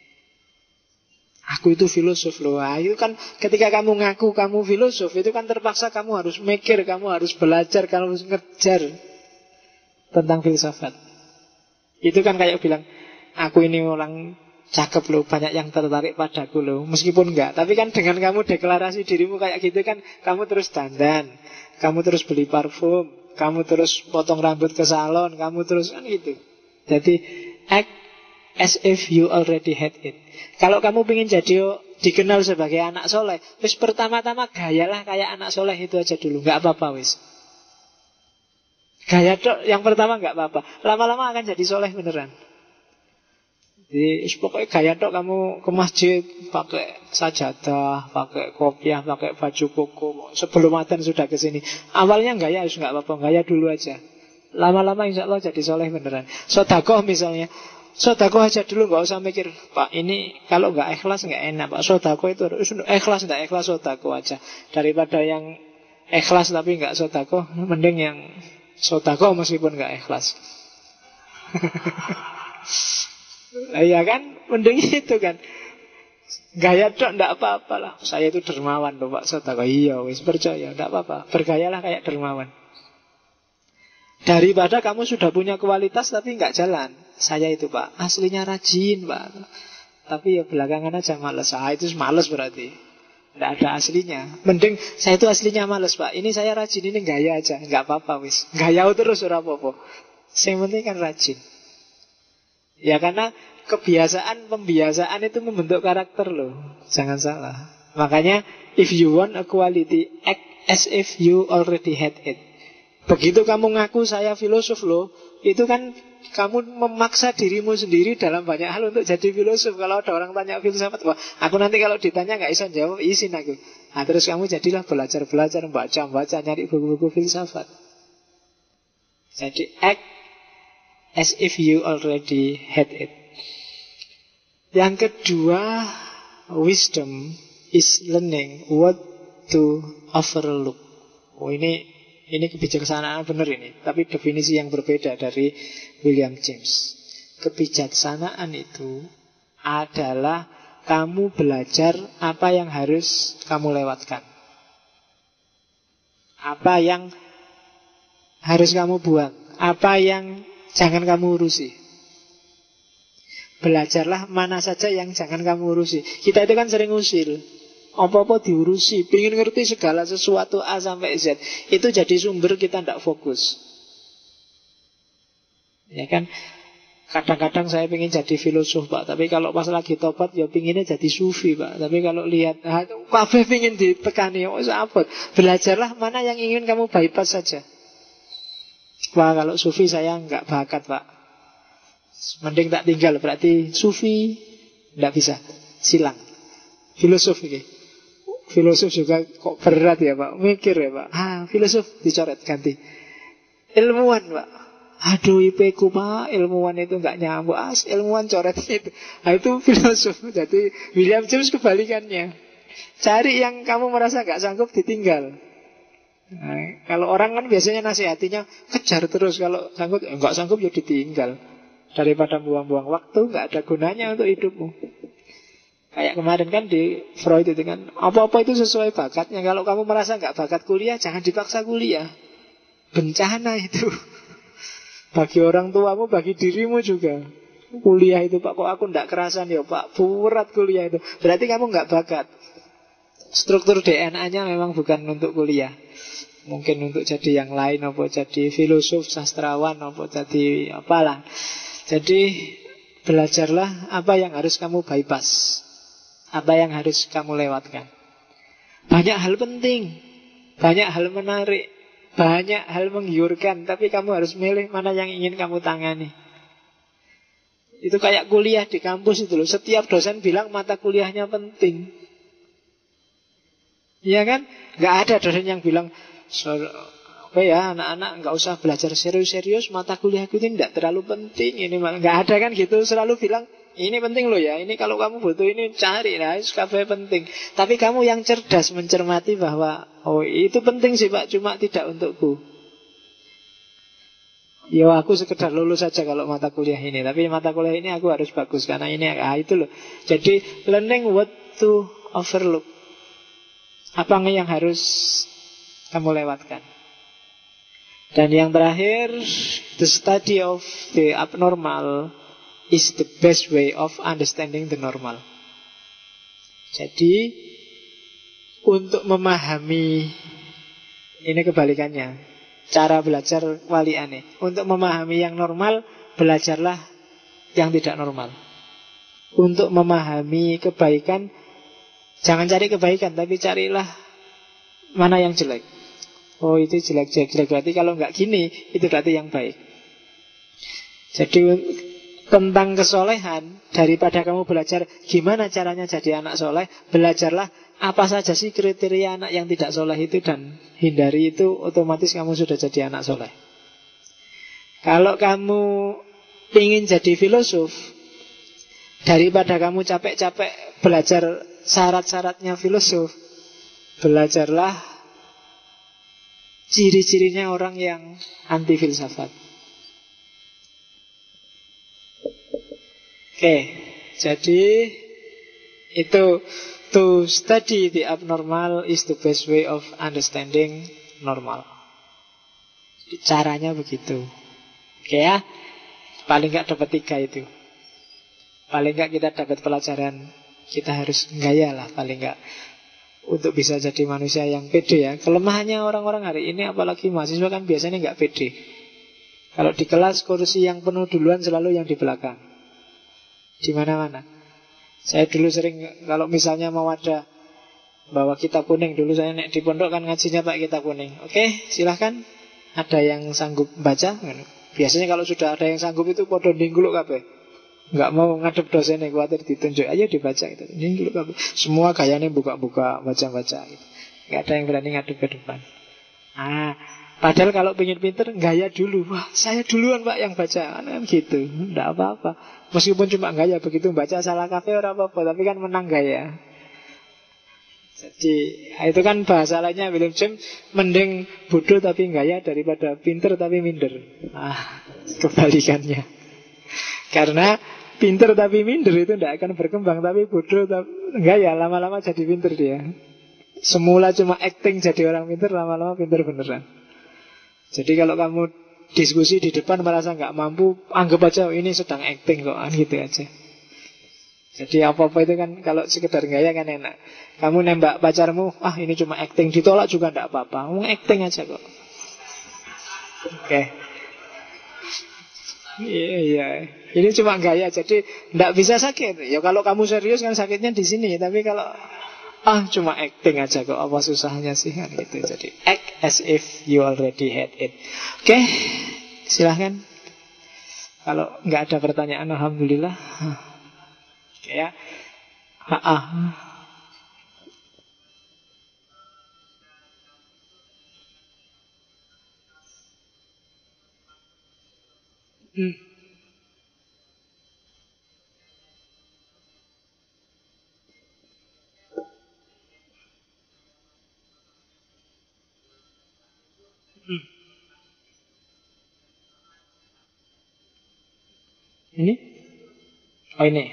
S1: Aku itu filosof loh. Itu kan ketika kamu ngaku kamu filosof, itu kan terpaksa kamu harus mikir, kamu harus belajar, kamu harus ngejar tentang filsafat. Itu kan kayak bilang, aku ini orang cakep loh, banyak yang tertarik padaku loh. Meskipun enggak, tapi kan dengan kamu deklarasi dirimu kayak gitu kan, kamu terus dandan, kamu terus beli parfum, kamu terus potong rambut ke salon, kamu terus kan gitu. Jadi act as if you already had it. Kalau kamu ingin jadi dikenal sebagai anak soleh, wis pertama-tama gayalah kayak anak soleh itu aja dulu. Gak apa-apa wis. Gaya dok yang pertama gak apa-apa. Lama-lama akan jadi soleh beneran. Jadi pokoknya gaya dok, kamu ke masjid pakai sajadah, pakai kopiah, pakai baju koko. Sebelum adzan sudah ke sini. Awalnya gaya harus gak apa-apa, gaya dulu aja. Lama-lama insya Allah jadi soleh beneran. Sodakoh misalnya, sodakoh aja dulu, gak usah mikir, Pak ini kalau gak ikhlas gak enak Pak. Sodakoh itu ikhlas gak ikhlas, sodakoh aja. Daripada yang ikhlas tapi gak sodakoh, mending yang sodakoh meskipun gak ikhlas. Iya kan, mending itu kan. Gaya dok gak apa-apa lah. Saya itu dermawan loh Pak, sodakoh. Iya wis percaya, gak apa-apa. Bergayalah kayak dermawan. Daripada kamu sudah punya kualitas tapi nggak jalan. Saya itu Pak, aslinya rajin Pak, tapi ya belakangan aja males. Itu males berarti nggak ada aslinya. Mending saya itu aslinya males Pak, ini saya rajin, ini gaya aja. Nggak apa-apa wis, gaya terus ora apa-apa. Yang penting kan rajin. Ya karena kebiasaan, pembiasaan itu membentuk karakter loh. Jangan salah. Makanya if you want equality, act as if you already had it. Begitu kamu ngaku saya filosof loh, itu kan kamu memaksa dirimu sendiri dalam banyak hal untuk jadi filosof. Kalau ada orang tanya filsafat, wah aku nanti kalau ditanya gak bisa jawab, izin aku. Nah terus kamu jadilah belajar-belajar, baca-baca, nyari buku-buku filsafat. Jadi act as if you already had it. Yang kedua, wisdom is learning what to overlook. Ini kebijaksanaan benar ini, tapi definisi yang berbeda dari William James. Kebijaksanaan itu adalah kamu belajar apa yang harus kamu lewatkan, apa yang harus kamu buang? Apa yang jangan kamu urusi? Belajarlah mana saja yang jangan kamu urusi. Kita itu kan sering usil, apa-apa diurusi, pengen ngerti segala sesuatu A sampai Z. Itu jadi sumber kita tidak fokus. Ya kan? Kadang-kadang saya pengen jadi filosof, Pak. Tapi kalau pas lagi tobat, ya pengennya jadi sufi, Pak. Tapi kalau lihat, kabeh pengen ditekani, apa? Belajarlah mana yang ingin kamu bypass saja. Wah, kalau sufi saya nggak bakat, Pak. Mending tak tinggal, berarti sufi nggak bisa, silang. Filosof ini, filosof juga kok berat ya, Pak. Mikir ya, Pak. Filosof dicoret, ganti. Ilmuwan, Pak. Aduh, IP ku, Pak, ilmuwan itu nggak nyambung. Ilmuwan coret itu. Itu filosof. Jadi William James kebalikannya. Cari yang kamu merasa nggak sanggup, ditinggal. Nah, kalau orang kan biasanya nasihatinya kejar terus. Kalau sanggup, nggak sanggup ya ditinggal. Daripada buang-buang waktu, nggak ada gunanya untuk hidupmu. Kayak kemarin kan di Freud itu kan, apa-apa itu sesuai bakatnya. Kalau kamu merasa nggak bakat kuliah, jangan dipaksa kuliah. Bencana itu. Bagi orang tuamu, bagi dirimu juga. Kuliah itu, Pak, kok aku nggak kerasan ya, Pak, berat kuliah itu. Berarti kamu nggak bakat. Struktur DNA-nya memang bukan untuk kuliah. Mungkin untuk jadi yang lain, apa jadi filosof, sastrawan, apa jadi apalah. Jadi belajarlah apa yang harus kamu bypass, apa yang harus kamu lewatkan. Banyak hal penting, banyak hal menarik, banyak hal menggiurkan, tapi kamu harus milih mana yang ingin kamu tangani. Itu kayak kuliah di kampus itu loh. Setiap dosen bilang mata kuliahnya penting. Iya kan? Gak ada dosen yang bilang, anak-anak nggak usah belajar serius-serius, mata kuliahku ini tidak terlalu penting. Ini nggak ada kan gitu. Selalu bilang ini penting loh ya. Ini kalau kamu butuh ini cari lah, kafe penting. Tapi kamu yang cerdas mencermati bahwa itu penting sih, Pak, cuma tidak untukku. Ya aku sekedar lulus saja kalau mata kuliah ini. Tapi mata kuliah ini aku harus bagus karena ini itu loh. Jadi learning what to overlook. Apa yang harus kamu lewatkan. Dan yang terakhir, the study of the abnormal is the best way of understanding the normal. Jadi untuk memahami, ini kebalikannya, cara belajar wali aneh. Untuk memahami yang normal, belajarlah yang tidak normal. Untuk memahami kebaikan, jangan cari kebaikan, tapi carilah mana yang jelek. Itu jelek. Berarti kalau nggak gini, itu berarti yang baik. Jadi tentang kesolehan, daripada kamu belajar gimana caranya jadi anak soleh, belajarlah apa saja sih kriteria anak yang tidak soleh itu, dan hindari itu, otomatis kamu sudah jadi anak soleh. Kalau kamu ingin jadi filosof, daripada kamu capek-capek belajar syarat-syaratnya filosof, belajarlah ciri-cirinya orang yang anti filsafat. Jadi itu, to study the abnormal is the best way of understanding normal. Caranya begitu. Ya, paling nggak dapat 3 itu. Paling nggak kita dapat pelajaran. Kita harus gaya lah paling nggak, untuk bisa jadi manusia yang pede ya. Kelemahannya orang-orang hari ini, apalagi mahasiswa, kan biasanya nggak pede. Kalau di kelas kursi yang penuh duluan selalu yang di belakang. Di mana-mana. Saya dulu sering, kalau misalnya mau ada bawa kitab kuning, dulu saya di pondok kan ngajinya pakai kitab kuning. Oke, silahkan. Ada yang sanggup baca? Biasanya kalau sudah ada yang sanggup itu podo ningguluk kabeh. Nggak mau ngadep dosennya, khawatir ditunjuk. Ayo dibaca gitu. Ningguluk kabeh. Semua gayanya buka-buka, baca-baca gitu. Nggak ada yang berani ngadep ke depan. Padahal kalau pengen pinter, gaya dulu. Wah, saya duluan, Pak, yang baca. Kan gitu. Nggak apa-apa. Meskipun cuma gaya, begitu baca salah kafe orang apa-apa, tapi kan menang gaya. Jadi itu kan bahasa lainnya William James, mending bodoh tapi gaya daripada pinter tapi minder. Kebalikannya. Karena pinter tapi minder itu tidak akan berkembang, tapi bodoh tapi gaya lama-lama jadi pinter dia. Semula cuma acting jadi orang pinter, lama-lama pinter beneran. Jadi kalau kamu diskusi di depan merasa nggak mampu, anggap aja ini sedang acting kok, gitu aja. Jadi apa-apa itu kan kalau sekedar gaya kan enak. Kamu nembak pacarmu, ini cuma acting, ditolak juga nggak apa-apa. Kamu acting aja kok. Oke. Iya. Ini cuma gaya, jadi nggak bisa sakit. Ya kalau kamu serius kan sakitnya di sini. Tapi kalau cuma acting aja kok, apa susahnya sih kan gitu. Jadi act as if you already had it. Oke, silahkan. Kalau nggak ada pertanyaan, alhamdulillah. Oke ya. Ini? Oh ini.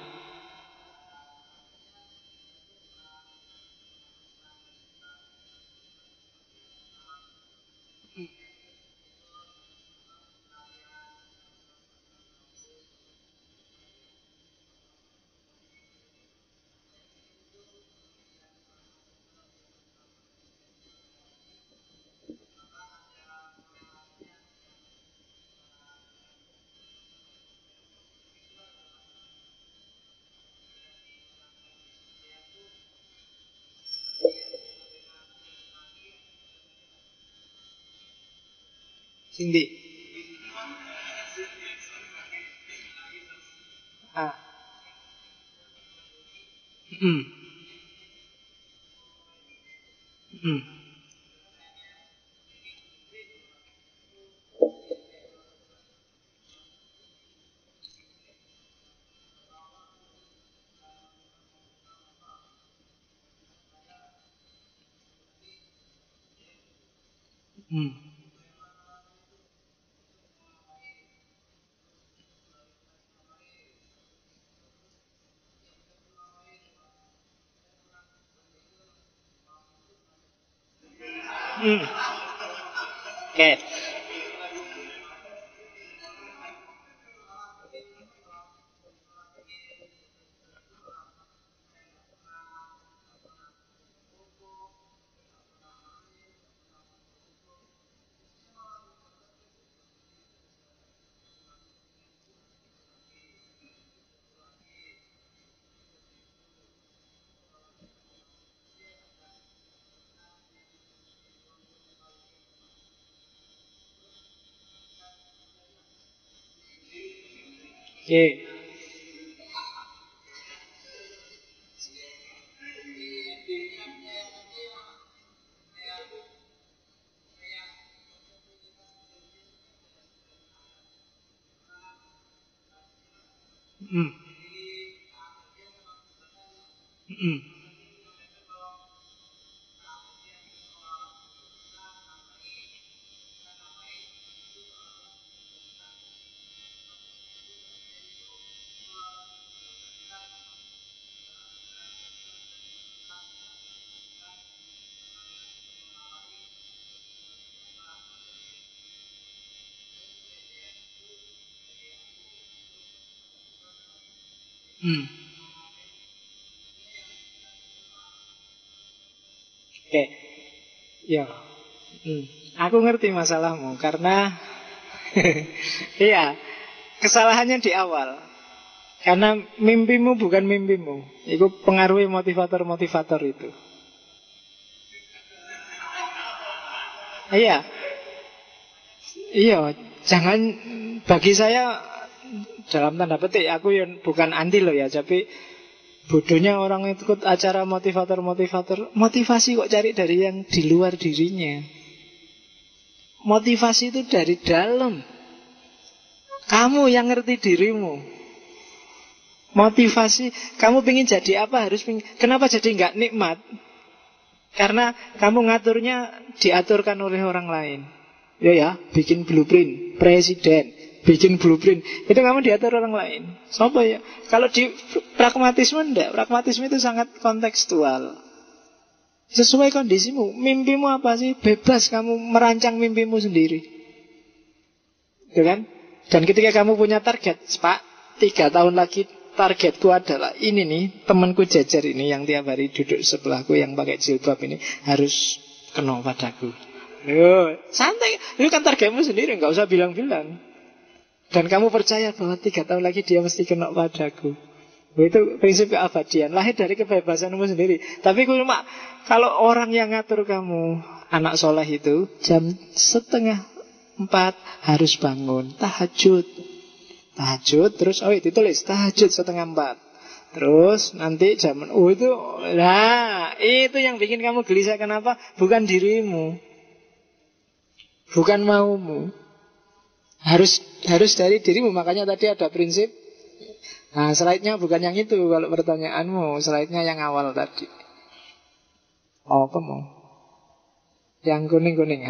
S1: Cindy. Hmm. Hmm. Hmm. Hmm. Oke. Oke. Hmm. Hmm. Hmm. Oke. Ya. Hmm. Aku ngerti masalahmu karena iya, kesalahannya di awal. Karena mimpimu bukan mimpimu. Itu pengaruhi motivator-motivator itu. Iya. Iya, jangan, bagi saya dalam tanda petik aku yang bukan anti loh ya, tapi bodohnya orang ikut acara motivator-motivator. Motivasi kok cari dari yang di luar dirinya. Motivasi itu dari dalam. Kamu yang ngerti dirimu. Motivasi, kamu pengen jadi apa, kenapa jadi nggak nikmat? Karena kamu ngaturnya diaturkan oleh orang lain. Ya, bikin blueprint, presiden, bikin blueprint, itu kamu diatur orang lain. Siapa ya? Kalau di pragmatisme enggak, pragmatisme itu sangat kontekstual. Sesuai kondisimu. Mimpimu apa sih? Bebas kamu merancang mimpimu sendiri. Gitu kan? Dan ketika kamu punya target, Pak, 3 tahun lagi targetku adalah ini nih, temanku jajar ini yang tiap hari duduk sebelahku yang pakai jilbab ini harus kena padaku. Yo, santai. Itu kan targetmu sendiri, nggak usah bilang-bilang. Dan kamu percaya bahwa 3 tahun lagi dia mesti kena padaku. Itu prinsip keabadian, lahir dari kebebasanmu sendiri. Tapi cuma kalau orang yang ngatur kamu, anak soleh itu jam 3:30 harus bangun tahajud. Tahajud terus ditulis tahajud 3:30. Terus nanti itu, nah itu yang bikin kamu gelisah. Kenapa? Bukan dirimu, bukan maumu. Harus dari dirimu. Makanya tadi ada prinsip. Nah, slide-nya bukan yang itu. Kalau pertanyaanmu, slide-nya yang awal tadi. Apa mau? Yang kuning-kuning.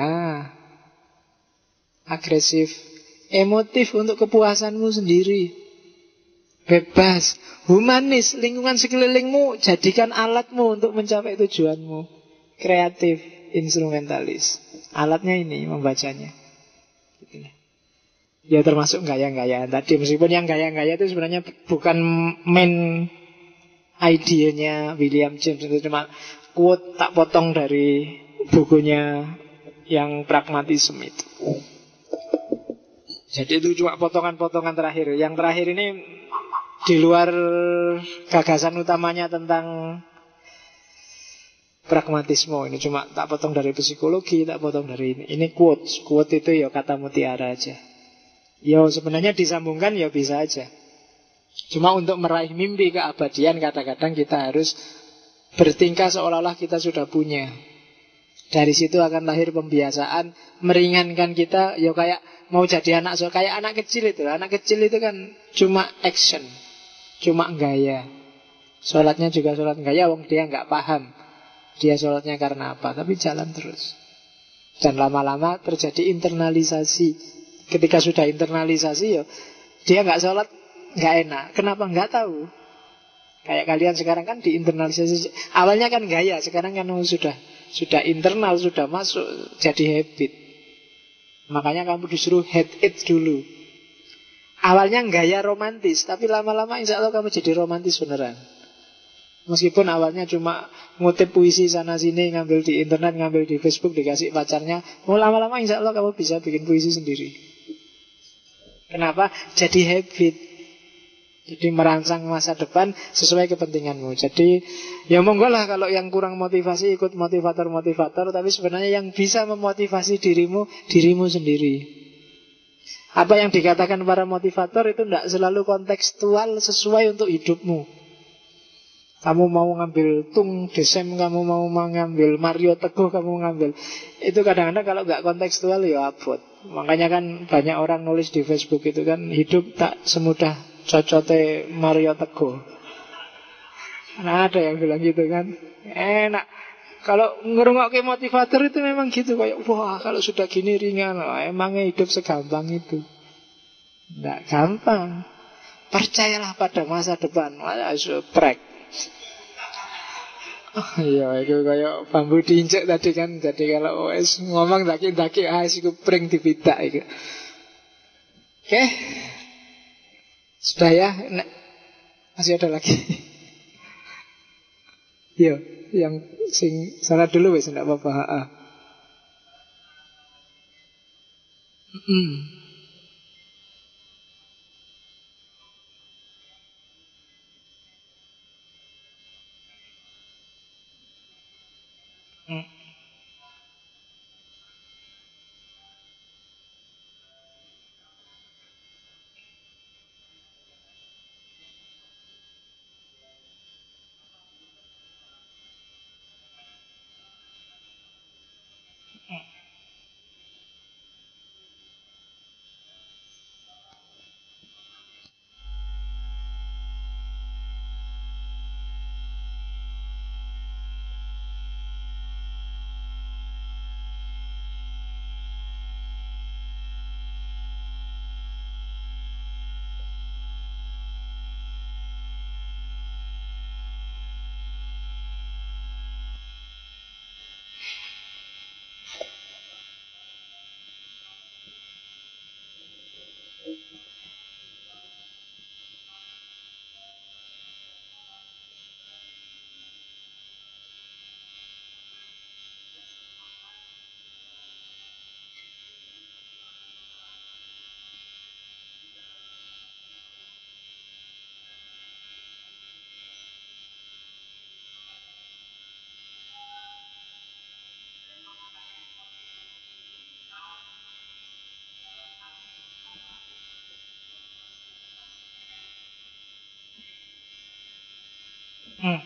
S1: Agresif, emotif untuk kepuasanmu sendiri. Bebas, humanis. Lingkungan sekelilingmu jadikan alatmu untuk mencapai tujuanmu. Kreatif, instrumentalis. Alatnya ini membacanya. Gitu. Ya termasuk gaya-gayaan tadi. Meskipun yang gaya-gaya itu sebenarnya bukan main idenya William James. Itu cuma quote tak potong dari bukunya yang pragmatisme itu. Jadi itu cuma potongan-potongan terakhir. Yang terakhir ini di luar gagasan utamanya tentang pragmatisme. Ini cuma tak potong dari psikologi, tak potong dari ini. Ini quote. Quote itu ya kata mutiara aja. Ya sebenarnya disambungkan ya bisa aja. Cuma untuk meraih mimpi keabadian kadang-kadang kita harus bertingkah seolah-olah kita sudah punya. Dari situ akan lahir pembiasaan meringankan kita. Ya kayak mau jadi anak kayak anak kecil itu. Anak kecil itu kan cuma action, cuma gaya. Sholatnya juga sholat gaya, wong dia nggak paham dia sholatnya karena apa, tapi jalan terus. Dan lama-lama terjadi internalisasi. Ketika sudah internalisasi ya dia nggak sholat nggak enak. Kenapa? Nggak tahu. Kayak kalian sekarang kan diinternalisasi. Awalnya kan gaya, sekarang kan sudah internal, sudah masuk jadi habit. Makanya kamu disuruh hate it dulu. Awalnya gaya romantis, tapi lama-lama insya Allah kamu jadi romantis beneran. Meskipun awalnya cuma ngutip puisi sana-sini, ngambil di internet, ngambil di Facebook, dikasih pacarnya. Mau lama-lama insya Allah kamu bisa bikin puisi sendiri. Kenapa? Jadi habit. Jadi merancang masa depan sesuai kepentinganmu. Jadi ya monggo lah kalau yang kurang motivasi ikut motivator-motivator. Tapi sebenarnya yang bisa memotivasi dirimu sendiri. Apa yang dikatakan para motivator itu tidak selalu kontekstual sesuai untuk hidupmu. Kamu mau ngambil Tung Desem, kamu mau ngambil Mario Teguh, kamu ngambil. Itu kadang-kadang kalau nggak kontekstual ya abot. Makanya kan banyak orang nulis di Facebook itu kan, hidup tak semudah cocote Mario Teguh. Nah ada yang bilang gitu kan. Enak. Kalau ngerungokke motivator itu memang gitu. Kayak wah kalau sudah gini ringan. Emangnya hidup segampang itu? Nggak gampang. Percayalah pada masa depan. Prek. Oh iya, itu kayak bambu diinjek tadi kan. Jadi kalau OS ngomong daki-daki iku pring dipitak itu. Oke. Sudah ya. Masih ada lagi. Yo, yang sing sana dulu wis enggak apa-apa. Hmm.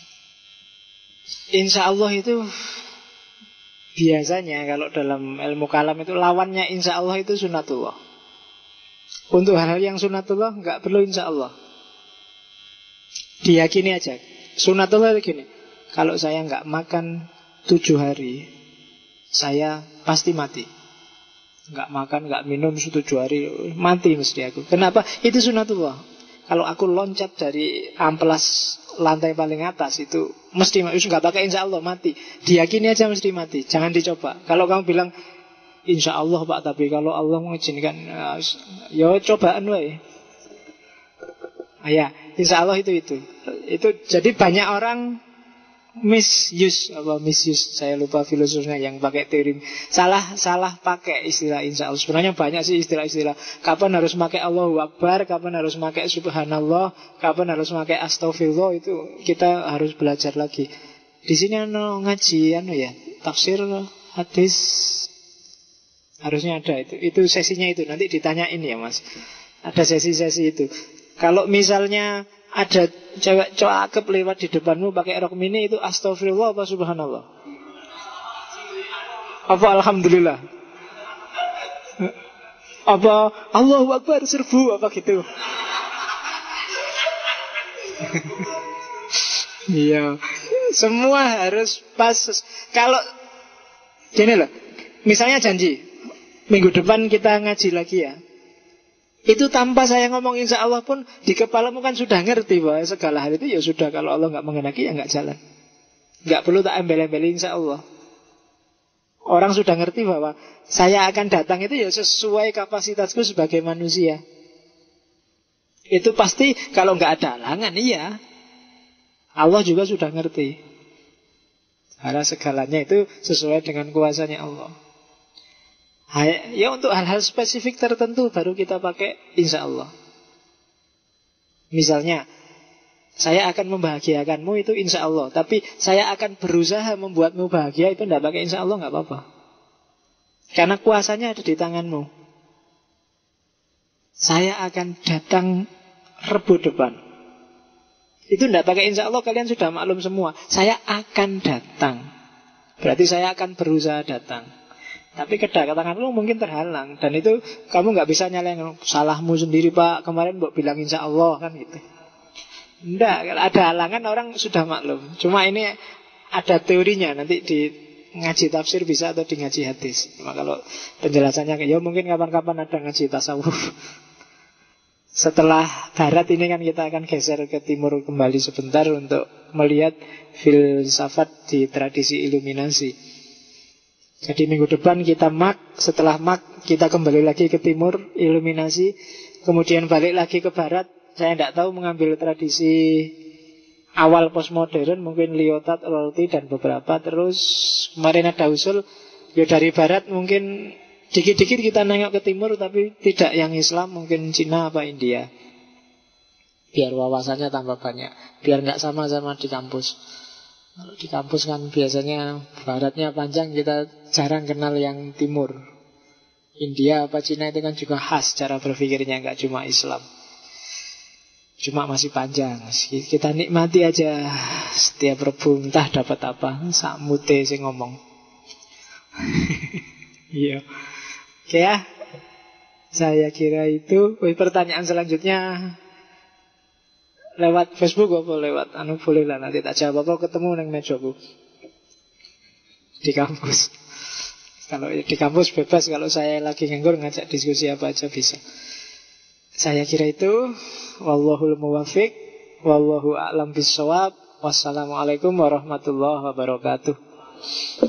S1: Insya Allah itu biasanya kalau dalam ilmu kalam itu lawannya insya Allah itu sunatullah. Untuk hal-hal yang sunatullah nggak perlu insya Allah. Diyakini aja. Sunatullah itu gini, kalau saya nggak makan 7 hari, saya pasti mati. Nggak makan, nggak minum 7 hari, mati mesti aku. Kenapa? Itu sunatullah. Kalau aku loncat dari amplas lantai paling atas itu mesti nggak pakai insya Allah mati. Diyakini aja mesti mati. Jangan dicoba. Kalau kamu bilang insya Allah Pak, tapi kalau Allah mengizinkan, ya cobaan wae. Ya, insya Allah itu. Itu jadi banyak orang misuse. Saya lupa filosofnya yang pakai teori. Salah pakai istilah insya Allah. Sebenarnya banyak sih istilah-istilah. Kapan harus pakai Allahu Akbar, kapan harus pakai Subhanallah, kapan harus pakai Astagfirullah, itu kita harus belajar lagi. Di sini ngaji ya, tafsir hadis harusnya ada itu. Itu sesinya itu. Nanti ditanyain ya Mas. Ada sesi-sesi itu. Kalau misalnya ada cewek cakep lewat di depanmu pakai rok mini, itu astagfirullah apa subhanallah? Apa alhamdulillah? Apa Allahu Akbar serbu apa gitu? Iya, semua harus pas. Kalau gini loh, misalnya janji minggu depan kita ngaji lagi ya, itu tanpa saya ngomong insya Allah pun di kepalamu kan sudah ngerti bahwa segala hal itu ya sudah, kalau Allah nggak menghendaki ya nggak jalan. Nggak perlu tak embel-embeli insya Allah. Orang sudah ngerti bahwa saya akan datang itu ya sesuai kapasitasku sebagai manusia. Itu pasti kalau nggak ada halangan, iya. Allah juga sudah ngerti. Karena segalanya itu sesuai dengan kuasanya Allah. Ya untuk hal-hal spesifik tertentu baru kita pakai insya Allah. Misalnya, saya akan membahagiakanmu itu insya Allah, tapi saya akan berusaha membuatmu bahagia, itu tidak pakai insya Allah, nggak apa-apa. Karena kuasanya ada di tanganmu. Saya akan datang Rebu depan, itu tidak pakai insya Allah, kalian sudah maklum semua. Saya akan datang, berarti saya akan berusaha datang. Tapi kedatangan lu mungkin terhalang, dan itu kamu nggak bisa nyalain salahmu sendiri Pak, kemarin mbok bilang insya Allah kan gitu. Enggak, kalau ada halangan orang sudah maklum. Cuma ini ada teorinya, nanti di ngaji tafsir bisa atau di ngaji hadis. Cuma kalau penjelasannya ya mungkin kapan-kapan ada ngaji tasawuf. Setelah barat ini kan kita akan geser ke timur kembali sebentar untuk melihat filsafat di tradisi iluminasi. Jadi minggu depan kita setelah kita kembali lagi ke timur, iluminasi, kemudian balik lagi ke barat. Saya tidak tahu mengambil tradisi awal postmodern, mungkin Lyotard, Rorty dan beberapa. Terus kemarin ada usul, ya dari barat mungkin dikit-dikit kita nengok ke timur, tapi tidak yang Islam, mungkin Cina apa India. Biar wawasannya tambah banyak, biar nggak sama-sama di kampus. Kalau di kampus kan biasanya baratnya panjang, kita jarang kenal yang timur. India apa Cina itu kan juga khas cara berpikirnya, nggak cuma Islam. Cuma masih panjang. Kita nikmati aja setiap Rebu, entah dapat apa. Sakmute sih ngomong. Iya. Oke ya. Saya kira itu. Pertanyaan selanjutnya lewat Facebook apa lewat boleh lah, nanti tak jawab apa ketemu nang mejoku di kampus. Kalau di kampus bebas, kalau saya lagi nganggur ngajak diskusi apa aja bisa. Saya kira itu. Wallahul muwaffiq, wallahu a'lam bissawab. Wassalamualaikum warahmatullahi wabarakatuh.